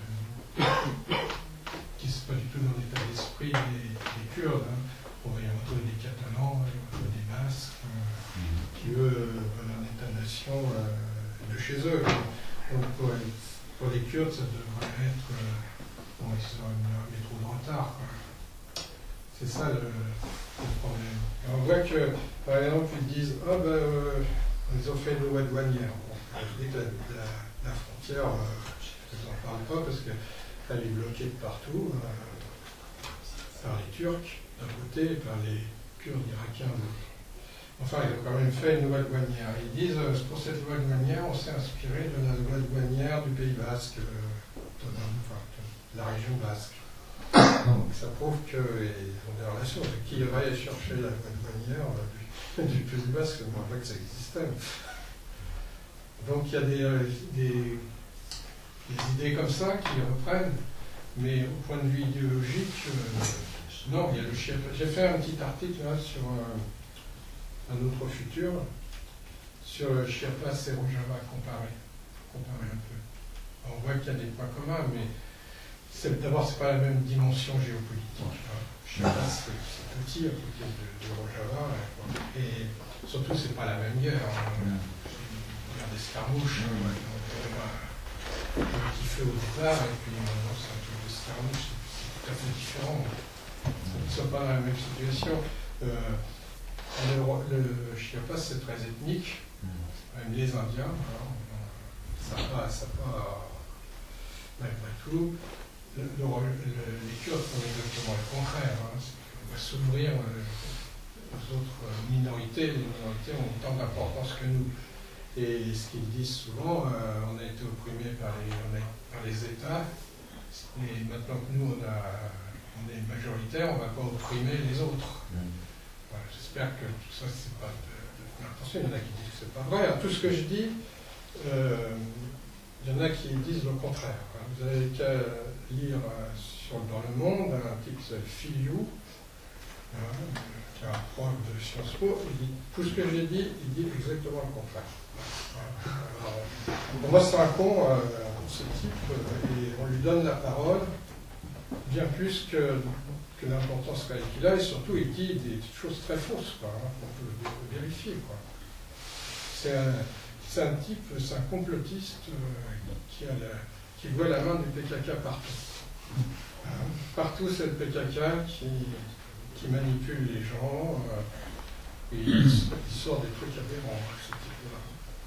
qui ne sont pas du tout dans l'état d'esprit des Kurdes. On va y retrouver des Catalans, des Basques, qui eux veulent un état-nation de chez eux. Donc pour les Kurdes, ça devrait être... ils sont trop de retard. C'est ça le problème. Et on voit que, par exemple, ils disent ils ont fait une loi douanière. Je dis que la frontière, je n'en parle pas parce qu'elle est bloquée de partout par les Turcs d'un côté et par les Kurdes irakiens de l'autre. Enfin, ils ont quand même fait une loi douanière. Ils disent pour cette loi douanière, on s'est inspiré de la loi douanière du Pays Basque, de la région basque. Donc ça prouve qu'ils ont des relations. Qui irait chercher la loi douanière du Pays Basque? Je ne crois pas que ça existait. Donc il y a des idées comme ça qui reprennent, mais au point de vue idéologique, non, il y a le Chiapas. J'ai fait un petit article là, sur un autre futur, sur le Chiapas et Rojava comparer un peu. Alors, on voit qu'il y a des points communs, mais d'abord, ce n'est pas la même dimension géopolitique. Chiapas, c'est petit à côté de Rojava, et surtout, ce n'est pas la même guerre. D'escarmouches, qui fait au départ, et puis maintenant c'est un truc d'escarmouche, c'est tout à fait différent. Ça ne sont pas dans la même situation. Le Chiapas, c'est très ethnique, même les Indiens, ça passe, malgré tout. Les Kurdes font exactement le contraire. On va s'ouvrir aux autres minorités. Les minorités ont autant d'importance que nous. Et ce qu'ils disent souvent, on a été opprimés par les États, et maintenant que nous, on est majoritaire, on ne va pas opprimer les autres. Voilà, j'espère que tout ça, c'est pas de l'intention. Il y en a qui disent que c'est pas vrai. Alors, tout ce que je dis, il y en a qui disent le contraire. Vous avez qu'à lire dans Le Monde un type qui s'appelle Filiou, qui est un prof de Sciences Po. Il dit, tout ce que j'ai dit, il dit exactement le contraire. Pour moi, c'est un con, ce type, et on lui donne la parole bien plus que l'importance qu'il a, et surtout, il dit des choses très fausses, qu'on peut vérifier. C'est un type, c'est un complotiste qui qui voit la main du PKK partout. Partout, c'est le PKK qui manipule les gens, et il sort des trucs aberrants, ce type-là.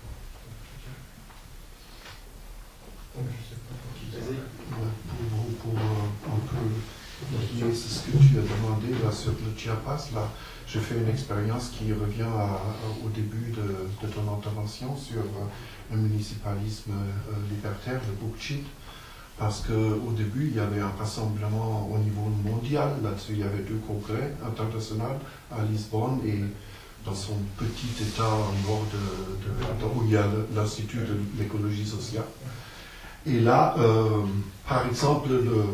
Donc, je sais pas pour qui Pour un peu lier ce que tu as demandé là, sur le Chiapas, là, j'ai fait une expérience qui revient au début de ton intervention sur le municipalisme libertaire, le Bookchin, parce qu'au début, il y avait un rassemblement au niveau mondial, là-dessus, il y avait 2 congrès internationaux à Lisbonne et dans son petit état en nord où il y a l'Institut de l'écologie sociale. Et là, par exemple,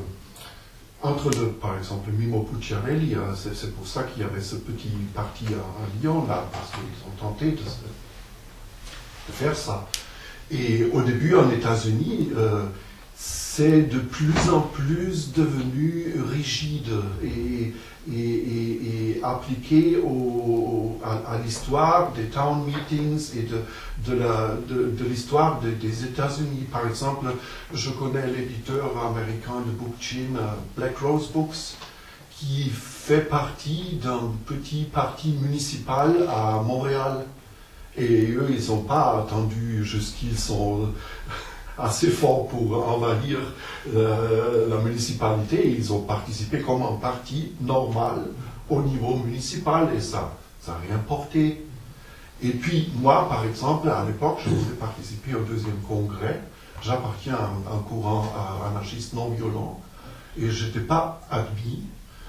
par exemple, Mimo Pucciarelli, c'est pour ça qu'il y avait ce petit parti à Lyon, là, parce qu'ils ont tenté de faire ça. Et au début, en États-Unis, c'est de plus en plus devenu rigide et appliqué à l'histoire des town meetings et de l'histoire des États-Unis. Par exemple, je connais l'éditeur américain de Bookchin, Black Rose Books, qui fait partie d'un petit parti municipal à Montréal. Et eux, ils n'ont pas attendu jusqu'ils sont assez forts pour envahir la municipalité. Ils ont participé comme un parti normal au niveau municipal et ça n'a rien porté. Et puis, moi, par exemple, à l'époque, je voulais participer au 2e congrès. J'appartiens à un courant anarchiste non violent et je n'étais pas admis.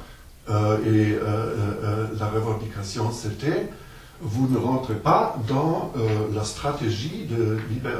La revendication, c'était: vous ne rentrez pas dans la stratégie de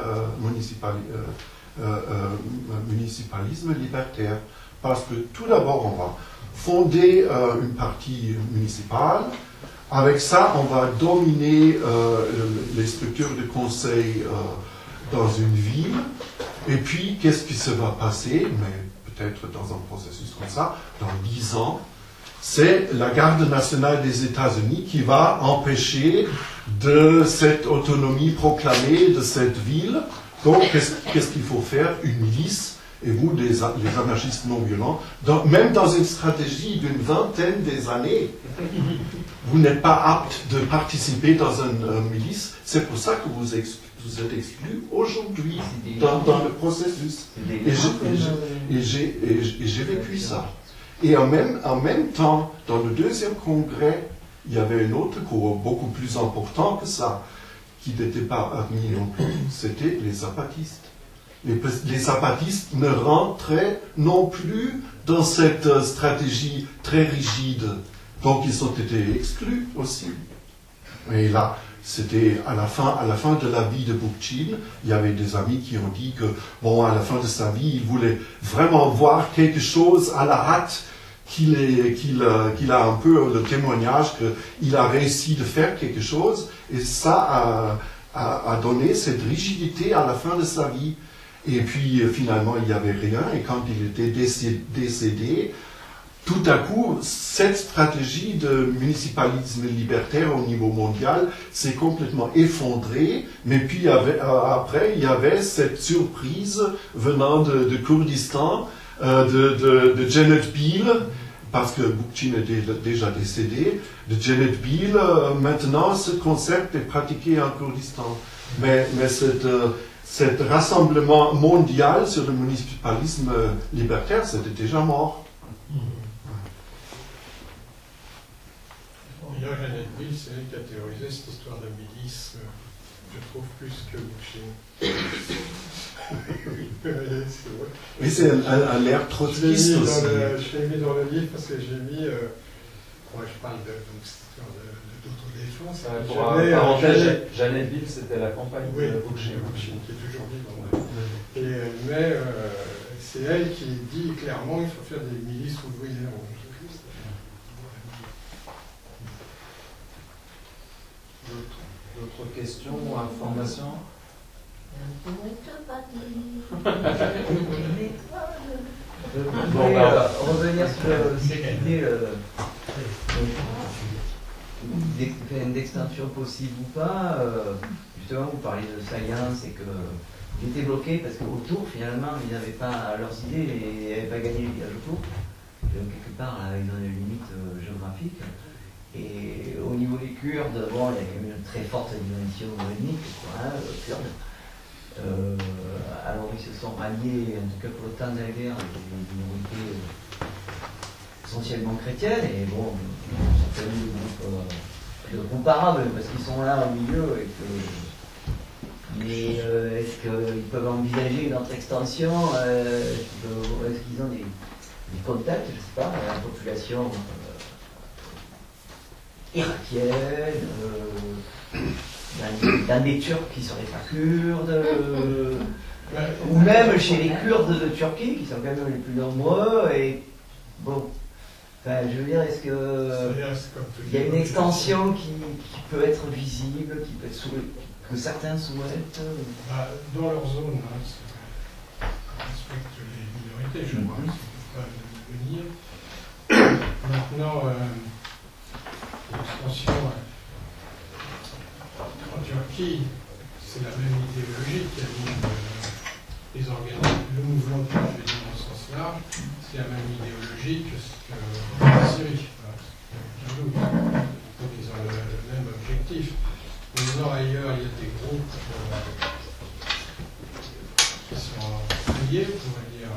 municipalisme libertaire. Parce que tout d'abord, on va fonder une partie municipale. Avec ça, on va dominer les structures de conseil dans une ville. Et puis, qu'est-ce qui se va passer? Mais peut-être dans un processus comme ça, dans 10 ans, c'est la garde nationale des États-Unis qui va empêcher de cette autonomie proclamée de cette ville. Donc, qu'est-ce qu'il faut faire? Une milice, et vous, les anarchistes non violents, même dans une stratégie d'une vingtaine des années, vous n'êtes pas apte de participer dans une milice. C'est pour ça que vous êtes exclus aujourd'hui dans le processus. Et j'ai vécu ça. Et en même temps, dans le 2e congrès, il y avait un autre courant beaucoup plus important que ça, qui n'était pas admis non plus, c'était les zapatistes. Les zapatistes ne rentraient non plus dans cette stratégie très rigide. Donc ils ont été exclus aussi. Et là, c'était à la fin de la vie de Bookchin, il y avait des amis qui ont dit que, bon, à la fin de sa vie, il voulait vraiment voir quelque chose à la hâte, qu'il a un peu le témoignage qu'il a réussi de faire quelque chose, et ça a donné cette rigidité à la fin de sa vie. Et puis finalement, il n'y avait rien, et quand il était décédé, tout à coup, cette stratégie de municipalisme libertaire au niveau mondial s'est complètement effondrée, mais puis après, il y avait cette surprise venant de Kurdistan, de Janet Beal, parce que Bookchin était déjà décédé, de Janet Beal. Maintenant, ce concept est pratiqué en Kurdistan. Mais cet rassemblement mondial sur le municipalisme libertaire, c'était déjà mort. D'ailleurs, Janet Beal, c'est elle qui a théorisé cette histoire de milice, je trouve, plus que Bookchin. Oui, c'est un l'air trotskiste aussi. Je l'ai mis dans le livre parce que j'ai mis. Je parle d'autodéfense. Janet Beal, c'était la compagne de Bookchin. Bookchin, qui est toujours vivante. Mais c'est elle qui dit clairement qu'il faut faire des milices ouvrières. D'autres questions ou informations? Vous pouvez revenir sur cette idée d'extinction possible ou pas. Justement, vous parlez de science et que Ils étaient bloqués parce qu'autour, finalement, ils n'avaient pas leurs idées et n'avaient pas gagné le village autour. Donc, quelque part, là, ils ont une limite géographique. Et au niveau des Kurdes, bon, il y a quand même une très forte dimension ethnique, quoi, Kurdes. Alors, ils se sont ralliés, en tout cas pour le temps de la guerre, avec des minorités essentiellement chrétiennes, et bon, certains groupes arabes, parce qu'ils sont là au milieu, et que. Mais est-ce qu'ils peuvent envisager notre extension? Est-ce qu'ils ont des contacts, je ne sais pas, la population irakienne, dans des Turcs qui ne seraient pas kurdes, ou même chez les Kurdes de Turquie, qui sont quand même les plus nombreux, et bon, enfin, je veux dire, est-ce qu'il y a une extension qui peut être visible, qui peut être que certains souhaitent dans leur zone, hein, respecte les minorités, je crois, ne peut pas venir. Maintenant, l'extension en Turquie, c'est la même idéologie qui anime les organismes, le mouvement que je vais dire dans ce sens large, c'est la même idéologie que la Syrie. Donc ils ont le même objectif. Mais non, ailleurs, il y a des groupes qui sont liés, on va dire.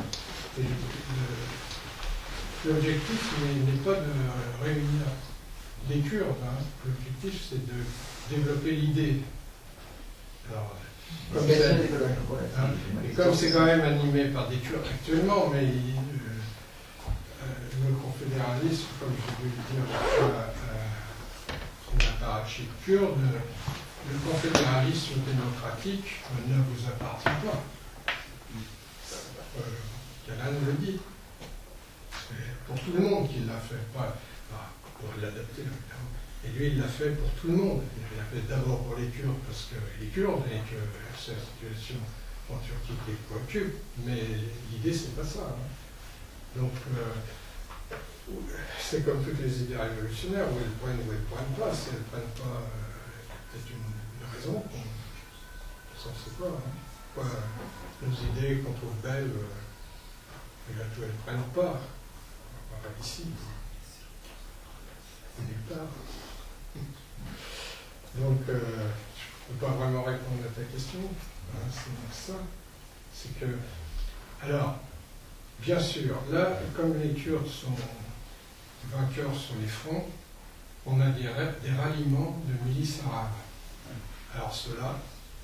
L'objectif n'est pas de réunir des Kurdes. Hein. L'objectif, c'est de développer l'idée. Alors, comme c'est quand même animé par des Turcs actuellement, mais le confédéralisme, comme je voulais le dire, l'apparatchik kurde, le confédéralisme démocratique ne vous appartient pas. Calan le dit. C'est pour tout le monde qu'il l'a fait, pas pour l'adapter. Et lui, il l'a fait pour tout le monde. Il l'a fait d'abord pour les Kurdes, parce que les Kurdes, et que c'est la situation en Turquie qui les préoccupe. Mais l'idée, c'est pas ça. Hein. Donc, c'est comme toutes les idées révolutionnaires, où elles prennent ou elles ne prennent pas. Si elles ne prennent pas, c'est une raison qu'on ne s'en sait pas. Hein. Quoi, nos idées qu'on trouve belles, elles ne prennent pas. Voilà, ici. Nulle part. Donc, je ne peux pas vraiment répondre à ta question. Hein, c'est ça. C'est que. Alors, bien sûr, là, comme les Kurdes sont vainqueurs sur les fronts, on a des ralliements de milices arabes. Alors, cela.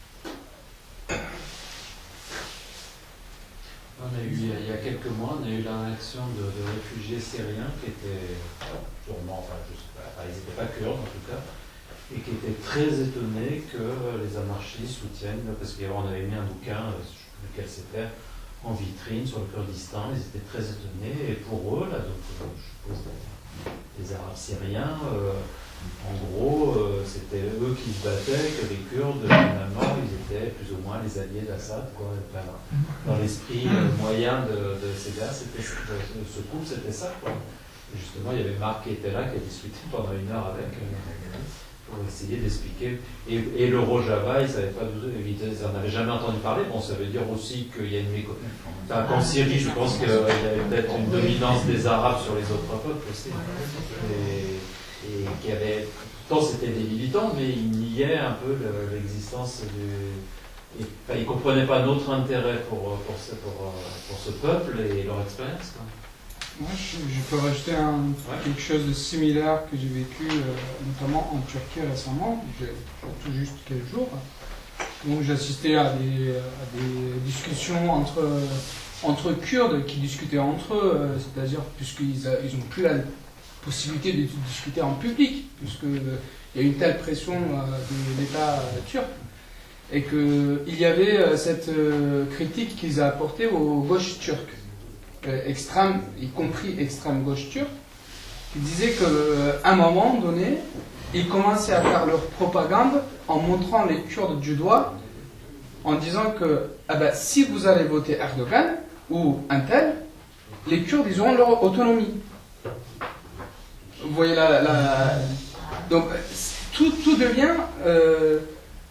On a eu, il y a quelques mois, on a eu l'annexion de réfugiés syriens qui étaient sûrement, enfin, je sais pas, ils n'étaient pas kurdes en tout cas, et qui étaient très étonnés que les anarchistes soutiennent, parce qu'on avait mis un bouquin, je ne sais plus lequel c'était, en vitrine sur le Kurdistan, ils étaient très étonnés, et pour eux, là, donc, je suppose les Arabes syriens, en gros, c'était eux qui se battaient, que les Kurdes, finalement, ils étaient plus ou moins les alliés d'Assad, quoi. Dans l'esprit moyen de ces gars, c'était ce couple, c'était ça, quoi. Et justement, il y avait Marc qui était là, qui a discuté pendant 1 heure avec, pour essayer d'expliquer. Et le Rojava, ils savaient pas d'où, ils n'en avaient jamais entendu parler. Bon, ça veut dire aussi qu'il y a une enfin, qu'en Syrie, je pense qu'il y avait peut-être une dominance des Arabes sur les autres peuples aussi. Et qui avait, pourtant c'était des militants, mais ils niaient un peu l'existence du. Enfin, ils ne comprenaient pas notre intérêt pour ce peuple et leur expérience. Quoi. Moi, je peux rajouter quelque chose de similaire que j'ai vécu, notamment en Turquie récemment, tout juste quelques jours. Donc, j'assistais à des discussions entre Kurdes qui discutaient entre eux, c'est-à-dire puisqu'ils n'ont plus la possibilité de discuter en public, puisqu'il y a une telle pression de l'État turc, et qu'il y avait cette critique qu'ils ont apportée aux gauches turques, extrême, y compris extrême gauche turque, qui disait qu'à un moment donné, ils commençaient à faire leur propagande en montrant les Kurdes du doigt, en disant que si vous allez voter Erdogan ou un tel, les Kurdes, ils auront leur autonomie. Vous voyez là, donc tout devient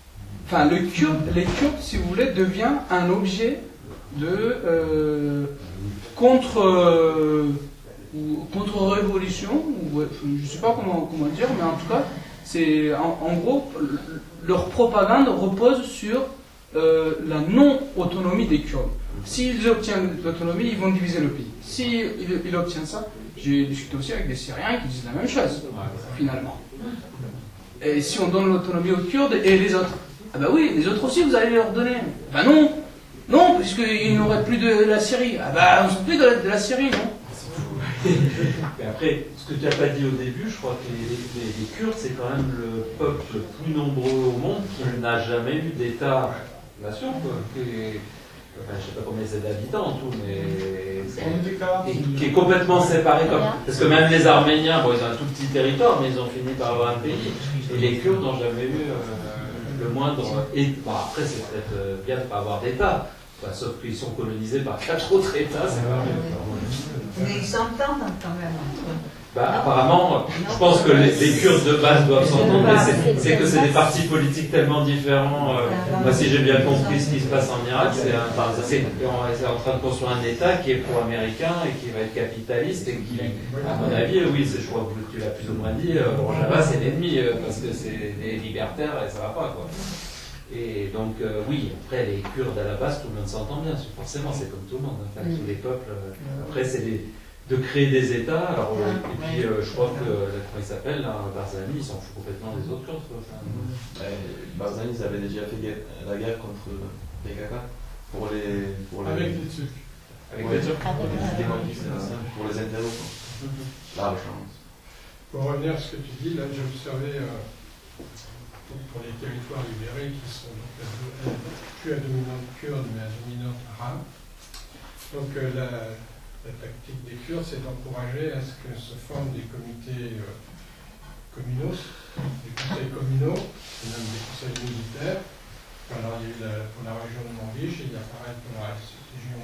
enfin, les Kurdes, si vous voulez, devient un objet de contre-révolution, ou je ne sais pas comment dire, mais en tout cas, c'est en gros, leur propagande repose sur la non-autonomie des Kurdes. S'ils obtiennent l'autonomie, ils vont diviser le pays. S'ils obtiennent ça, j'ai discuté aussi avec des Syriens qui disent la même chose, finalement. Et si on donne l'autonomie aux Kurdes et les autres, ah bah oui, les autres aussi, vous allez leur donner. Bah non, puisqu'ils n'auraient plus de la Syrie. Ah bah on ne sait plus de la Syrie, non. Mais après, ce que tu n'as pas dit au début, je crois que les Kurdes, c'est quand même le peuple le plus nombreux au monde qui n'a jamais eu d'État-nation, quoi. Je ne sais pas combien c'est d'habitants en tout, mais qui est complètement séparé. Parce que même les Arméniens, bon, ils ont un tout petit territoire, mais ils ont fini par avoir un pays. Et les Kurdes n'ont jamais eu le moindre. Et bon, après, c'est peut-être bien de ne pas avoir d'État. Enfin, sauf qu'ils sont colonisés par 4 autres États, c'est pas Mais ils s'entendent quand même entre eux. Bah, apparemment, je pense que les Kurdes de base doivent s'entendre, mais c'est que c'est des partis politiques tellement différents. Moi, si j'ai bien compris ce qui se passe en Irak, c'est en train de construire un État qui est pro-américain et qui va être capitaliste et qui, à mon avis, oui, je crois que tu l'as plus ou moins dit, Rojava c'est l'ennemi parce que c'est des libertaires et ça va pas, quoi. Et donc, oui, après, les Kurdes à la base, tout le monde s'entend bien, forcément, c'est comme tout le monde, enfin, tous les peuples. Après, c'est de créer des États, alors, et puis je crois que, comment il s'appelle, Barzani, ils s'en fout complètement des autres Kurdes. Barzani, ils avaient déjà fait la guerre contre les Kaka pour les... Avec les Turcs. Avec les Turcs, pour les interros. Large chance. Pour revenir à ce que tu dis, là, j'ai observé... pour les territoires libérés qui sont plus à dominante kurde mais à dominante arabe. Donc la tactique des Kurdes, c'est d'encourager à ce que se forment des comités communaux, des conseils communaux, et même des conseils militaires. Alors il y a eu pour la région de Manbij, il y a pareil pour la région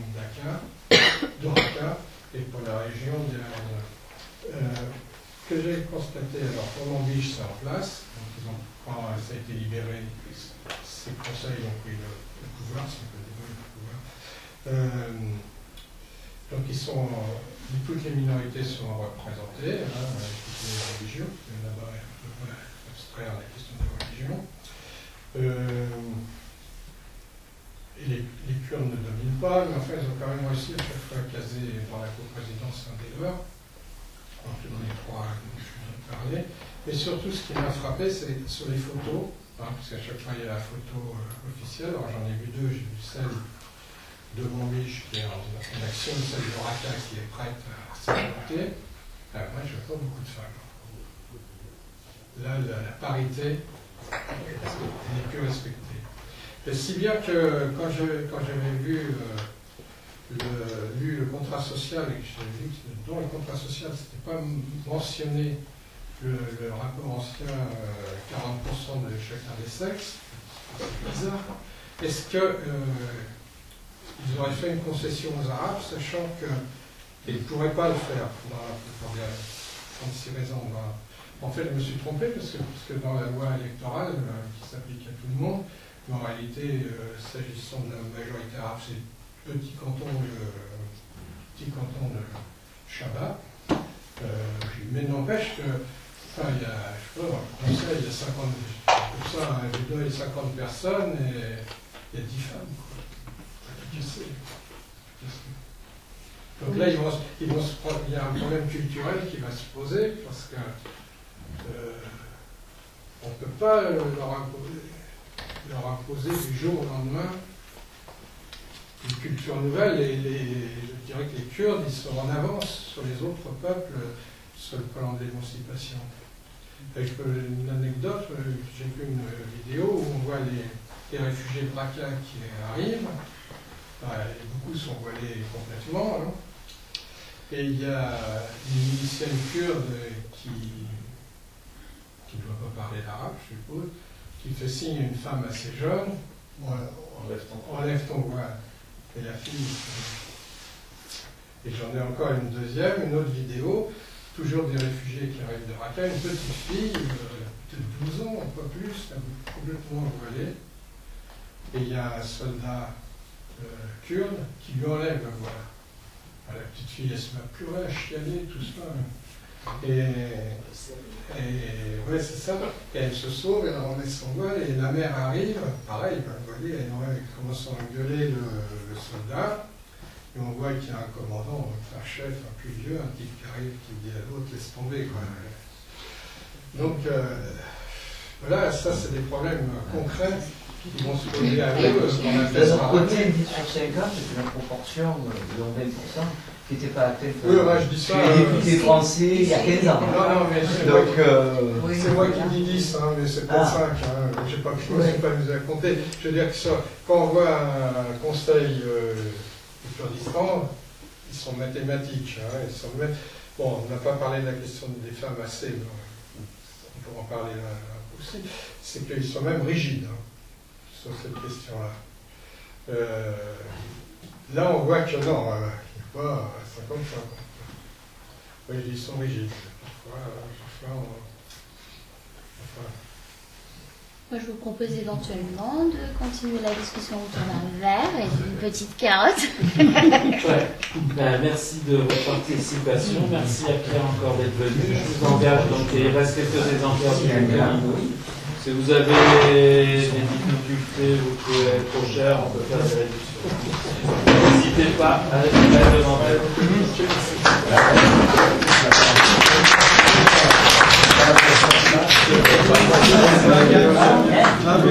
de Raqqa et pour la région de que j'ai constaté, alors pour Manbij c'est en place, donc quand ça a été libéré, ces conseils ont pris le pouvoir, si on peut dire le pouvoir. Donc toutes les minorités sont représentées, toutes les religions, là-bas on va abstraire la question des religions. Et les Kurdes ne dominent pas, mais enfin ils ont quand même réussi à chaque fois à caser dans la coprésidence un des leurs. Donc dans les trois dont je viens de parler. Mais surtout, ce qui m'a frappé, c'est sur les photos, parce qu'à chaque fois il y a la photo officielle. Alors j'en ai vu deux, j'ai vu celle de Manbij qui est en action, celle de Raqqa qui est prête à s'affronter. Moi, je vois pas beaucoup de femmes. Là, la parité n'est que respectée. Et si bien que quand j'avais lu le contrat social et que j'avais vu que dans le contrat social, c'était pas mentionné le rapport ancien 40% de chacun des sexes, c'est bizarre. Est-ce que ils auraient fait une concession aux Arabes, sachant qu'ils ne pourraient pas le faire pour les 36 raisons. En fait, je me suis trompé parce que dans la loi électorale qui s'applique à tout le monde, en réalité, s'agissant de la majorité arabe, c'est le petit canton de Chabat. Mais n'empêche que, enfin, il y a, je sais pas, dans le conseil, il y a 50, pour ça, il y a 50 personnes et il y a 10 femmes. Donc là, il y a un problème culturel qui va se poser parce que on ne peut pas leur imposer du jour au lendemain une culture nouvelle. Et je dirais que les Kurdes, ils sont en avance sur les autres peuples sur le plan de l'émancipation. Une anecdote, j'ai vu une vidéo où on voit les réfugiés de Raqqa qui arrivent. Beaucoup sont voilés complètement. Hein. Et il y a une milicienne kurde qui ne doit pas parler l'arabe, je suppose, qui fait signe à une femme assez jeune, enlève ton voile. Et la fille. Et j'en ai encore une deuxième, une autre vidéo, toujours des réfugiés qui arrivent de Raqqa, une petite fille, peut-être 12 ans, pas plus, complètement voilée. et il y a un soldat kurde qui lui enlève le voile. La petite fille, elle se met à pleurer, à chialer, tout ça. Et ouais, c'est ça. Et elle se sauve, elle remet son voile, et la mère arrive, pareil, vous voyez, elle commence à engueuler le soldat. Et on voit qu'il y a un commandant, un chef, un plus vieux, un type qui arrive, qui dit à l'autre, laisse tomber, quoi. Donc, voilà, ça, c'est des problèmes concrets qui vont se poser à eux. D'un autre côté, 10 sur 50, c'est une proportion de 20% qui n'était pas atteinte. Oui, moi je dis ça. Les députés français il y a 15 ans. Non, mais c'est moi qui dis 10, hein, mais c'est peut-être 5. Hein. Je n'ai pas pu nous à compter. Je veux dire que ça, quand on voit un conseil du Kurdistan, ils sont mathématiques. Hein, bon, on n'a pas parlé de la question des femmes assez, mais on pourra en parler là aussi. C'est qu'ils sont même rigides hein, sur cette question-là. Là, on voit que non, pas 50-50. Oui, ils sont rigides. Moi, je vous propose éventuellement de continuer la discussion autour d'un verre et d'une petite carotte. Ouais. Merci de votre participation. Merci à Pierre encore d'être venu. Je vous engage, donc il reste quelques exemplaires du bouquin. Si vous avez des difficultés ou que c'est trop cher, on peut faire des réductions. N'hésitez pas à demander.